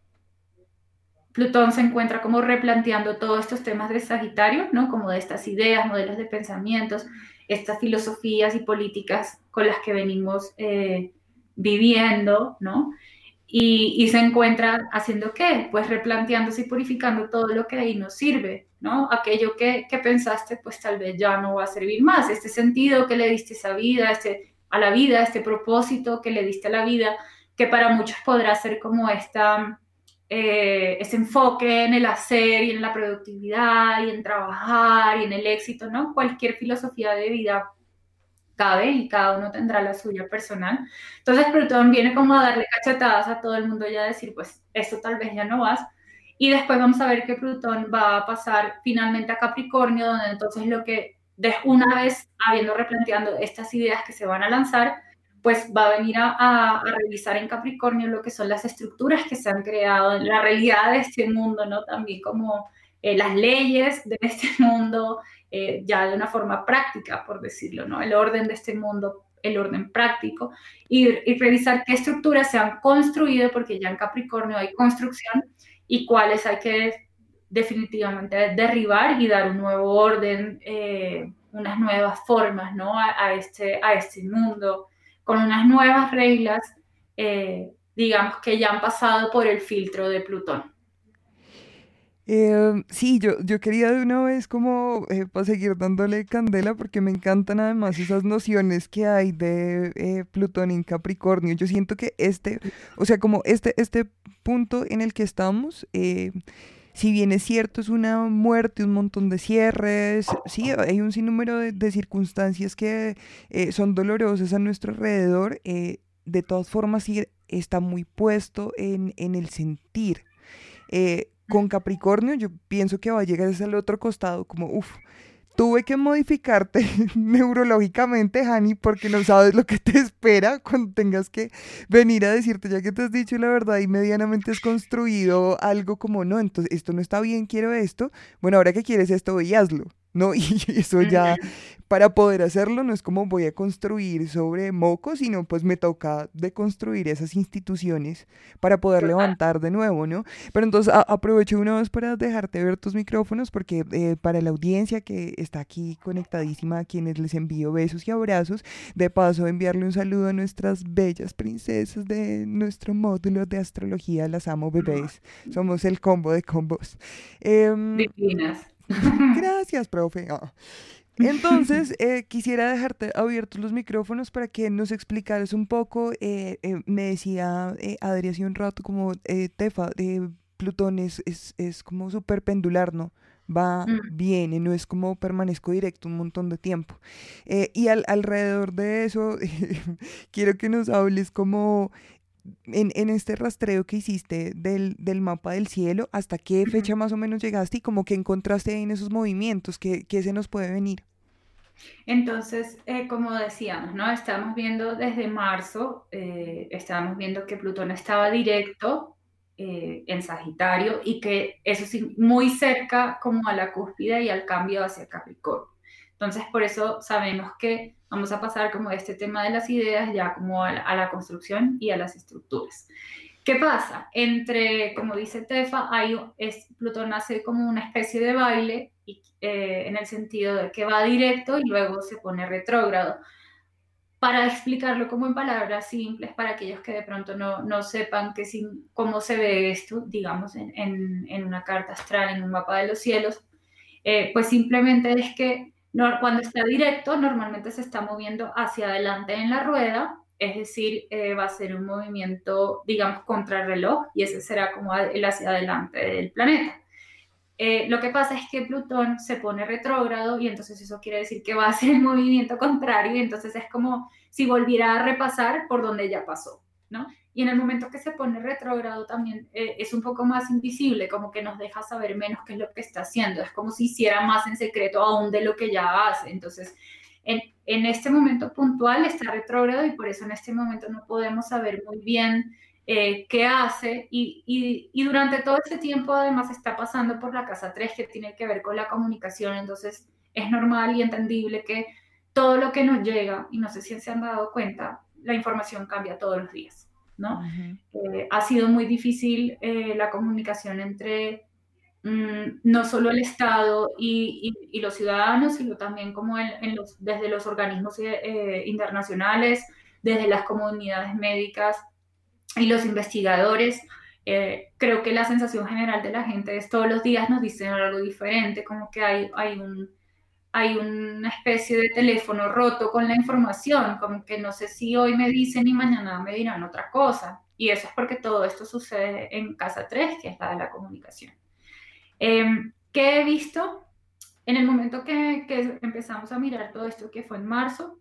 Plutón se encuentra como replanteando todos estos temas de Sagitario, ¿no? Como de estas ideas, modelos de pensamientos, estas filosofías y políticas con las que venimos eh, viviendo, ¿no? Y, y se encuentra haciendo ¿qué? Pues replanteándose y purificando todo lo que ahí nos sirve, ¿no? Aquello que, que pensaste, pues tal vez ya no va a servir más. Este sentido que le diste a esa vida, este, a la vida, este propósito que le diste a la vida, que para muchos podrá ser como esta... Eh, ese enfoque en el hacer y en la productividad y en trabajar y en el éxito, ¿no? Cualquier filosofía de vida cabe y cada uno tendrá la suya personal. Entonces Plutón viene como a darle cachetadas a todo el mundo y a decir, pues esto tal vez ya no vas. Y después vamos a ver que Plutón va a pasar finalmente a Capricornio, donde entonces lo que, de una vez habiendo replanteando estas ideas que se van a lanzar, pues va a venir a, a, a revisar en Capricornio lo que son las estructuras que se han creado, la realidad de este mundo, ¿no? También como eh, las leyes de este mundo, eh, ya de una forma práctica, por decirlo, ¿no? El orden de este mundo, el orden práctico, y, y revisar qué estructuras se han construido, porque ya en Capricornio hay construcción, y cuáles hay que definitivamente derribar y dar un nuevo orden, eh, unas nuevas formas, ¿no? A, a, este, a este mundo, con unas nuevas reglas, eh, digamos que ya han pasado por el filtro de Plutón. Eh, sí, yo, yo quería de una vez como eh, para seguir dándole candela porque me encantan además esas nociones que hay de eh, Plutón en Capricornio. Yo siento que este, o sea, como este, este punto en el que estamos, eh, si bien es cierto, es una muerte, un montón de cierres, sí, hay un sinnúmero de, de circunstancias que eh, son dolorosas a nuestro alrededor, eh, de todas formas sí está muy puesto en, en el sentir. Eh, con Capricornio yo pienso que va a llegar hacia el otro costado, como, uff, tuve que modificarte neurológicamente, Hani, porque no sabes lo que te espera cuando tengas que venir a decirte, ya que te has dicho la verdad y medianamente has construido algo como, no, entonces esto no está bien, quiero esto, bueno, ahora que quieres esto, ve y hazlo. ¿no? Y eso ya, para poder hacerlo, no es como voy a construir sobre moco, sino pues me toca deconstruir esas instituciones para poder levantar de nuevo, ¿no? Pero entonces a- aprovecho una vez para dejarte ver tus micrófonos, porque eh, para la audiencia que está aquí conectadísima, a quienes les envío besos y abrazos, de paso enviarle un saludo a nuestras bellas princesas de nuestro módulo de astrología, las amo bebés, somos el combo de combos. Em, Divinas. Gracias, profe. Ah. Entonces, eh, quisiera dejarte abiertos los micrófonos para que nos explicaras un poco. eh, eh, me decía eh, Adri hace un rato como, eh, Tefa, eh, Plutón es, es, es como súper pendular, ¿no? Va, Mm. viene, no es como permanezco directo un montón de tiempo. Eh, y al- alrededor de eso, quiero que nos hables como en, en este rastreo que hiciste del, del mapa del cielo, ¿hasta qué fecha más o menos llegaste y como que encontraste ahí en esos movimientos? ¿Qué, qué se nos puede venir? Entonces, eh, como decíamos, ¿no? Estábamos viendo desde marzo, eh, estábamos viendo que Plutón estaba directo eh, en Sagitario y que eso sí, muy cerca como a la cúspide y al cambio hacia Capricornio. Entonces, por eso sabemos que vamos a pasar como de este tema de las ideas ya como a la, a la construcción y a las estructuras. ¿Qué pasa? Entre, como dice Tefa, hay, es, Plutón hace como una especie de baile y, eh, en el sentido de que va directo y luego se pone retrógrado. Para explicarlo como en palabras simples, para aquellos que de pronto no, no sepan que sin, cómo se ve esto, digamos, en, en, en una carta astral, en un mapa de los cielos, eh, pues simplemente es que no, cuando está directo normalmente se está moviendo hacia adelante en la rueda, es decir, eh, va a ser un movimiento, digamos, contrarreloj y ese será como el hacia adelante del planeta. Eh, lo que pasa es que Plutón se pone retrógrado y entonces eso quiere decir que va a hacer el movimiento contrario y entonces es como si volviera a repasar por donde ya pasó, ¿no? Y en el momento que se pone retrógrado también eh, es un poco más invisible, como que nos deja saber menos qué es lo que está haciendo, es como si hiciera más en secreto aún de lo que ya hace. Entonces, en, en este momento puntual está retrógrado y por eso en este momento no podemos saber muy bien eh, qué hace y, y, y durante todo este tiempo además está pasando por la casa tres que tiene que ver con la comunicación, entonces es normal y entendible que todo lo que nos llega, y no sé si se han dado cuenta, la información cambia todos los días, ¿no? Uh-huh. Eh, ha sido muy difícil eh, la comunicación entre mmm, no solo el Estado y, y, y los ciudadanos, sino también como en, en los, desde los organismos eh, internacionales, desde las comunidades médicas y los investigadores. Eh, creo que la sensación general de la gente es todos los días nos dicen algo diferente, como que hay, hay un... hay una especie de teléfono roto con la información, como que no sé si hoy me dicen y mañana me dirán otra cosa. Y eso es porque todo esto sucede en casa tres, que es la de la comunicación. Eh, ¿Qué he visto? En el momento que, que empezamos a mirar todo esto, que fue en marzo,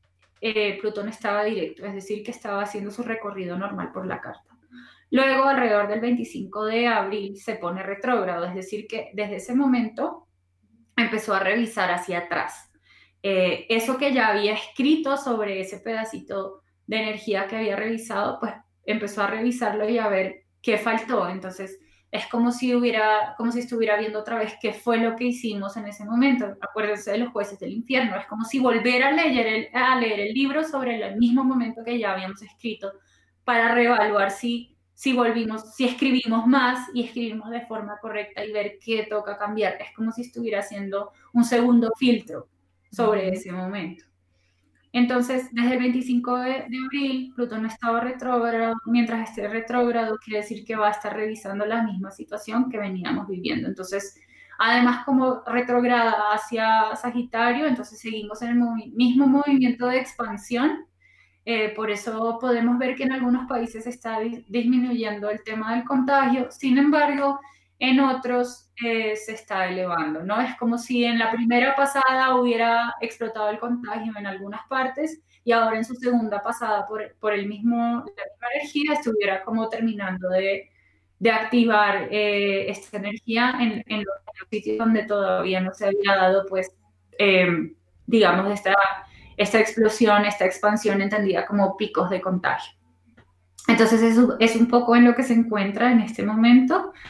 eh, Plutón estaba directo, es decir, que estaba haciendo su recorrido normal por la carta. Luego, alrededor del veinticinco de abril, se pone retrógrado, es decir, que desde ese momento empezó a revisar hacia atrás. Eh, eso que ya había escrito sobre ese pedacito de energía que había revisado, pues empezó a revisarlo y a ver qué faltó. Entonces, es como si, hubiera, como si estuviera viendo otra vez qué fue lo que hicimos en ese momento. Acuérdense de los jueces del infierno. Es como si volviera a leer el, a leer el libro sobre el mismo momento que ya habíamos escrito para reevaluar si si volvimos, si escribimos más y escribimos de forma correcta y ver qué toca cambiar. Es como si estuviera haciendo un segundo filtro sobre uh-huh. ese momento. Entonces, desde el veinticinco de, de abril, Plutón estaba retrógrado. Mientras esté retrógrado, quiere decir que va a estar revisando la misma situación que veníamos viviendo. Entonces, además, como retrógrada hacia Sagitario, entonces seguimos en el movi- mismo movimiento de expansión. Eh, por eso podemos ver que en algunos países está di- disminuyendo el tema del contagio, sin embargo, en otros eh, se está elevando, ¿no? Es como si en la primera pasada hubiera explotado el contagio en algunas partes y ahora en su segunda pasada por, por el mismo, la misma energía estuviera como terminando de, de activar eh, esta energía en, en, los, en los sitios donde todavía no se había dado, pues, eh, digamos, esta... esta explosión, esta expansión entendida como picos de contagio. Entonces eso es un poco en lo que se encuentra en este momento.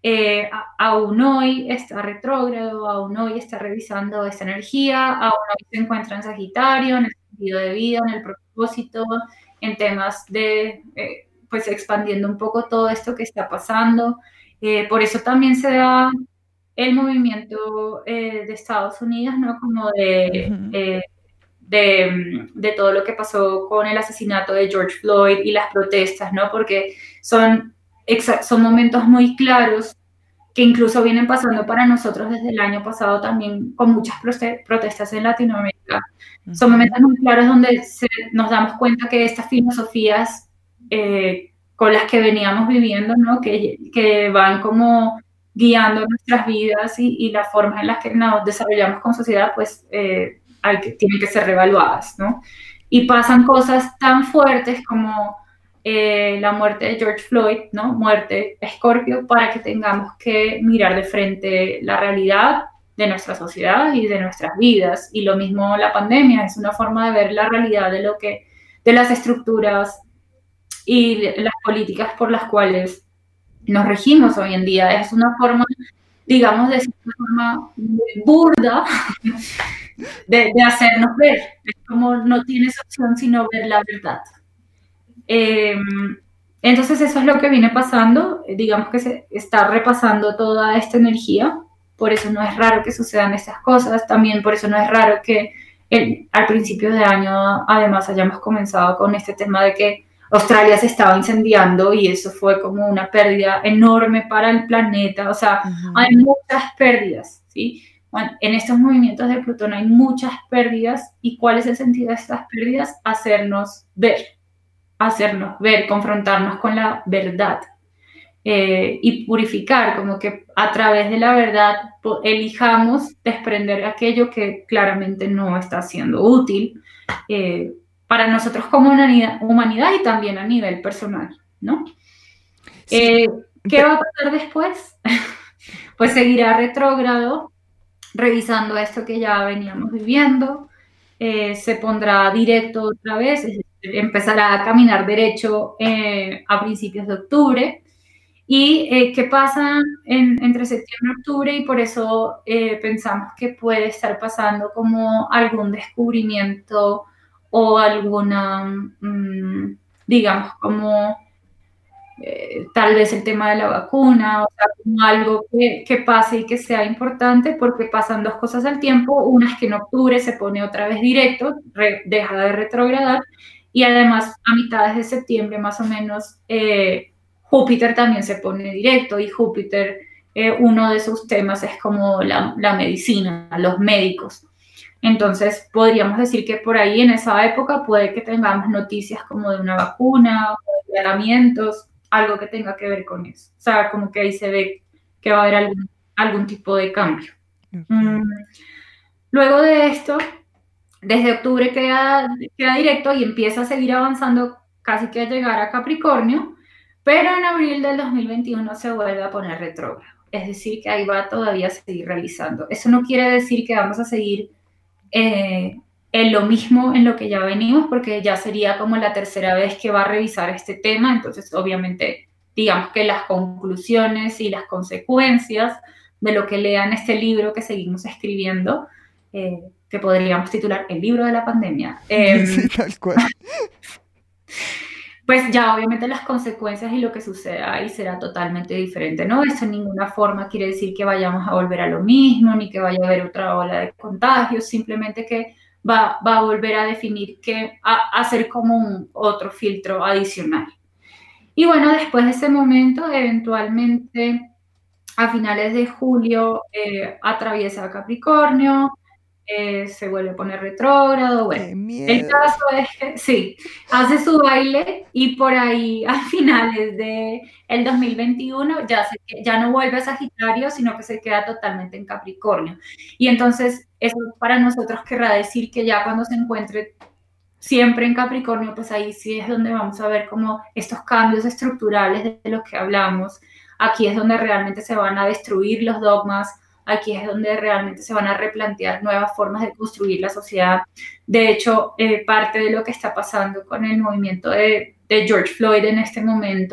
eh, a- aún hoy está retrógrado, aún hoy está revisando esta energía, aún hoy se encuentra en Sagitario, en el sentido de vida, en el propósito, en temas de, eh, pues expandiendo un poco todo esto que está pasando. Eh, por eso también se da el movimiento eh, de Estados Unidos, ¿no? Como de, Ujú. eh, de, de todo lo que pasó con el asesinato de George Floyd y las protestas, ¿no? Porque son, exa- son momentos muy claros que incluso vienen pasando para nosotros desde el año pasado también con muchas prote- protestas en Latinoamérica. Son momentos muy claros donde se- nos damos cuenta que estas filosofías eh, con las que veníamos viviendo, ¿no? que, que van como guiando nuestras vidas y, y las formas en las que nos desarrollamos como sociedad, pues eh, hay que, tienen que ser reevaluadas, ¿no? Y pasan cosas tan fuertes como eh, la muerte de George Floyd, ¿no? Muerte Escorpio, para que tengamos que mirar de frente la realidad de nuestra sociedad y de nuestras vidas. Y lo mismo la pandemia, es una forma de ver la realidad de lo que, de las estructuras y de las políticas por las cuales nos regimos hoy en día. Es una forma, digamos, de cierta forma muy burda de, de hacernos ver. Es como no tienes opción sino ver la verdad. Eh, entonces eso es lo que viene pasando, eh, digamos que se está repasando toda esta energía, por eso no es raro que sucedan estas cosas, también por eso no es raro que el, al principio de año además hayamos comenzado con este tema de que Australia se estaba incendiando y eso fue como una pérdida enorme para el planeta, o sea, Ujú. hay muchas pérdidas, ¿sí? Bueno, en estos movimientos de Plutón hay muchas pérdidas y ¿cuál es el sentido de estas pérdidas? Hacernos ver, hacernos ver, confrontarnos con la verdad eh, y purificar, como que a través de la verdad po- elijamos desprender aquello que claramente no está siendo útil eh, para nosotros como humanidad, humanidad y también a nivel personal, ¿no? Sí, Eh, ¿Qué pe- va a pasar después? Pues seguirá retrógrado, revisando esto que ya veníamos viviendo, eh, se pondrá directo otra vez, es decir, empezará a caminar derecho eh, a principios de octubre. ¿Y eh, qué pasa en- entre septiembre y octubre? Y por eso eh, pensamos que puede estar pasando como algún descubrimiento o alguna, mm, digamos, como eh, tal vez el tema de la vacuna, o sea, como algo que, que pase y que sea importante, porque pasan dos cosas al tiempo, una es que en octubre se pone otra vez directo, re- deja de retrogradar, y además a mitades de septiembre más o menos eh, Júpiter también se pone directo, y Júpiter, eh, uno de sus temas es como la, la medicina, los médicos. Entonces, podríamos decir que por ahí en esa época puede que tengamos noticias como de una vacuna o de tratamientos, algo que tenga que ver con eso. O sea, como que ahí se ve que va a haber algún, algún tipo de cambio. Mm, ok. Luego de esto, desde octubre queda, queda directo y empieza a seguir avanzando casi que a llegar a Capricornio, pero en abril del dos mil veintiuno se vuelve a poner retrógrado. Es decir, que ahí va todavía a seguir realizando. Eso no quiere decir que vamos a seguir eh, en lo mismo en lo que ya venimos, porque ya sería como la tercera vez que va a revisar este tema, entonces obviamente digamos que las conclusiones y las consecuencias de lo que lean este libro que seguimos escribiendo, eh, que podríamos titular El libro de la pandemia, eh, Sí, tal cual. pues ya obviamente las consecuencias y lo que suceda ahí será totalmente diferente, ¿no? Eso en ninguna forma quiere decir que vayamos a volver a lo mismo, ni que vaya a haber otra ola de contagios, simplemente que va, va a volver a definir que, a, a hacer como un otro filtro adicional. Y bueno, después de ese momento, eventualmente a finales de julio eh, atraviesa Capricornio, eh, se vuelve a poner retrógrado, bueno. Qué El miedo. caso es que sí, hace su baile y por ahí a finales de el dos mil veintiuno ya, se, ya no vuelve a Sagitario, sino que se queda totalmente en Capricornio. Y entonces eso para nosotros querrá decir que ya cuando se encuentre siempre en Capricornio, pues ahí sí es donde vamos a ver como estos cambios estructurales de los que hablamos. Aquí es donde realmente se van a destruir los dogmas, aquí es donde realmente se van a replantear nuevas formas de construir la sociedad. De hecho, eh, parte de lo que está pasando con el movimiento de, de George Floyd en este momento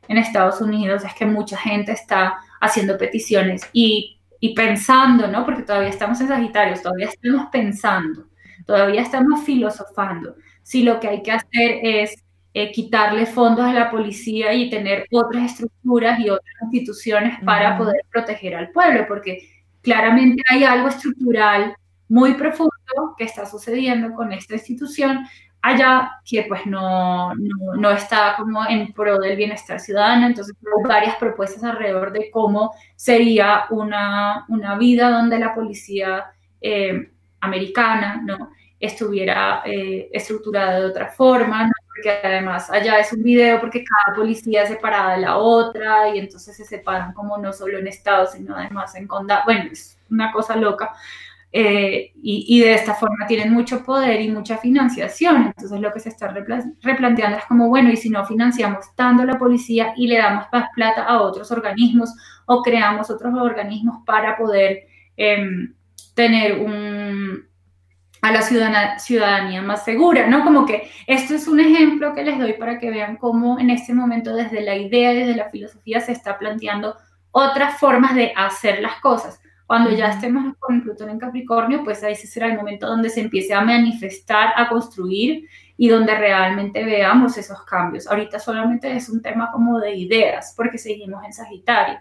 en Estados Unidos es que mucha gente está haciendo peticiones y, y pensando, ¿no? Porque todavía estamos en Sagitario, todavía estamos pensando, todavía estamos filosofando. Si lo que hay que hacer es eh, quitarle fondos a la policía y tener otras estructuras y otras instituciones para Ujú. poder proteger al pueblo, porque claramente hay algo estructural muy profundo que está sucediendo con esta institución allá que pues no, no, no está como en pro del bienestar ciudadano. Entonces hay varias propuestas alrededor de cómo sería una, una vida donde la policía eh, americana, ¿no? estuviera eh, estructurada de otra forma, ¿no? Porque además allá es un video porque cada policía es separada de la otra y entonces se separan como no solo en estados, sino además en condados. Bueno, es una cosa loca. Eh, y, y de esta forma tienen mucho poder y mucha financiación. Entonces lo que se está repla- replanteando es como, bueno, y si no financiamos tanto a la policía y le damos más plata a otros organismos o creamos otros organismos para poder eh, tener un, a la ciudadana, ciudadanía más segura, ¿no? Como que esto es un ejemplo que les doy para que vean cómo en este momento desde la idea, desde la filosofía se está planteando otras formas de hacer las cosas. Cuando ya estemos con Plutón en Capricornio, pues ahí será el momento donde se empiece a manifestar, a construir y donde realmente veamos esos cambios. Ahorita solamente es un tema como de ideas, porque seguimos en Sagitario.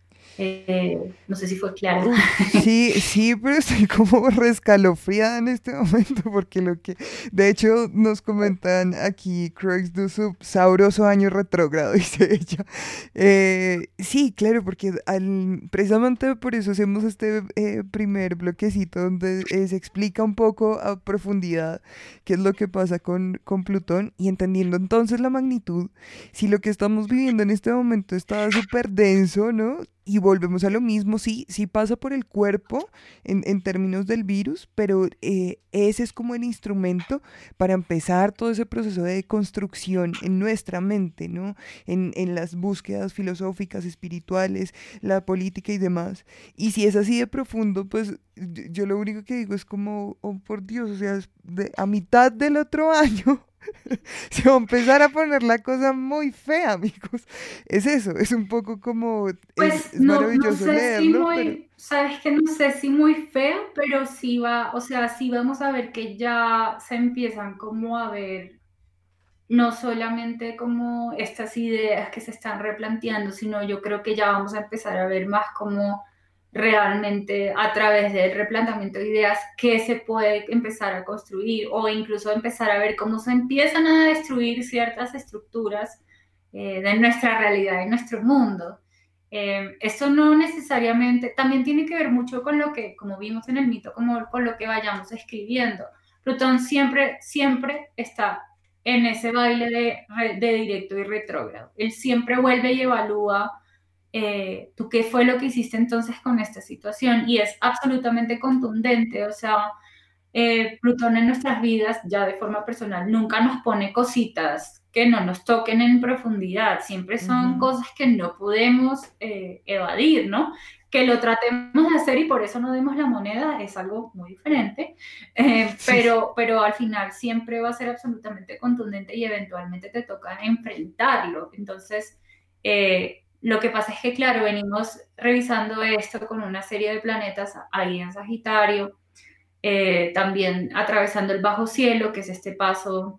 Eh, no sé si fue claro. Uf, sí, sí, pero estoy como rescalofriada en este momento porque lo que, de hecho, nos comentan aquí, Crux de su sabroso año retrógrado, dice ella. Eh, sí, claro, porque al, precisamente por eso hacemos este eh, primer bloquecito donde eh, se explica un poco a profundidad qué es lo que pasa con, con Plutón y entendiendo entonces la magnitud, si lo que estamos viviendo en este momento está súper denso, ¿no? Y volvemos a lo mismo, sí, sí pasa por el cuerpo en, en términos del virus, pero eh, ese es como el instrumento para empezar todo ese proceso de construcción en nuestra mente, ¿no? En, en las búsquedas filosóficas, espirituales, la política y demás. Y si es así de profundo, pues yo, yo lo único que digo es como, oh por Dios, o sea, de, a mitad del otro año se va a empezar a poner la cosa muy fea, amigos. Es eso, es un poco como, pues es, es no, maravilloso no sé leerlo, si muy, pero... sabes que no sé si muy feo, pero sí va, o sea, sí vamos a ver que ya se empiezan como a ver no solamente como estas ideas que se están replanteando, sino yo creo que ya vamos a empezar a ver más como realmente a través del replanteamiento de ideas qué se puede empezar a construir o incluso empezar a ver cómo se empiezan a destruir ciertas estructuras eh, de nuestra realidad, de nuestro mundo. Eh, eso no necesariamente, también tiene que ver mucho con lo que, como vimos en el mito, como con lo que vayamos escribiendo. Plutón siempre, siempre está en ese baile de, de directo y retrógrado. Él siempre vuelve y evalúa eh, tú qué fue lo que hiciste entonces con esta situación y es absolutamente contundente, o sea, eh, Plutón en nuestras vidas, ya de forma personal, nunca nos pone cositas que no nos toquen en profundidad, siempre son uh-huh. cosas que no podemos eh, evadir, ¿no? Que lo tratemos de hacer y por eso no demos la moneda es algo muy diferente, eh, sí. pero, pero al final siempre va a ser absolutamente contundente y eventualmente te toca enfrentarlo, entonces eh, lo que pasa es que, claro, venimos revisando esto con una serie de planetas ahí en Sagitario, eh, también atravesando el bajo cielo, que es este paso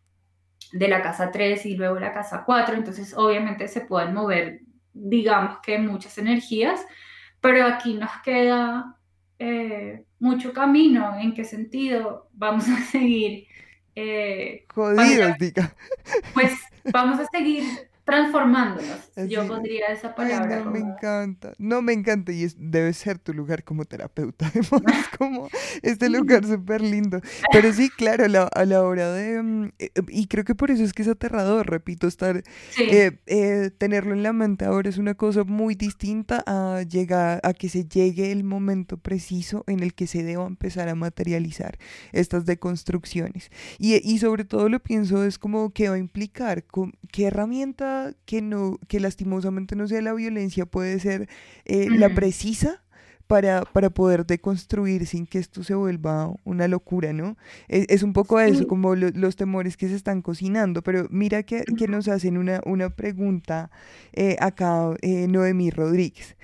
de la casa tres y luego la casa cuatro, entonces obviamente se pueden mover, digamos que muchas energías, pero aquí nos queda eh, mucho camino. ¿En qué sentido? Vamos a seguir... Eh, Jodidos, diga. Pues vamos a seguir transformándonos. Así, yo pondría esa palabra. Ay, no, como... me encanta. No, me encanta y es, debe ser tu lugar como terapeuta. Además, es como este lugar súper lindo. Pero sí, claro, la, a la hora de... Um, eh, y creo que por eso es que es aterrador, repito, estar... Sí. Eh, eh, tenerlo en la mente ahora es una cosa muy distinta a llegar, a que se llegue el momento preciso en el que se deba empezar a materializar estas deconstrucciones. Y, y sobre todo lo pienso es como qué va a implicar, con, qué herramienta que no, que lastimosamente no sea la violencia, puede ser eh, uh-huh. la precisa para, para poder deconstruir sin que esto se vuelva una locura, ¿no? Es, es un poco eso, Sí. como lo- los temores que se están cocinando, pero mira que, que nos hacen una, una pregunta eh, acá, eh, Noemí Rodríguez.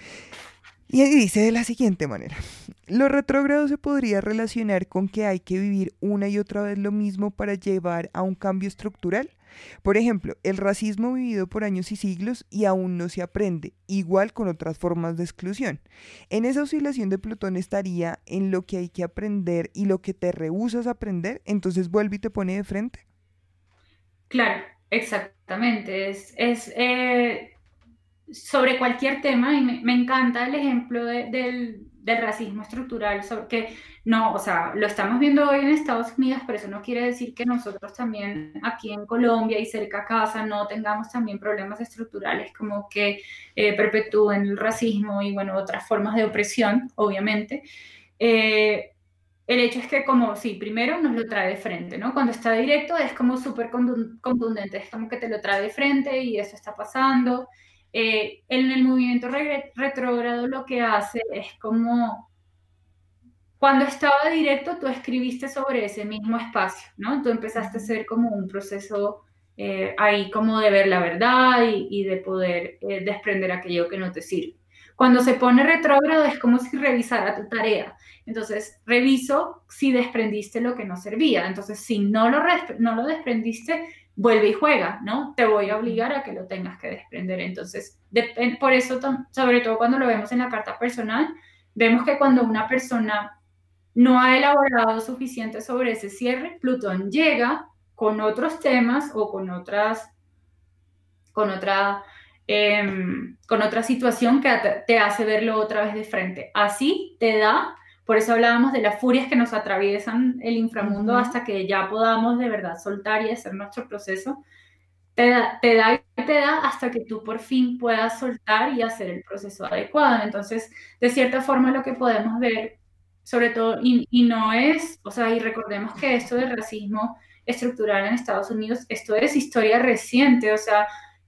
Y ahí dice de la siguiente manera: lo retrógrado se podría relacionar con que hay que vivir una y otra vez lo mismo para llevar a un cambio estructural. Por ejemplo, el racismo vivido por años y siglos y aún no se aprende, igual con otras formas de exclusión. En esa oscilación de Plutón estaría en lo que hay que aprender y lo que te rehusas a aprender, entonces vuelve y te pone de frente. Claro, exactamente. Es, es eh, sobre cualquier tema, y me, me encanta el ejemplo de- del, del racismo estructural, sobre que no, o sea, lo estamos viendo hoy en Estados Unidos, pero eso no quiere decir que nosotros también aquí en Colombia y cerca a casa no tengamos también problemas estructurales como que eh, perpetúen el racismo y, bueno, otras formas de opresión, obviamente. Eh, el hecho es que como, sí, primero nos lo trae de frente, ¿no? Cuando está directo es como súper condu- contundente, es como que te lo trae de frente y eso está pasando. Eh, en el movimiento regre- retrógrado lo que hace es como, cuando estaba directo tú escribiste sobre ese mismo espacio, ¿no? Tú empezaste a hacer como un proceso eh, ahí como de ver la verdad y, y de poder eh, desprender aquello que no te sirve. Cuando se pone retrógrado es como si revisara tu tarea. Entonces, reviso si desprendiste lo que no servía. Entonces, si no lo, resp- no lo desprendiste, vuelve y juega, ¿no? Te voy a obligar a que lo tengas que desprender. Entonces, depen- por eso, tam- sobre todo cuando lo vemos en la carta personal, vemos que cuando una persona no ha elaborado suficiente sobre ese cierre, Plutón llega con otros temas o con otras, con otra, em, con otra situación que te, te hace verlo otra vez de frente. Así te da, por eso hablábamos de las furias que nos atraviesan el inframundo Ujú. hasta que ya podamos de verdad soltar y hacer nuestro proceso. Te da, te da y te da hasta que tú por fin puedas soltar y hacer el proceso adecuado. Entonces, de cierta forma, lo que podemos ver, sobre todo, y, y no es, o sea, y recordemos que esto del racismo estructural en Estados Unidos, esto es historia reciente, o sea,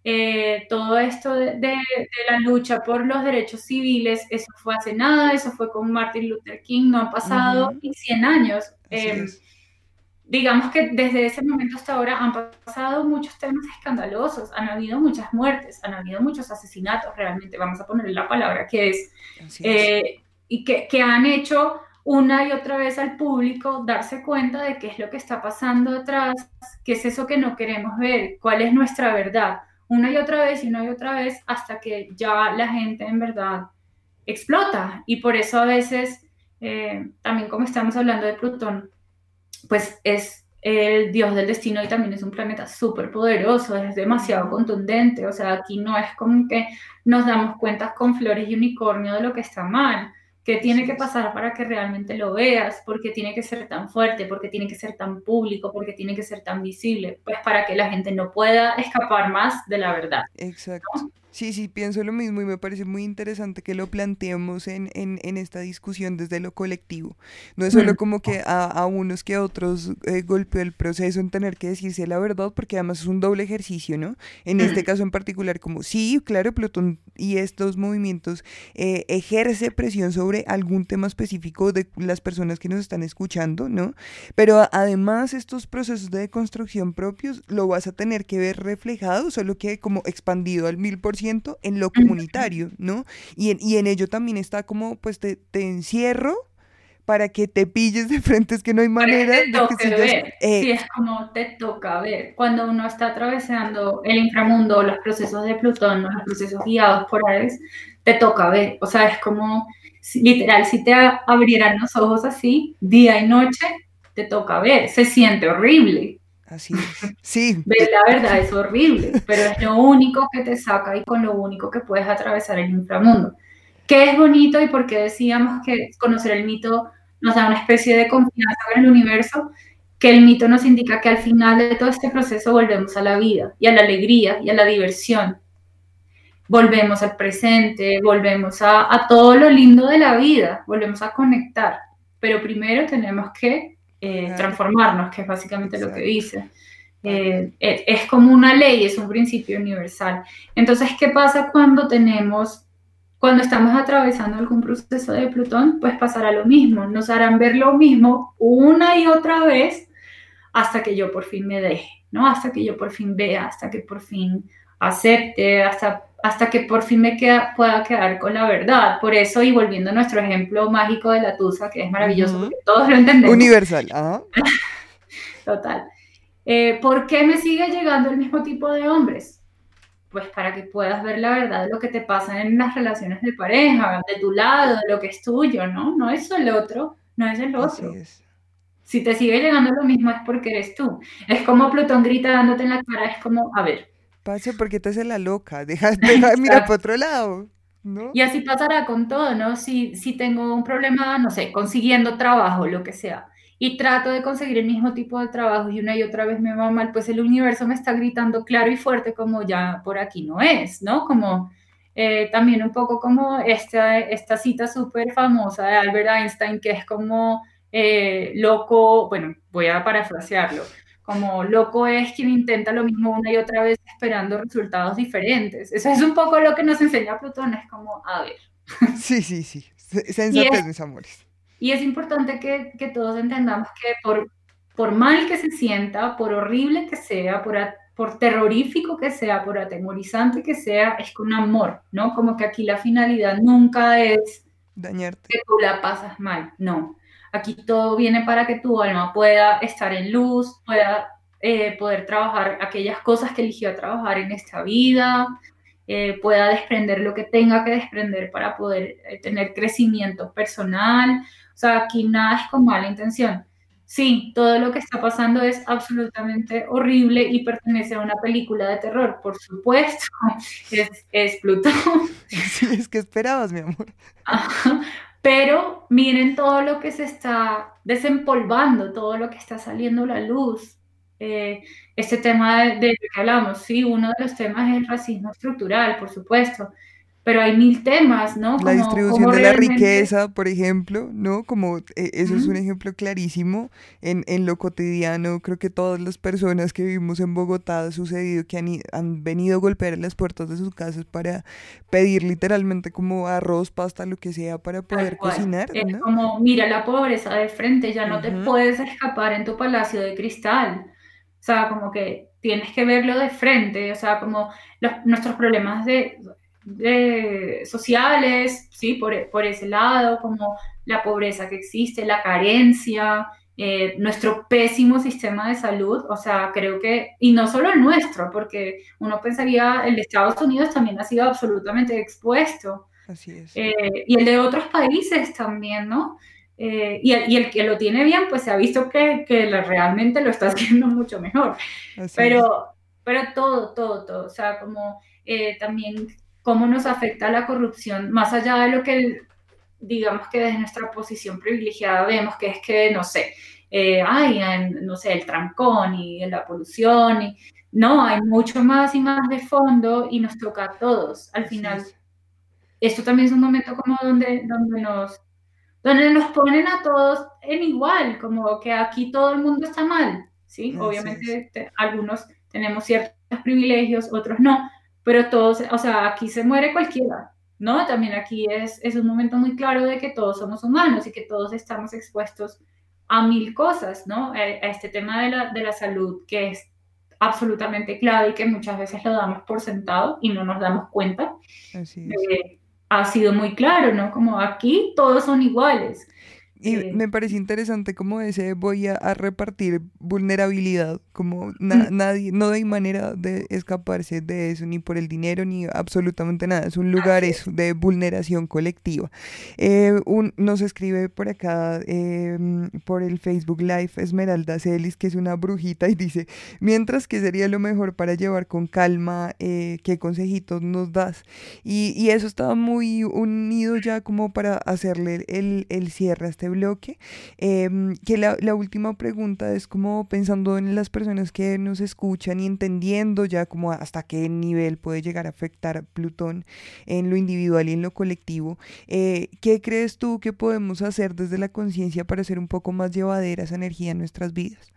eh, todo esto de, de- de la lucha por los derechos civiles, eso fue hace nada, eso fue con Martin Luther King, no han pasado Ujú. ni cien años. Así Em, es. digamos que desde ese momento hasta ahora han pasado muchos temas escandalosos, han habido muchas muertes, han habido muchos asesinatos, realmente, vamos a ponerle la palabra que es, Así es. eh, y que, que han hecho una y otra vez al público darse cuenta de qué es lo que está pasando atrás, qué es eso que no queremos ver, cuál es nuestra verdad, una y otra vez y una y otra vez hasta que ya la gente en verdad explota. Y por eso a veces, eh, también como estamos hablando de Plutón, pues es el dios del destino y también es un planeta súper poderoso, es demasiado Ujú. contundente, o sea, aquí no es como que nos damos cuenta con flores y unicornio de lo que está mal, que tiene Así que es. pasar para que realmente lo veas, porque tiene que ser tan fuerte, porque tiene que ser tan público, porque tiene que ser tan visible, pues para que la gente no pueda escapar más de la verdad, Exacto. ¿no? Sí, sí, pienso lo mismo y me parece muy interesante que lo planteemos en, en, en esta discusión desde lo colectivo. No es solo Mm. como que a, a unos que a otros eh, golpeó el proceso en tener que decirse la verdad, porque además es un doble ejercicio, ¿no? En este Mm. caso en particular, como sí, claro, Plutón y estos movimientos eh, ejerce presión sobre algún tema específico de las personas que nos están escuchando, ¿no? Pero a- además estos procesos de deconstrucción propios lo vas a tener que ver reflejado, solo que como expandido al mil por ciento en lo comunitario, ¿no? Y en, y en ello también está como, pues te, te encierro para que te pilles de frente, es que no hay Para que manera te de que toque sigas... ver, Eh, sí, es como te toca ver. Cuando uno está atravesando el inframundo, los procesos de Plutón, los procesos guiados por Ares, te toca ver. O sea, es como, si- literal, si te a- abrieran los ojos así, día y noche, te toca ver. Se siente horrible. así es. Sí, Ver eh, la verdad es horrible, pero es lo único que te saca y con lo único que puedes atravesar el inframundo. ¿Qué es bonito y por qué decíamos que conocer el mito nos da una especie de confianza en el universo? Que el mito nos indica que al final de todo este proceso volvemos a la vida y a la alegría y a la diversión. Volvemos al presente, volvemos a, a todo lo lindo de la vida, volvemos a conectar. Pero primero tenemos que eh, claro, transformarnos, que es básicamente lo que exacto, dice. tal cual. Eh, es, es como una ley, es un principio universal. Entonces, ¿qué pasa cuando tenemos cuando estamos atravesando algún proceso de Plutón, pues pasará lo mismo, nos harán ver lo mismo una y otra vez hasta que yo por fin me deje, ¿no? Hasta que yo por fin vea, hasta que por fin acepte, hasta, hasta que por fin me queda, pueda quedar con la verdad. Por eso, y volviendo a nuestro ejemplo mágico de la tusa, que es maravilloso, Ujú. porque todos lo entendemos. Universal, ajá. Total. Eh, ¿por qué me sigue llegando el mismo tipo de hombres? Pues para que puedas ver la verdad de lo que te pasa en las relaciones de pareja, de tu lado, de lo que es tuyo, ¿no? No es el otro, no es el Así otro. es. Si te sigue llegando lo mismo es porque eres tú. Es como Plutón grita dándote en la cara, es como, a ver. Parce, ¿por qué te haces la loca? Deja, deja de mirar para otro lado, ¿no? Y así pasará con todo, ¿no? Si, si tengo un problema, no sé, consiguiendo trabajo, lo que sea, y trato de conseguir el mismo tipo de trabajo y una y otra vez me va mal, pues el universo me está gritando claro y fuerte como ya por aquí no es, ¿no? Como eh, también un poco como esta, esta cita súper famosa de Albert Einstein, que es como eh, loco, bueno, voy a parafrasearlo, como loco es quien intenta lo mismo una y otra vez esperando resultados diferentes. Eso es un poco lo que nos enseña Plutón, es como, a ver. Sí, sí, sí. Se- Y Sensatez, es, mis amores. y es importante que, que todos entendamos que por, por mal que se sienta, por horrible que sea, por, a- por terrorífico que sea, por atemorizante que sea, es con amor, ¿no? Como que aquí la finalidad nunca es Dañarte. que tú la pasas mal, no. Aquí todo viene para que tu alma pueda estar en luz, pueda eh, poder trabajar aquellas cosas que eligió trabajar en esta vida, eh, pueda desprender lo que tenga que desprender para poder eh, tener crecimiento personal. O sea, aquí nada es con mala intención. Sí, todo lo que está pasando es absolutamente horrible y pertenece a una película de terror, por supuesto, es, es Plutón. Sí, es que esperabas, mi amor. Ajá. Pero miren todo lo que se está desempolvando, todo lo que está saliendo a la luz. Eh, este tema de, de lo que hablamos, sí, uno de los temas es el racismo estructural, por supuesto, pero hay mil temas, ¿no? La Como, distribución como de la realmente... riqueza, por ejemplo, ¿no? Como eh, eso es un ¿Mm? ejemplo clarísimo en, en lo cotidiano. Creo que todas las personas que vivimos en Bogotá ha sucedido que han, i- han venido a golpear las puertas de sus casas para pedir literalmente como arroz, pasta, lo que sea para Tal poder cual. cocinar, Es ¿no? como, mira la pobreza de frente, ya no te Ujú. puedes escapar en tu palacio de cristal. O sea, como que tienes que verlo de frente, o sea, como los, nuestros problemas de, de sociales, sí, por, por ese lado, como la pobreza que existe, la carencia, eh, nuestro pésimo sistema de salud, o sea, creo que, y no solo el nuestro, porque uno pensaría, el de Estados Unidos también ha sido absolutamente expuesto, Así es. eh, y el de otros países también, ¿no? Eh, y, el, y, el, que lo tiene bien, pues se ha visto que, que lo, realmente lo está haciendo mucho mejor. Así Pero, es. pero todo, todo, todo, o sea, como eh, también cómo nos afecta la corrupción, más allá de lo que, digamos que desde nuestra posición privilegiada vemos, que es que, no sé, eh, hay, en, no sé, el trancón y la polución, y, no, hay mucho más y más de fondo y nos toca a todos. Al Así final, es. esto también es un momento como donde, donde nos donde nos ponen a todos en igual, como que aquí todo el mundo está mal, ¿sí? Así es. Obviamente te, algunos tenemos ciertos privilegios, otros no, pero todos, o sea, aquí se muere cualquiera, ¿no? También aquí es, es un momento muy claro de que todos somos humanos y que todos estamos expuestos a mil cosas, ¿no? A, a este tema de la, de la salud que es absolutamente clave y que muchas veces lo damos por sentado y no nos damos cuenta. Así es. Eh, ha sido muy claro, ¿no? Como aquí todos son iguales. Y Eh, me parece interesante como ese voy a, a repartir vulnerabilidad, como na- nadie, no hay manera de escaparse de eso, ni por el dinero, ni absolutamente nada, es un lugar eso, de vulneración colectiva. Eh, un, nos escribe por acá, eh, por el Facebook Live, Esmeralda Celis, que es una brujita, y dice, mientras que sería lo mejor para llevar con calma, eh, ¿qué consejitos nos das? Y, y eso estaba muy unido ya como para hacerle el, el cierre a este bloque, eh, que la, la última pregunta es como pensando en las personas que nos escuchan y entendiendo ya como hasta qué nivel puede llegar a afectar Plutón en lo individual y en lo colectivo, eh, ¿qué crees tú que podemos hacer desde la conciencia para hacer un poco más llevadera esa energía en nuestras vidas?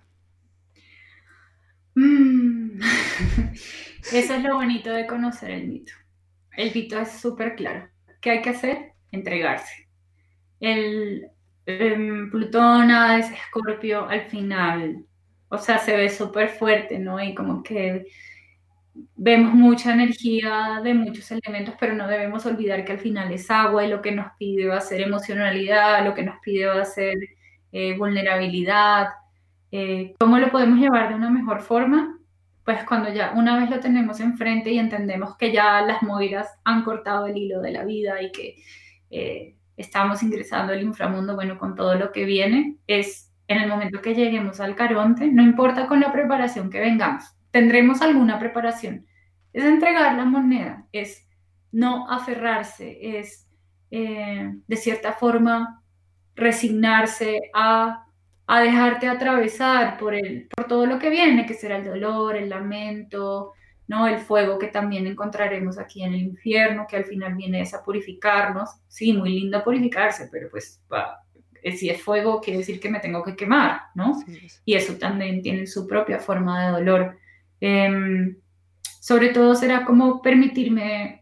Mm. Eso es lo bonito de conocer el mito. El mito es súper claro. ¿qué hay que hacer? Entregarse. El, em, Plutón, Hades, Escorpio, al final, o sea, se ve súper fuerte, ¿no? Y como que vemos mucha energía de muchos elementos, pero no debemos olvidar que al final es agua y lo que nos pide va a ser emocionalidad, lo que nos pide va a ser eh, vulnerabilidad. Eh, ¿cómo lo podemos llevar de una mejor forma? Pues cuando ya una vez lo tenemos enfrente y entendemos que ya las moiras han cortado el hilo de la vida y que eh, estamos ingresando al inframundo, bueno, con todo lo que viene, es en el momento que lleguemos al Caronte, no importa con la preparación que vengamos, tendremos alguna preparación, es entregar la moneda, es no aferrarse, es eh, de cierta forma resignarse a a dejarte atravesar por, el, por todo lo que viene, que será el dolor, el lamento, ¿no? El fuego que también encontraremos aquí en el infierno, que al final viene es a purificarnos. Sí, muy lindo purificarse, pero pues va, si es fuego quiere decir que me tengo que quemar, ¿no? Sí. Y eso también tiene su propia forma de dolor. Eh, sobre todo será como permitirme,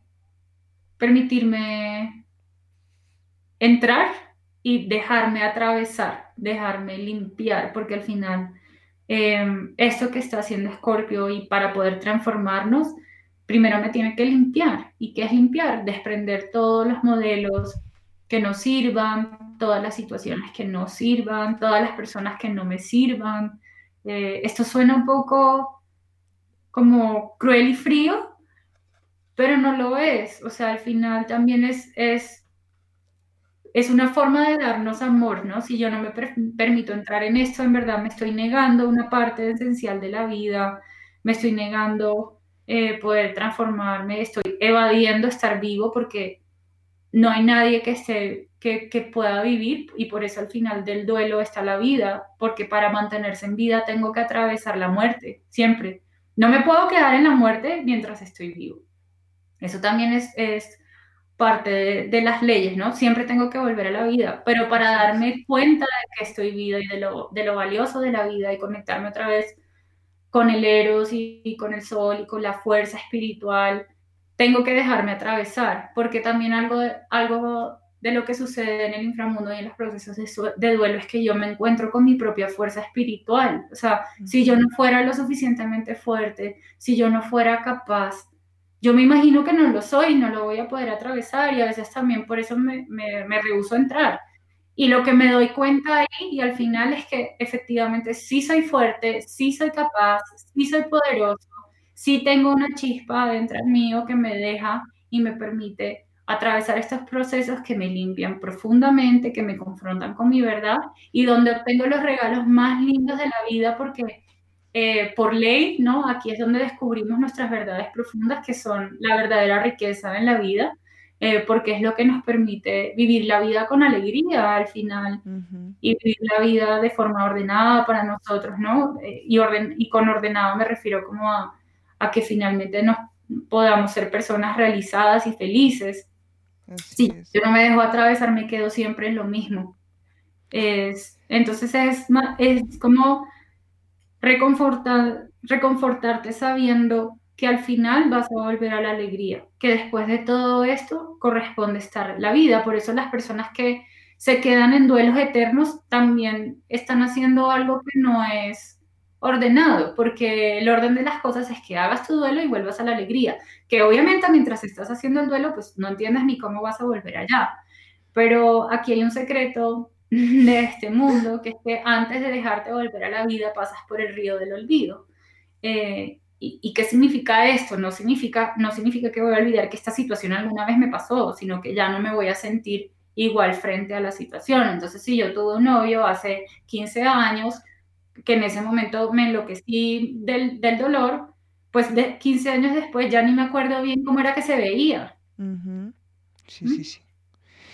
permitirme entrar y dejarme atravesar, dejarme limpiar, porque al final eh, esto que está haciendo Escorpio y para poder transformarnos, primero me tiene que limpiar. ¿Y qué es limpiar? Desprender todos los modelos que no sirvan, todas las situaciones que no sirvan, todas las personas que no me sirvan. Eh, esto suena un poco como cruel y frío, pero no lo es. O sea, al final también es... es Es una forma de darnos amor, ¿no? Si yo no me per- permito entrar en esto, en verdad me estoy negando una parte esencial de la vida, me estoy negando eh, poder transformarme, estoy evadiendo estar vivo porque no hay nadie que, esté, que, que pueda vivir y por eso al final del duelo está la vida, porque para mantenerse en vida tengo que atravesar la muerte, siempre. No me puedo quedar en la muerte mientras estoy vivo. Eso también es... es parte de, de las leyes, ¿no? Siempre tengo que volver a la vida, pero para darme cuenta de que estoy viva y de lo, de lo valioso de la vida y conectarme otra vez con el Eros y, y con el Sol y con la fuerza espiritual, tengo que dejarme atravesar, porque también algo de, algo de lo que sucede en el inframundo y en los procesos de, de duelo es que yo me encuentro con mi propia fuerza espiritual. O sea, uh-huh. Si yo no fuera lo suficientemente fuerte, si yo no fuera capaz, yo me imagino que no lo soy, no lo voy a poder atravesar y a veces también por eso me, me, me rehúso a entrar. Y lo que me doy cuenta ahí y al final es que efectivamente sí soy fuerte, sí soy capaz, sí soy poderoso, sí tengo una chispa adentro mío que me deja y me permite atravesar estos procesos que me limpian profundamente, que me confrontan con mi verdad y donde obtengo los regalos más lindos de la vida porque... Eh, por ley, ¿no? Aquí es donde descubrimos nuestras verdades profundas, que son la verdadera riqueza en la vida, eh, porque es lo que nos permite vivir la vida con alegría al final, uh-huh. Y vivir la vida de forma ordenada para nosotros, ¿no? Eh, y, orden, y con ordenado me refiero como a, a que finalmente nos podamos ser personas realizadas y felices. Si sí, yo no me dejo atravesar, me quedo siempre en lo mismo. Es, entonces es, es como... Reconfortar, reconfortarte sabiendo que al final vas a volver a la alegría, que después de todo esto corresponde estar la vida. Por eso las personas que se quedan en duelos eternos también están haciendo algo que no es ordenado, porque el orden de las cosas es que hagas tu duelo y vuelvas a la alegría, que obviamente mientras estás haciendo el duelo pues no entiendes ni cómo vas a volver allá, pero aquí hay un secreto de este mundo, que es que antes de dejarte volver a la vida pasas por el río del olvido. Eh, y, ¿Y qué significa esto? No significa, no significa que voy a olvidar que esta situación alguna vez me pasó, sino que ya no me voy a sentir igual frente a la situación. Entonces, si yo tuve un novio hace quince años, que en ese momento me enloquecí del, del dolor, pues de quince años después ya ni me acuerdo bien cómo era que se veía. Uh-huh. Sí, ¿Mm? sí, sí.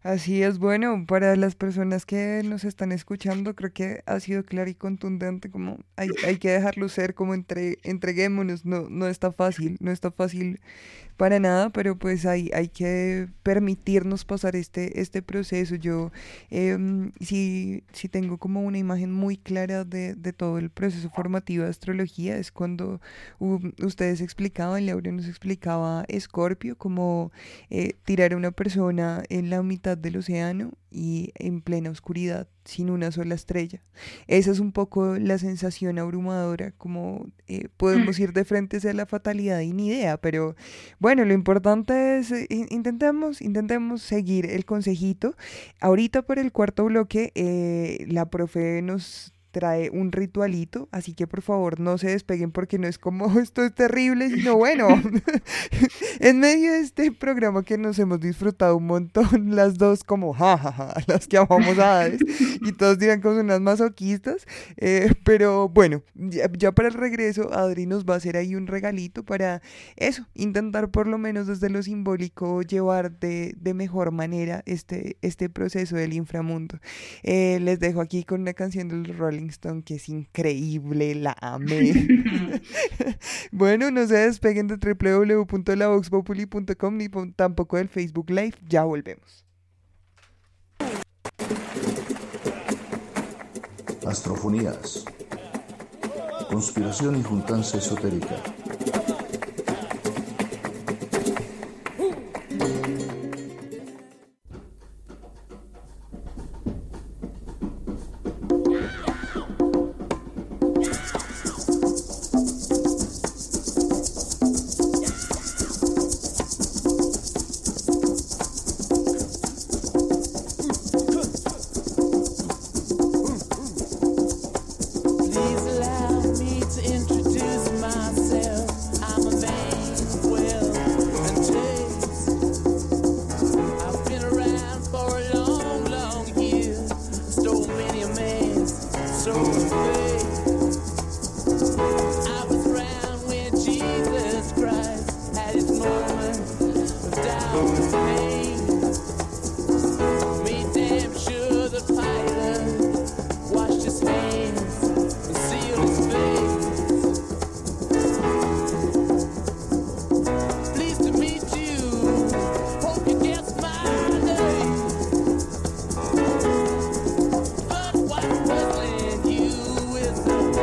Así es, bueno, para las personas que nos están escuchando, creo que ha sido claro y contundente, como hay, hay que dejarlo ser, como entre, entreguémonos, no, no está fácil, no está fácil para nada, pero pues hay, hay que permitirnos pasar este, este proceso. Yo em, sí, sí tengo como una imagen muy clara de, de todo el proceso formativo de astrología, es cuando um, ustedes explicaban, Laura nos explicaba Escorpio, como eh, tirar a una persona en la mitad del océano y en plena oscuridad, sin una sola estrella. Esa es un poco la sensación abrumadora, como eh, podemos ir de frente hacia la fatalidad y ni idea, pero bueno, lo importante es, eh, intentemos, intentemos seguir el consejito. Ahorita por el cuarto bloque, eh, la profe nos trae un ritualito, así que por favor no se despeguen porque no es como esto es terrible, sino bueno, en medio de este programa que nos hemos disfrutado un montón, las dos como jajaja, ja, ja, las que amamos a Hades, y todos dirán como unas masoquistas, eh, pero bueno, ya, ya para el regreso Adri nos va a hacer ahí un regalito para eso, intentar por lo menos desde lo simbólico llevar de, de mejor manera este, este proceso del inframundo. Eh, les dejo aquí con una canción del Rolling Stone que es increíble, la amé. Bueno, no se despeguen de doble u doble u doble u punto la vox populi punto com ni tampoco del Facebook Live, ya volvemos. Astrofonías, conspiración y juntanza esotérica. With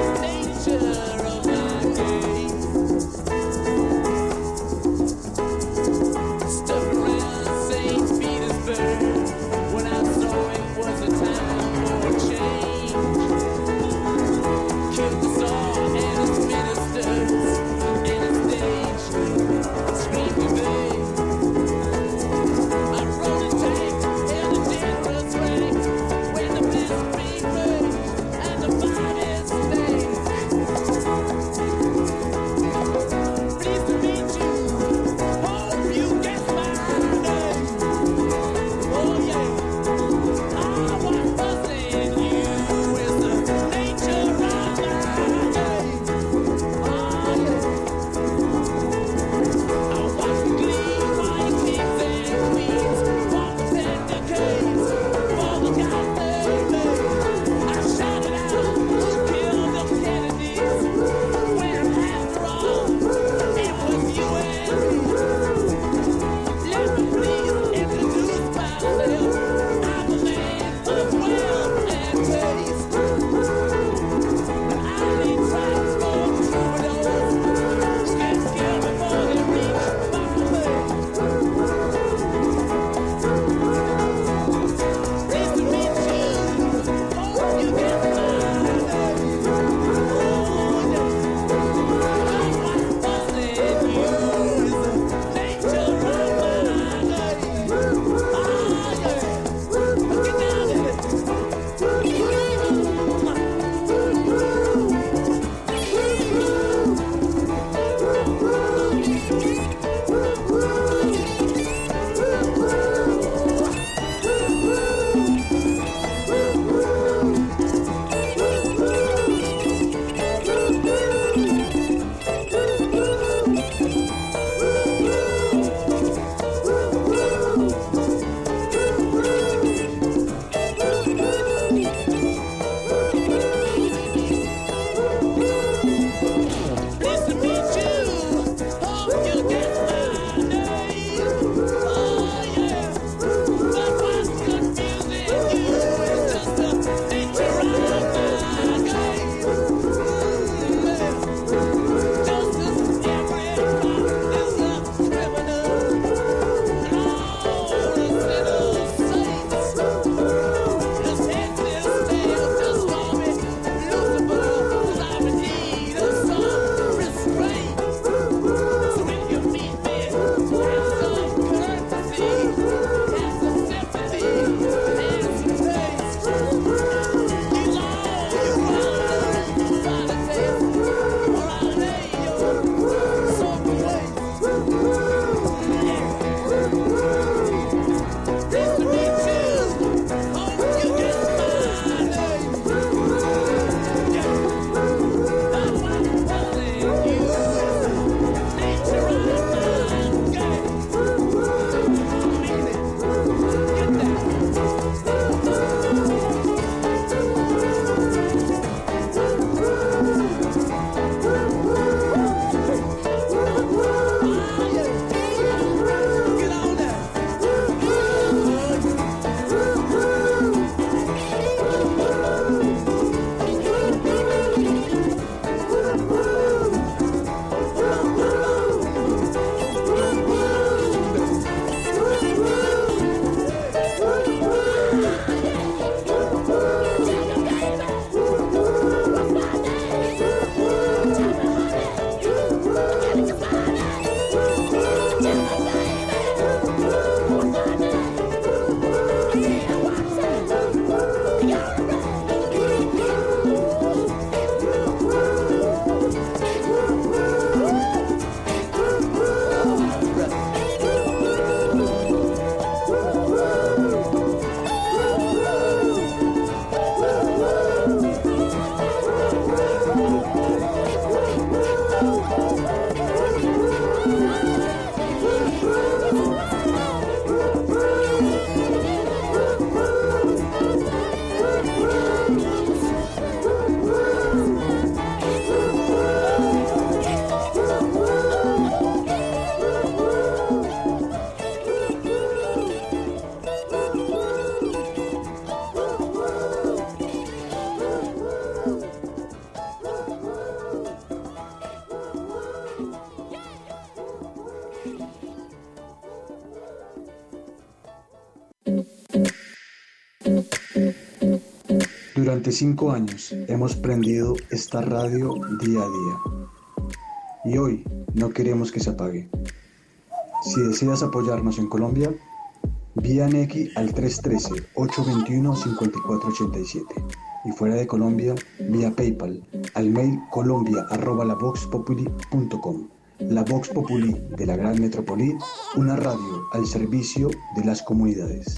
Durante cinco años hemos prendido esta radio día a día y hoy no queremos que se apague. Si deseas apoyarnos en Colombia, vía Nequi al tres uno tres, ocho dos uno, cinco cuatro ocho siete y fuera de Colombia, vía PayPal al mail colombia arroba la vox populi punto com. La Vox Populi de la Gran Metrópoli, una radio al servicio de las comunidades.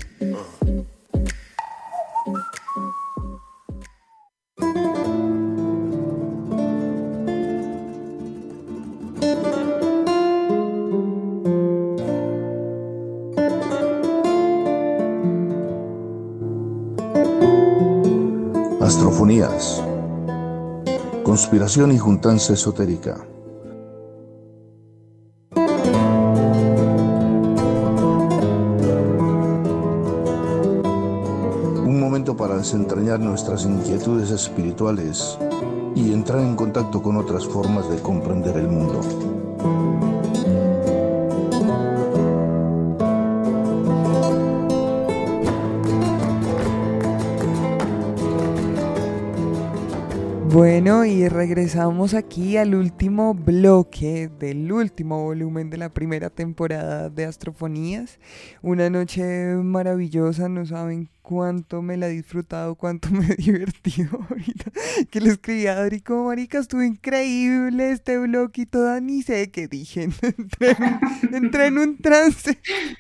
Astrofonías. Conspiración y juntanza esotérica. Un momento para desentrañar nuestras inquietudes espirituales y entrar en contacto con otras formas de comprender el mundo. Bueno, y regresamos aquí al último bloque del último volumen de la primera temporada de Astrofonías. Una noche maravillosa, no saben cuánto me la he disfrutado, cuánto me he divertido ahorita. Que le escribí a Adri como, marica, estuvo increíble este bloque y toda, ni sé qué dije. entré, en un, entré en un trance.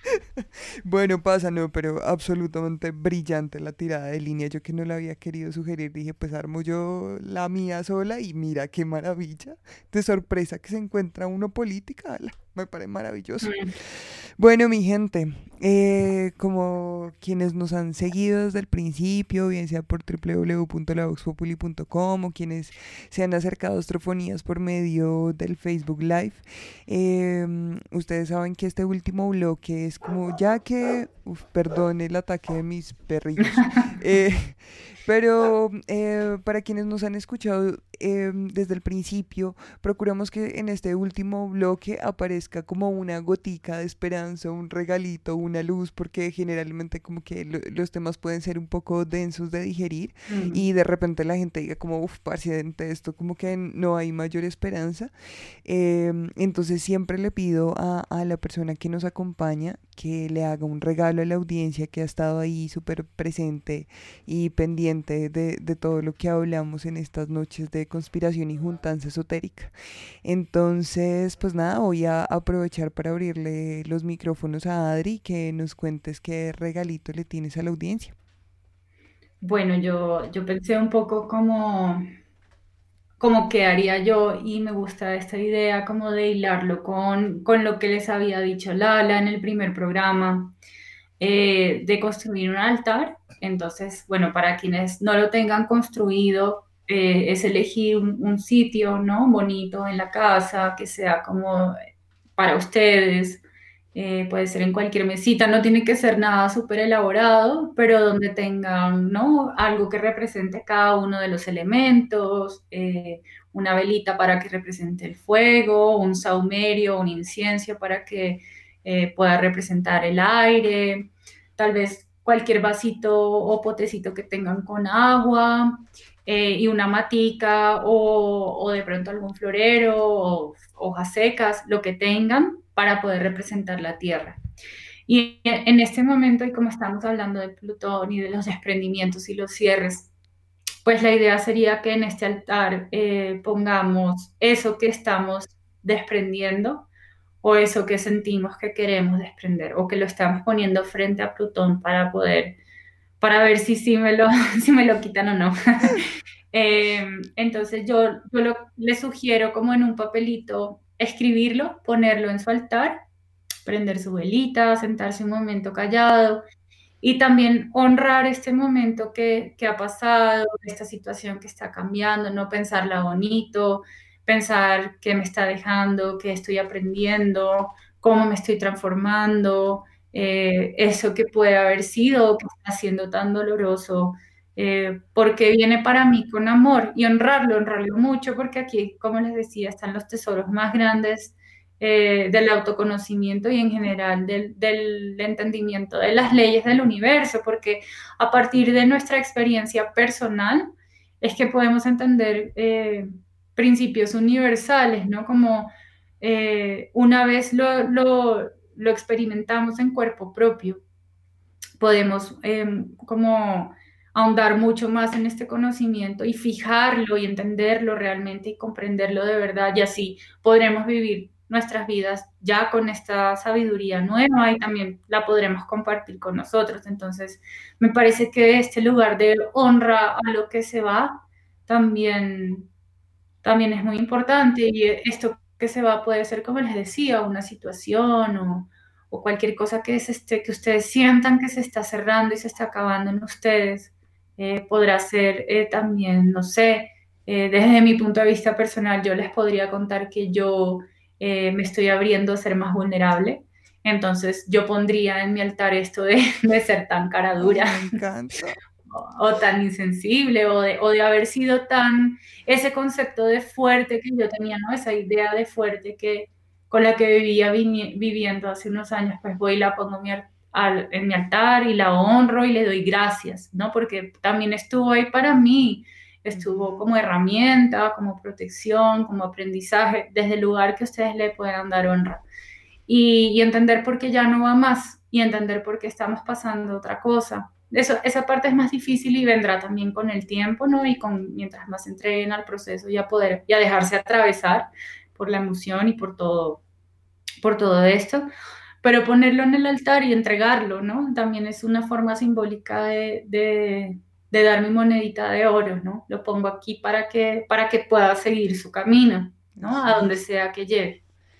Bueno, pasa, no, pero absolutamente brillante la tirada de línea. Yo que no la había querido sugerir, dije, pues armo yo la mía sola y mira qué maravilla de sorpresa que se encuentra uno política. Me parece maravilloso. Mm. Bueno, mi gente, eh, como quienes nos han seguido desde el principio, bien sea por doble u doble u doble u punto la vox populi punto com o quienes se han acercado a Astrofonías por medio del Facebook Live, eh, ustedes saben que este último bloque es como, ya que, uf, perdón el ataque de mis perrillos, eh, pero eh, para quienes nos han escuchado eh, desde el principio, procuramos que en este último bloque aparezca como una gotica de esperanza, un regalito, una luz, porque generalmente como que lo, los temas pueden ser un poco densos de digerir mm. y de repente la gente diga como, uff, parcialmente esto, como que no hay mayor esperanza. Eh, entonces siempre le pido a, a la persona que nos acompaña que le haga un regalo a la audiencia que ha estado ahí súper presente y pendiente de, de todo lo que hablamos en estas noches de conspiración y juntanza esotérica. Entonces, pues nada, voy a aprovechar para abrirle los micrófonos a Adri, que nos cuentes qué regalito le tienes a la audiencia. Bueno, yo, yo pensé un poco como, como qué haría yo y me gusta esta idea como de hilarlo con, con lo que les había dicho Lala en el primer programa, eh, de construir un altar. Entonces, bueno, para quienes no lo tengan construido, eh, es elegir un, un sitio, ¿no? Bonito en la casa, que sea como para ustedes. Eh, puede ser en cualquier mesita, no tiene que ser nada súper elaborado, pero donde tengan, ¿no? Algo que represente cada uno de los elementos, eh, una velita para que represente el fuego, un saumerio, un incienso para que eh, pueda representar el aire, tal vez cualquier vasito o potecito que tengan con agua, eh, y una matica o, o de pronto algún florero o hojas secas, lo que tengan para poder representar la Tierra. Y en este momento, y como estamos hablando de Plutón y de los desprendimientos y los cierres, pues la idea sería que en este altar eh, pongamos eso que estamos desprendiendo o eso que sentimos que queremos desprender o que lo estamos poniendo frente a Plutón para poder, para ver si, si, me, lo, si me lo quitan o no. eh, entonces yo, yo lo, les sugiero como en un papelito escribirlo, ponerlo en su altar, prender su velita, sentarse un momento callado y también honrar este momento que, que ha pasado, esta situación que está cambiando, no pensarla bonito, pensar qué me está dejando, qué estoy aprendiendo, cómo me estoy transformando, eh, eso que puede haber sido, que está siendo tan doloroso, eh, porque viene para mí con amor y honrarlo, honrarlo mucho, porque aquí, como les decía, están los tesoros más grandes eh, del autoconocimiento y en general del, del entendimiento de las leyes del universo, porque a partir de nuestra experiencia personal es que podemos entender eh, principios universales, ¿no? Como eh, una vez lo, lo, lo experimentamos en cuerpo propio, podemos eh, como ahondar mucho más en este conocimiento y fijarlo y entenderlo realmente y comprenderlo de verdad, y así podremos vivir nuestras vidas ya con esta sabiduría nueva y también la podremos compartir con nosotros. Entonces, me parece que este lugar de honra a lo que se va también, también es muy importante, y esto que se va puede ser, como les decía, una situación o o cualquier cosa que, se esté, que ustedes sientan que se está cerrando y se está acabando en ustedes, eh, podrá ser eh, también, no sé, eh, desde mi punto de vista personal, yo les podría contar que yo eh, me estoy abriendo a ser más vulnerable. Entonces yo pondría en mi altar esto de, de ser tan cara dura. Me encanta. O, o tan insensible, o de, o de haber sido tan, ese concepto de fuerte que yo tenía, ¿no? Esa idea de fuerte que con la que vivía vini- viviendo hace unos años, pues voy y la pongo en mi, ar- al- en mi altar y la honro y le doy gracias, ¿no? Porque también estuvo ahí para mí, estuvo como herramienta, como protección, como aprendizaje, desde el lugar que ustedes le puedan dar honra. Y, y entender por qué ya no va más, y entender por qué estamos pasando otra cosa. Eso, esa parte es más difícil y vendrá también con el tiempo, ¿no? Y con, mientras más se entreguen al proceso y a poder, y a dejarse atravesar por la emoción y por todo, por todo esto, pero ponerlo en el altar y entregarlo, ¿no? También es una forma simbólica de, de, de dar mi monedita de oro, ¿no? Lo pongo aquí para que, para que pueda seguir su camino, ¿no? A donde sea que lleve.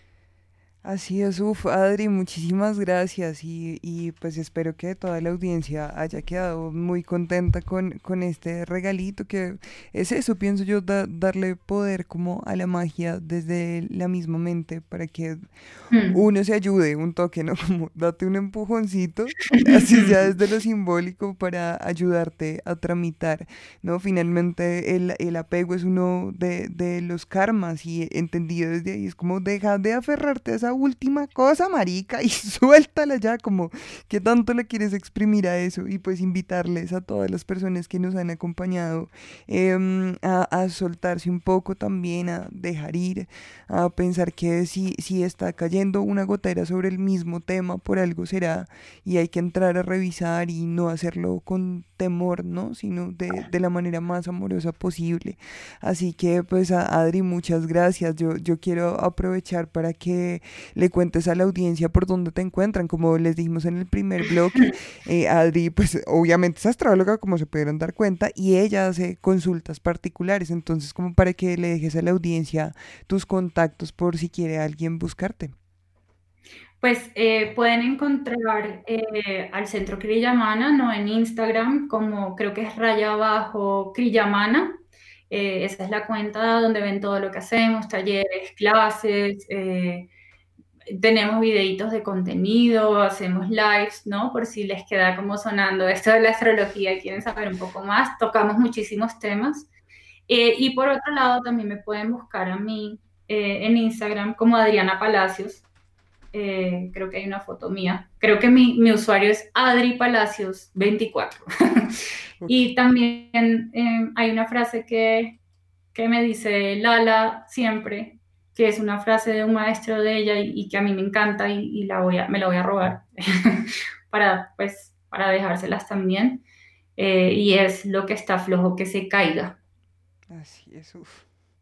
Así es, uf, Adri, muchísimas gracias y, y pues espero que toda la audiencia haya quedado muy contenta con, con este regalito, que es eso, pienso yo, da- darle poder como a la magia desde la misma mente para que Mm. uno se ayude un toque, ¿no? Como date un empujoncito, así ya desde lo simbólico para ayudarte a tramitar, ¿no? Finalmente el, el apego es uno de, de los karmas y entendido desde ahí es como deja de aferrarte a esa última cosa, marica, y suéltala ya, como que tanto le quieres exprimir a eso, y pues invitarles a todas las personas que nos han acompañado em, a, a soltarse un poco también, a dejar ir, a pensar que si, si está cayendo una gotera sobre el mismo tema, por algo será, y hay que entrar a revisar y no hacerlo con temor, ¿no? Sino de, de la manera más amorosa posible. Así que pues a Adri, muchas gracias. Yo, yo quiero aprovechar para que le cuentes a la audiencia por dónde te encuentran. Como les dijimos en el primer bloque, eh, Adri pues obviamente es astróloga, como se pudieron dar cuenta, y ella hace consultas particulares, entonces como para que le dejes a la audiencia tus contactos por si quiere alguien buscarte. Pues eh, pueden encontrar eh, al Centro Criyamana, ¿no? En Instagram, como creo que es raya abajo Criyamana. Eh, esa es la cuenta donde ven todo lo que hacemos, talleres, clases, eh, tenemos videitos de contenido, hacemos lives, ¿no? Por si les queda como sonando esto de la astrología y quieren saber un poco más, tocamos muchísimos temas. Eh, y por otro lado, también me pueden buscar a mí eh, en Instagram como Adriana Palacios. Eh, creo que hay una foto mía. Creo que mi, mi usuario es Adri Palacios veinticuatro. Y también eh, hay una frase que, que me dice Lala siempre, que es una frase de un maestro de ella y, y que a mí me encanta, y, y la voy a, me la voy a robar para, pues, para dejárselas también. Eh, y es: lo que está flojo que se caiga. Así es, uff.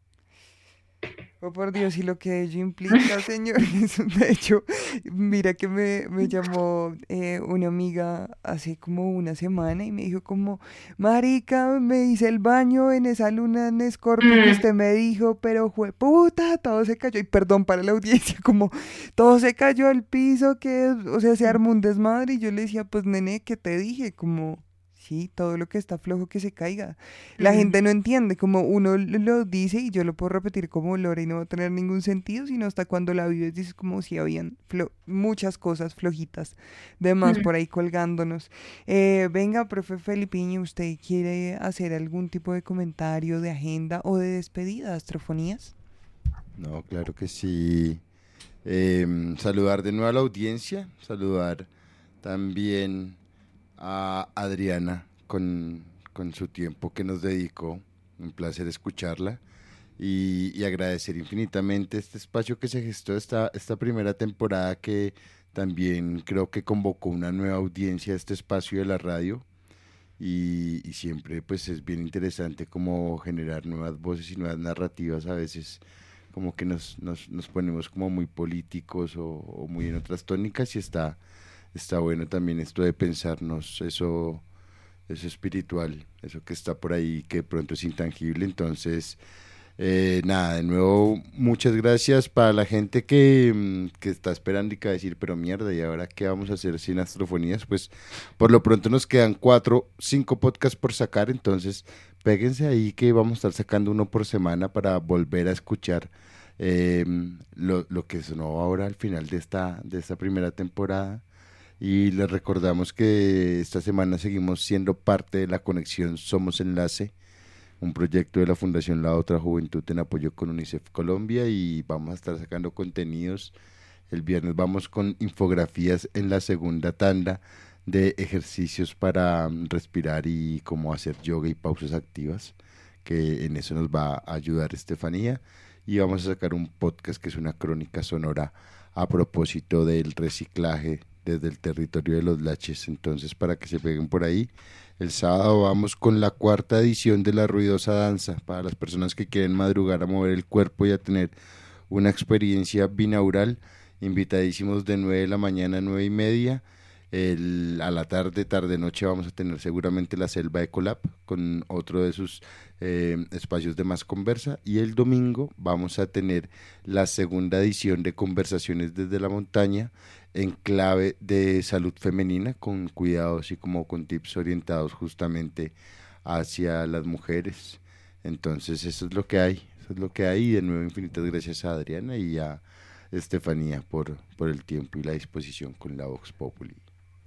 Oh, por Dios, y lo que ello implica, señores. De hecho, mira que me, me llamó eh, una amiga hace como una semana y me dijo como, marica, me hice el baño en esa luna en Escorpio que usted me dijo, pero fue puta, todo se cayó. Y perdón para la audiencia, como todo se cayó al piso, que, o sea, se armó un desmadre. Y yo le decía, pues nene, ¿qué te dije? Como... Sí, todo lo que está flojo que se caiga. La Mm. gente no entiende, como uno lo lo dice y yo lo puedo repetir como Lore y no va a tener ningún sentido, sino hasta cuando la vives dices como si habían flo- muchas cosas flojitas de más Mm. por ahí colgándonos. Eh, venga, profe Felipiño, ¿usted quiere hacer algún tipo de comentario de agenda o de despedida, Astrofonías? No, claro que sí. Eh, saludar de nuevo a la audiencia, saludar también a Adriana con, con su tiempo que nos dedicó. Un placer escucharla y, y agradecer infinitamente este espacio que se gestó esta, esta primera temporada, que también creo que convocó una nueva audiencia a este espacio de la radio. Y, y siempre pues es bien interesante como generar nuevas voces y nuevas narrativas. A veces como que nos, nos, nos ponemos como muy políticos o, o muy en otras tónicas, y está, está bueno también esto de pensarnos eso, eso espiritual, eso que está por ahí, que de pronto es intangible. Entonces, eh, nada, de nuevo, muchas gracias para la gente que, que está esperando y que va a decir, pero mierda, ¿y ahora qué vamos a hacer sin Astrofonías? Pues por lo pronto nos quedan cuatro, cinco podcasts por sacar, entonces péguense ahí que vamos a estar sacando uno por semana para volver a escuchar eh, lo, lo que sonó ahora al final de esta, de esta primera temporada. Y les recordamos que esta semana seguimos siendo parte de la conexión Somos Enlace, un proyecto de la Fundación La Otra Juventud en apoyo con UNICEF Colombia, y vamos a estar sacando contenidos. El viernes vamos con infografías en la segunda tanda de ejercicios para respirar y cómo hacer yoga y pausas activas, que en eso nos va a ayudar Estefanía. Y vamos a sacar un podcast que es una crónica sonora a propósito del reciclaje desde el territorio de los Laches, entonces para que se peguen por ahí. El sábado vamos con la cuarta edición de La Ruidosa Danza, para las personas que quieren madrugar a mover el cuerpo y a tener una experiencia binaural. Invitadísimos de nueve de la mañana a nueve y media. El, a la tarde, tarde noche vamos a tener seguramente la Selva Ecolab con otro de sus eh, espacios de más conversa, y el domingo vamos a tener la segunda edición de Conversaciones desde la Montaña en clave de salud femenina, con cuidados y como con tips orientados justamente hacia las mujeres. Entonces eso es lo que hay, eso es lo que hay. Y de nuevo infinitas gracias a Adriana y a Estefanía por, por el tiempo y la disposición con la Vox Populi.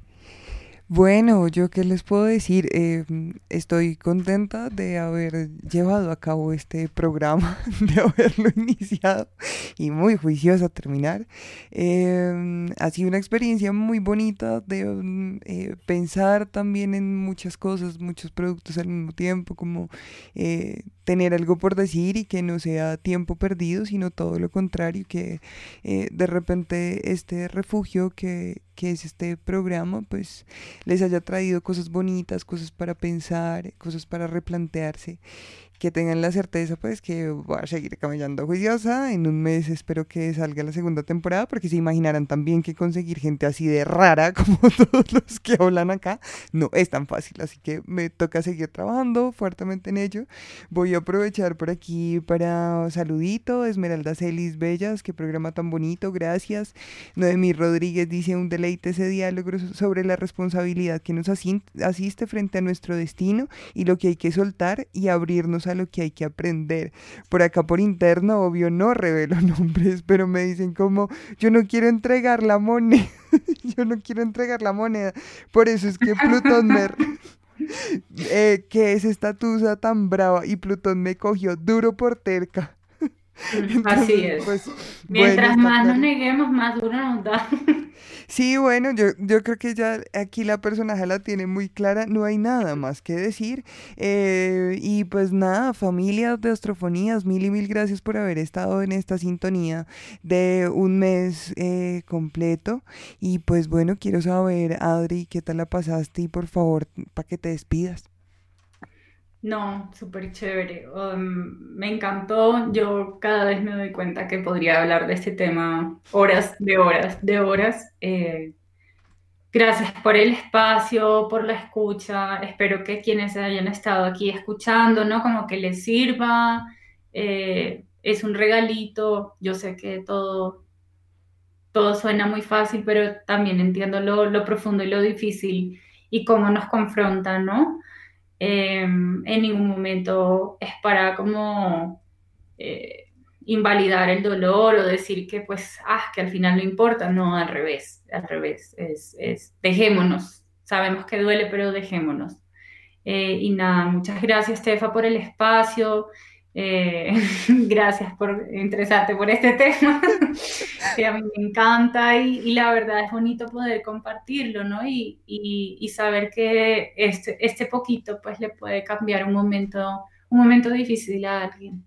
Bueno, yo qué les puedo decir, eh, estoy contenta de haber llevado a cabo este programa, de haberlo iniciado y muy juiciosa a terminar. Eh, ha sido una experiencia muy bonita de eh, pensar también en muchas cosas, muchos productos al mismo tiempo, como eh, tener algo por decir y que no sea tiempo perdido, sino todo lo contrario, que eh, de repente este refugio que, que es este programa, pues les haya traído cosas bonitas, cosas para pensar, cosas para replantearse, que tengan la certeza pues que voy a seguir camellando juiciosa. En un mes espero que salga la segunda temporada, porque se imaginarán también que conseguir gente así de rara como todos los que hablan acá no es tan fácil, así que me toca seguir trabajando fuertemente en ello. Voy a aprovechar por aquí para saludito, Esmeralda Celis Bellas, qué programa tan bonito, gracias. Noemí Rodríguez dice, un deleite ese diálogo sobre la responsabilidad que nos asiste frente a nuestro destino y lo que hay que soltar y abrirnos a lo que hay que aprender. Por acá por interno, obvio no revelo nombres, pero me dicen como, yo no quiero entregar la moneda, yo no quiero entregar la moneda, por eso es que Plutón me... eh, que es esta tusa tan brava, y Plutón me cogió duro por terca. Entonces, así es. Pues, mientras bueno, más claro. Nos neguemos, más duro nos da. Sí, bueno, yo, yo creo que ya aquí la personaje la tiene muy clara, no hay nada más que decir. Eh, y pues nada, familia de Astrofonías, mil y mil gracias por haber estado en esta sintonía de un mes eh, completo. Y pues bueno, quiero saber, Adri, ¿qué tal la pasaste? Y por favor, para que te despidas. No, súper chévere. Um, me encantó. Yo cada vez me doy cuenta que podría hablar de este tema horas, de horas, de horas. Eh, gracias por el espacio, por la escucha. Espero que quienes hayan estado aquí escuchando, ¿no? Como que les sirva. Eh, es un regalito. Yo sé que todo, todo suena muy fácil, pero también entiendo lo, lo profundo y lo difícil y cómo nos confronta, ¿no? Eh, en ningún momento es para como eh, invalidar el dolor o decir que pues, ah, que al final no importa, no, al revés, al revés, es, es dejémonos, sabemos que duele, pero dejémonos. Eh, y nada, muchas gracias, Tefa, por el espacio, Eh, gracias por interesarte por este tema, que a mí me encanta y, y la verdad es bonito poder compartirlo, ¿no? Y, y, y saber que este, este poquito pues le puede cambiar un momento, un momento difícil a alguien.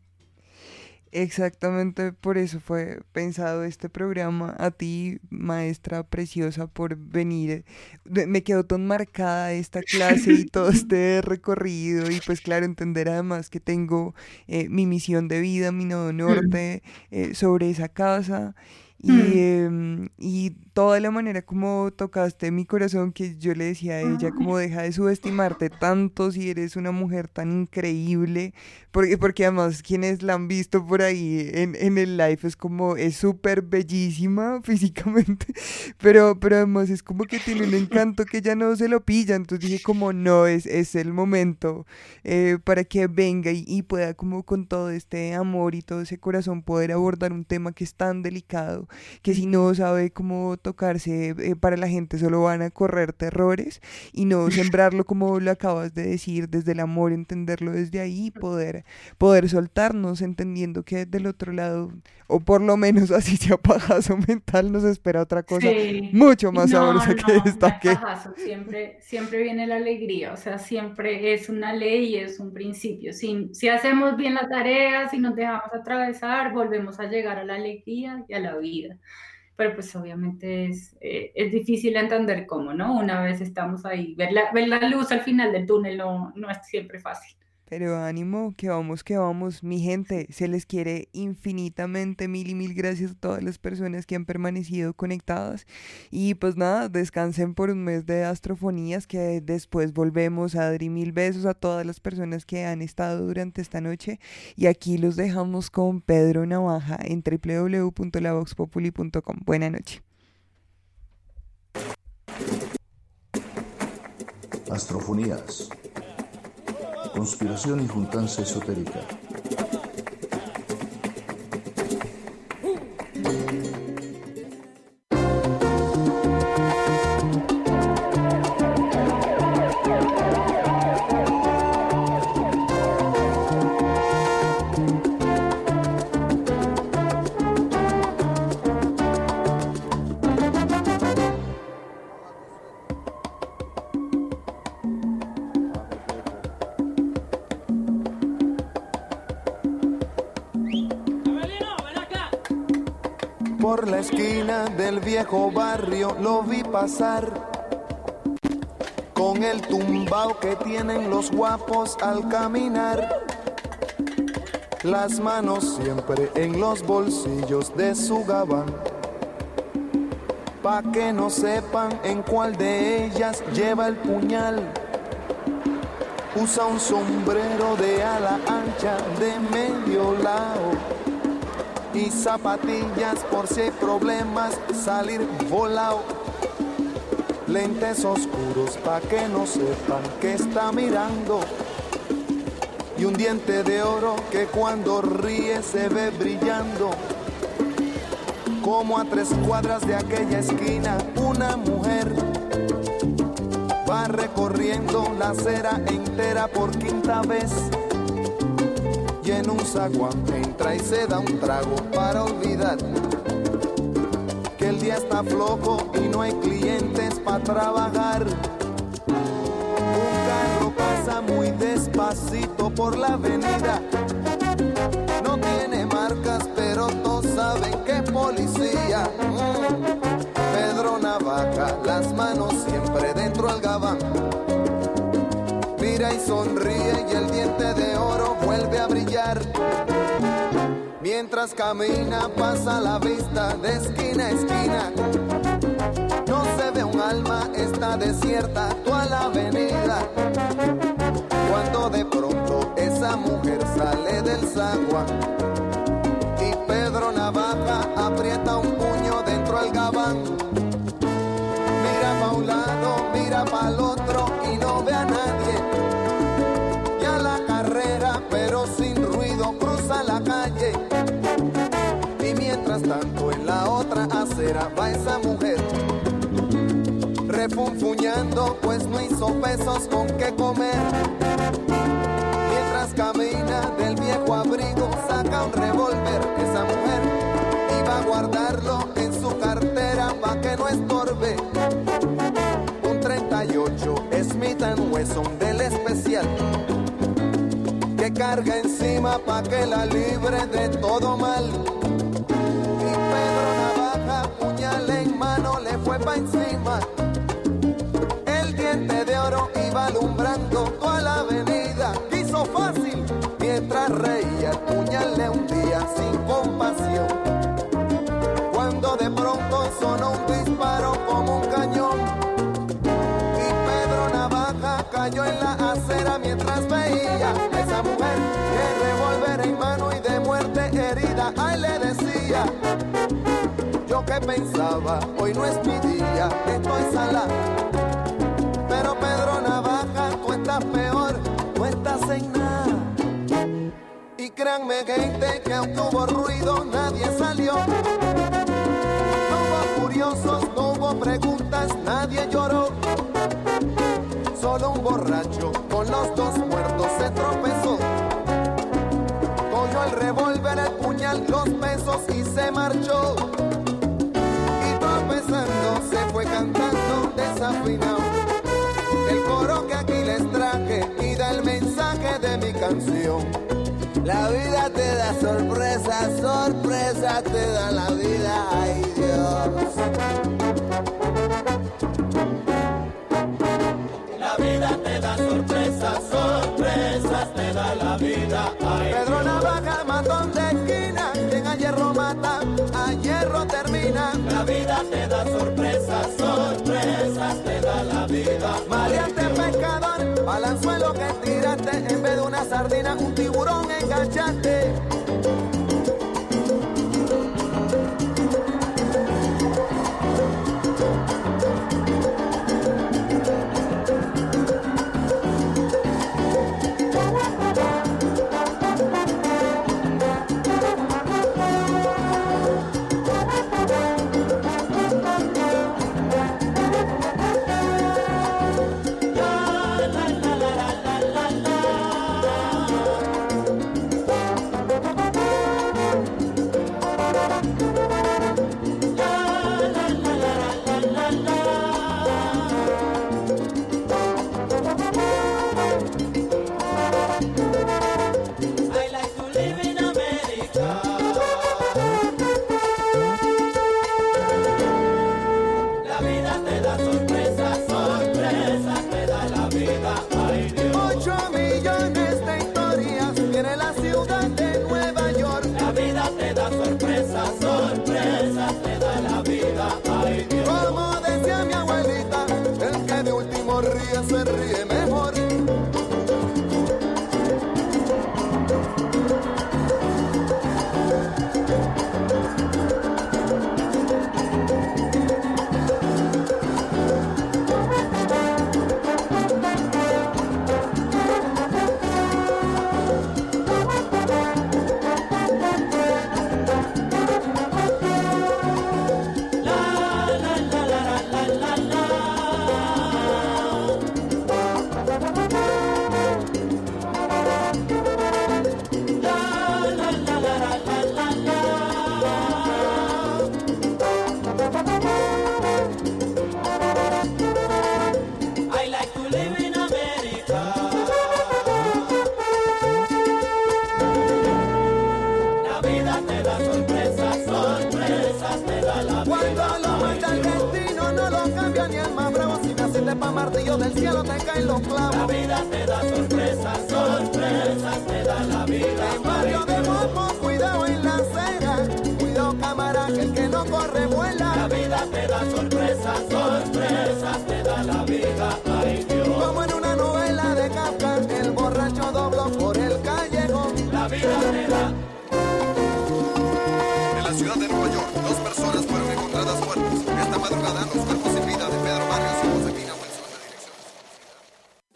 Exactamente por eso fue pensado este programa. A ti, maestra preciosa, por venir. De- Me quedó tan marcada esta clase y todo este recorrido y pues claro, entender además que tengo eh, mi misión de vida, mi nodo Mm, norte eh, sobre esa casa y, mm, em, y toda la manera como tocaste mi corazón, que yo le decía a ella como ay, deja de subestimarte tanto si eres una mujer tan increíble, porque, porque además quienes la han visto por ahí en, en el live es como, es súper bellísima físicamente, pero, pero además es como que tiene un encanto que ya no se lo pilla, entonces dije como no, es, es el momento eh, para que venga y, y pueda como con todo este amor y todo ese corazón poder abordar un tema que es tan delicado, que si no sabe cómo tocarse eh, para la gente solo van a correr terrores y no sembrarlo como lo acabas de decir, desde el amor, entenderlo desde ahí y poder, poder soltarnos, entendiendo que del otro lado, o por lo menos así sea pajazo mental, nos espera otra cosa sí, mucho más no, sabrosa que no, no esta es que... pajazo, siempre, siempre viene la alegría, o sea, siempre es una ley y es un principio. Si, si hacemos bien la tarea, si nos dejamos atravesar, volvemos a llegar a la alegría y a la vida. Pero pues obviamente es, eh, es difícil entender cómo, ¿no? Una vez estamos ahí, ver la, ver la luz al final del túnel no, no es siempre fácil. Pero ánimo, que vamos, que vamos, mi gente, se les quiere infinitamente, mil y mil gracias a todas las personas que han permanecido conectadas y pues nada, descansen por un mes de astrofonías que después volvemos. Adri, mil besos a todas las personas que han estado durante esta noche y aquí los dejamos con Pedro Navaja en doble u doble u doble u punto la vox populi punto com. Buena noche. Astrofonías. Conspiración y juntanza esotérica. Por la esquina del viejo barrio lo vi pasar, con el tumbao que tienen los guapos al caminar, las manos siempre en los bolsillos de su gabán, pa' que no sepan en cuál de ellas lleva el puñal. Usa un sombrero de ala ancha de medio lado y zapatillas por si hay problemas salir volado. Lentes oscuros pa' que no sepan que está mirando y un diente de oro que cuando ríe se ve brillando. Como a tres cuadras de aquella esquina una mujer va recorriendo la acera entera por quinta vez y en un zaguán entra y se da un trago para olvidar que el día está flojo y no hay clientes para trabajar. Un carro pasa muy despacito por la avenida, no tiene marcas pero todos saben que es policía. Mm. Pedro Navaja, las manos siempre dentro del gabán, mira y sonríe y el diente de oro vuelve a brillar. Mientras camina pasa la vista de esquina a esquina, no se ve un alma, está desierta toda la avenida. Cuando de pronto esa mujer sale del zaguán y Pedro Navaja aprieta un puño dentro del gabán. Mira pa' un lado, mira pa' el otro y no ve a nadie. Ya la carrera, pero sin ruido, cruza la calle. Y mientras tanto en la otra acera va esa mujer, refunfuñando pues no hizo pesos con qué comer. Mientras camina del viejo abrigo saca un revólver. Esa mujer iba a guardarlo en su cartera pa' que no estorbe. Un treinta y ocho Smith and Wesson del especial que carga encima pa' que la libre de todo mal. Y Pedro Navaja, puñal en mano, le fue pa' encima. El diente de oro iba alumbrando toda la avenida. Quiso fácil mientras reía, el puñal le hundía sin compasión. Cuando de pronto sonó un disparo como un cañón y Pedro Navaja cayó en la acera mientras veía a esa mujer que revólver en mano y de muerte herida. Ay, le decía, yo que pensaba, hoy no es mi día, estoy sala. Pero Pedro Navaja, tú estás peor, tú estás en nada. Y créanme, gente, que aunque hubo ruido, nadie salió. No hubo curiosos, no hubo preguntas, nadie lloró. Solo un borracho con los dos muertos se tropezó. Cogió el revólver, el puñal, los pesos y se marchó. Y tropezando se fue cantando desafinado el coro que aquí les traje y da el mensaje de mi canción. La vida te da sorpresas, sorpresas te da la vida, ay Dios. La vida te da sorpresas, sorpresas te da la vida, ay Pedro Dios. Navaja, matón de esquina, quien a hierro mata, a hierro termina. La vida te da sorpresas, sorpresas te da la vida. Maleante pescador, balanzuelo que tiraste, en vez de una sardina, un tiburón enganchaste. Ríe, se ríe mejor. Pa' martillo del cielo te caen los clavos. La vida te da sorpresas, sorpresas te da la vida. En barrio de Mopo, cuidado en la acera, cuidado cámara, que el que no corre vuela. La vida te da sorpresas, sorpresas te da la vida, ay Dios. Como en una novela de Kafka, el borracho dobló por el callejón. La vida te da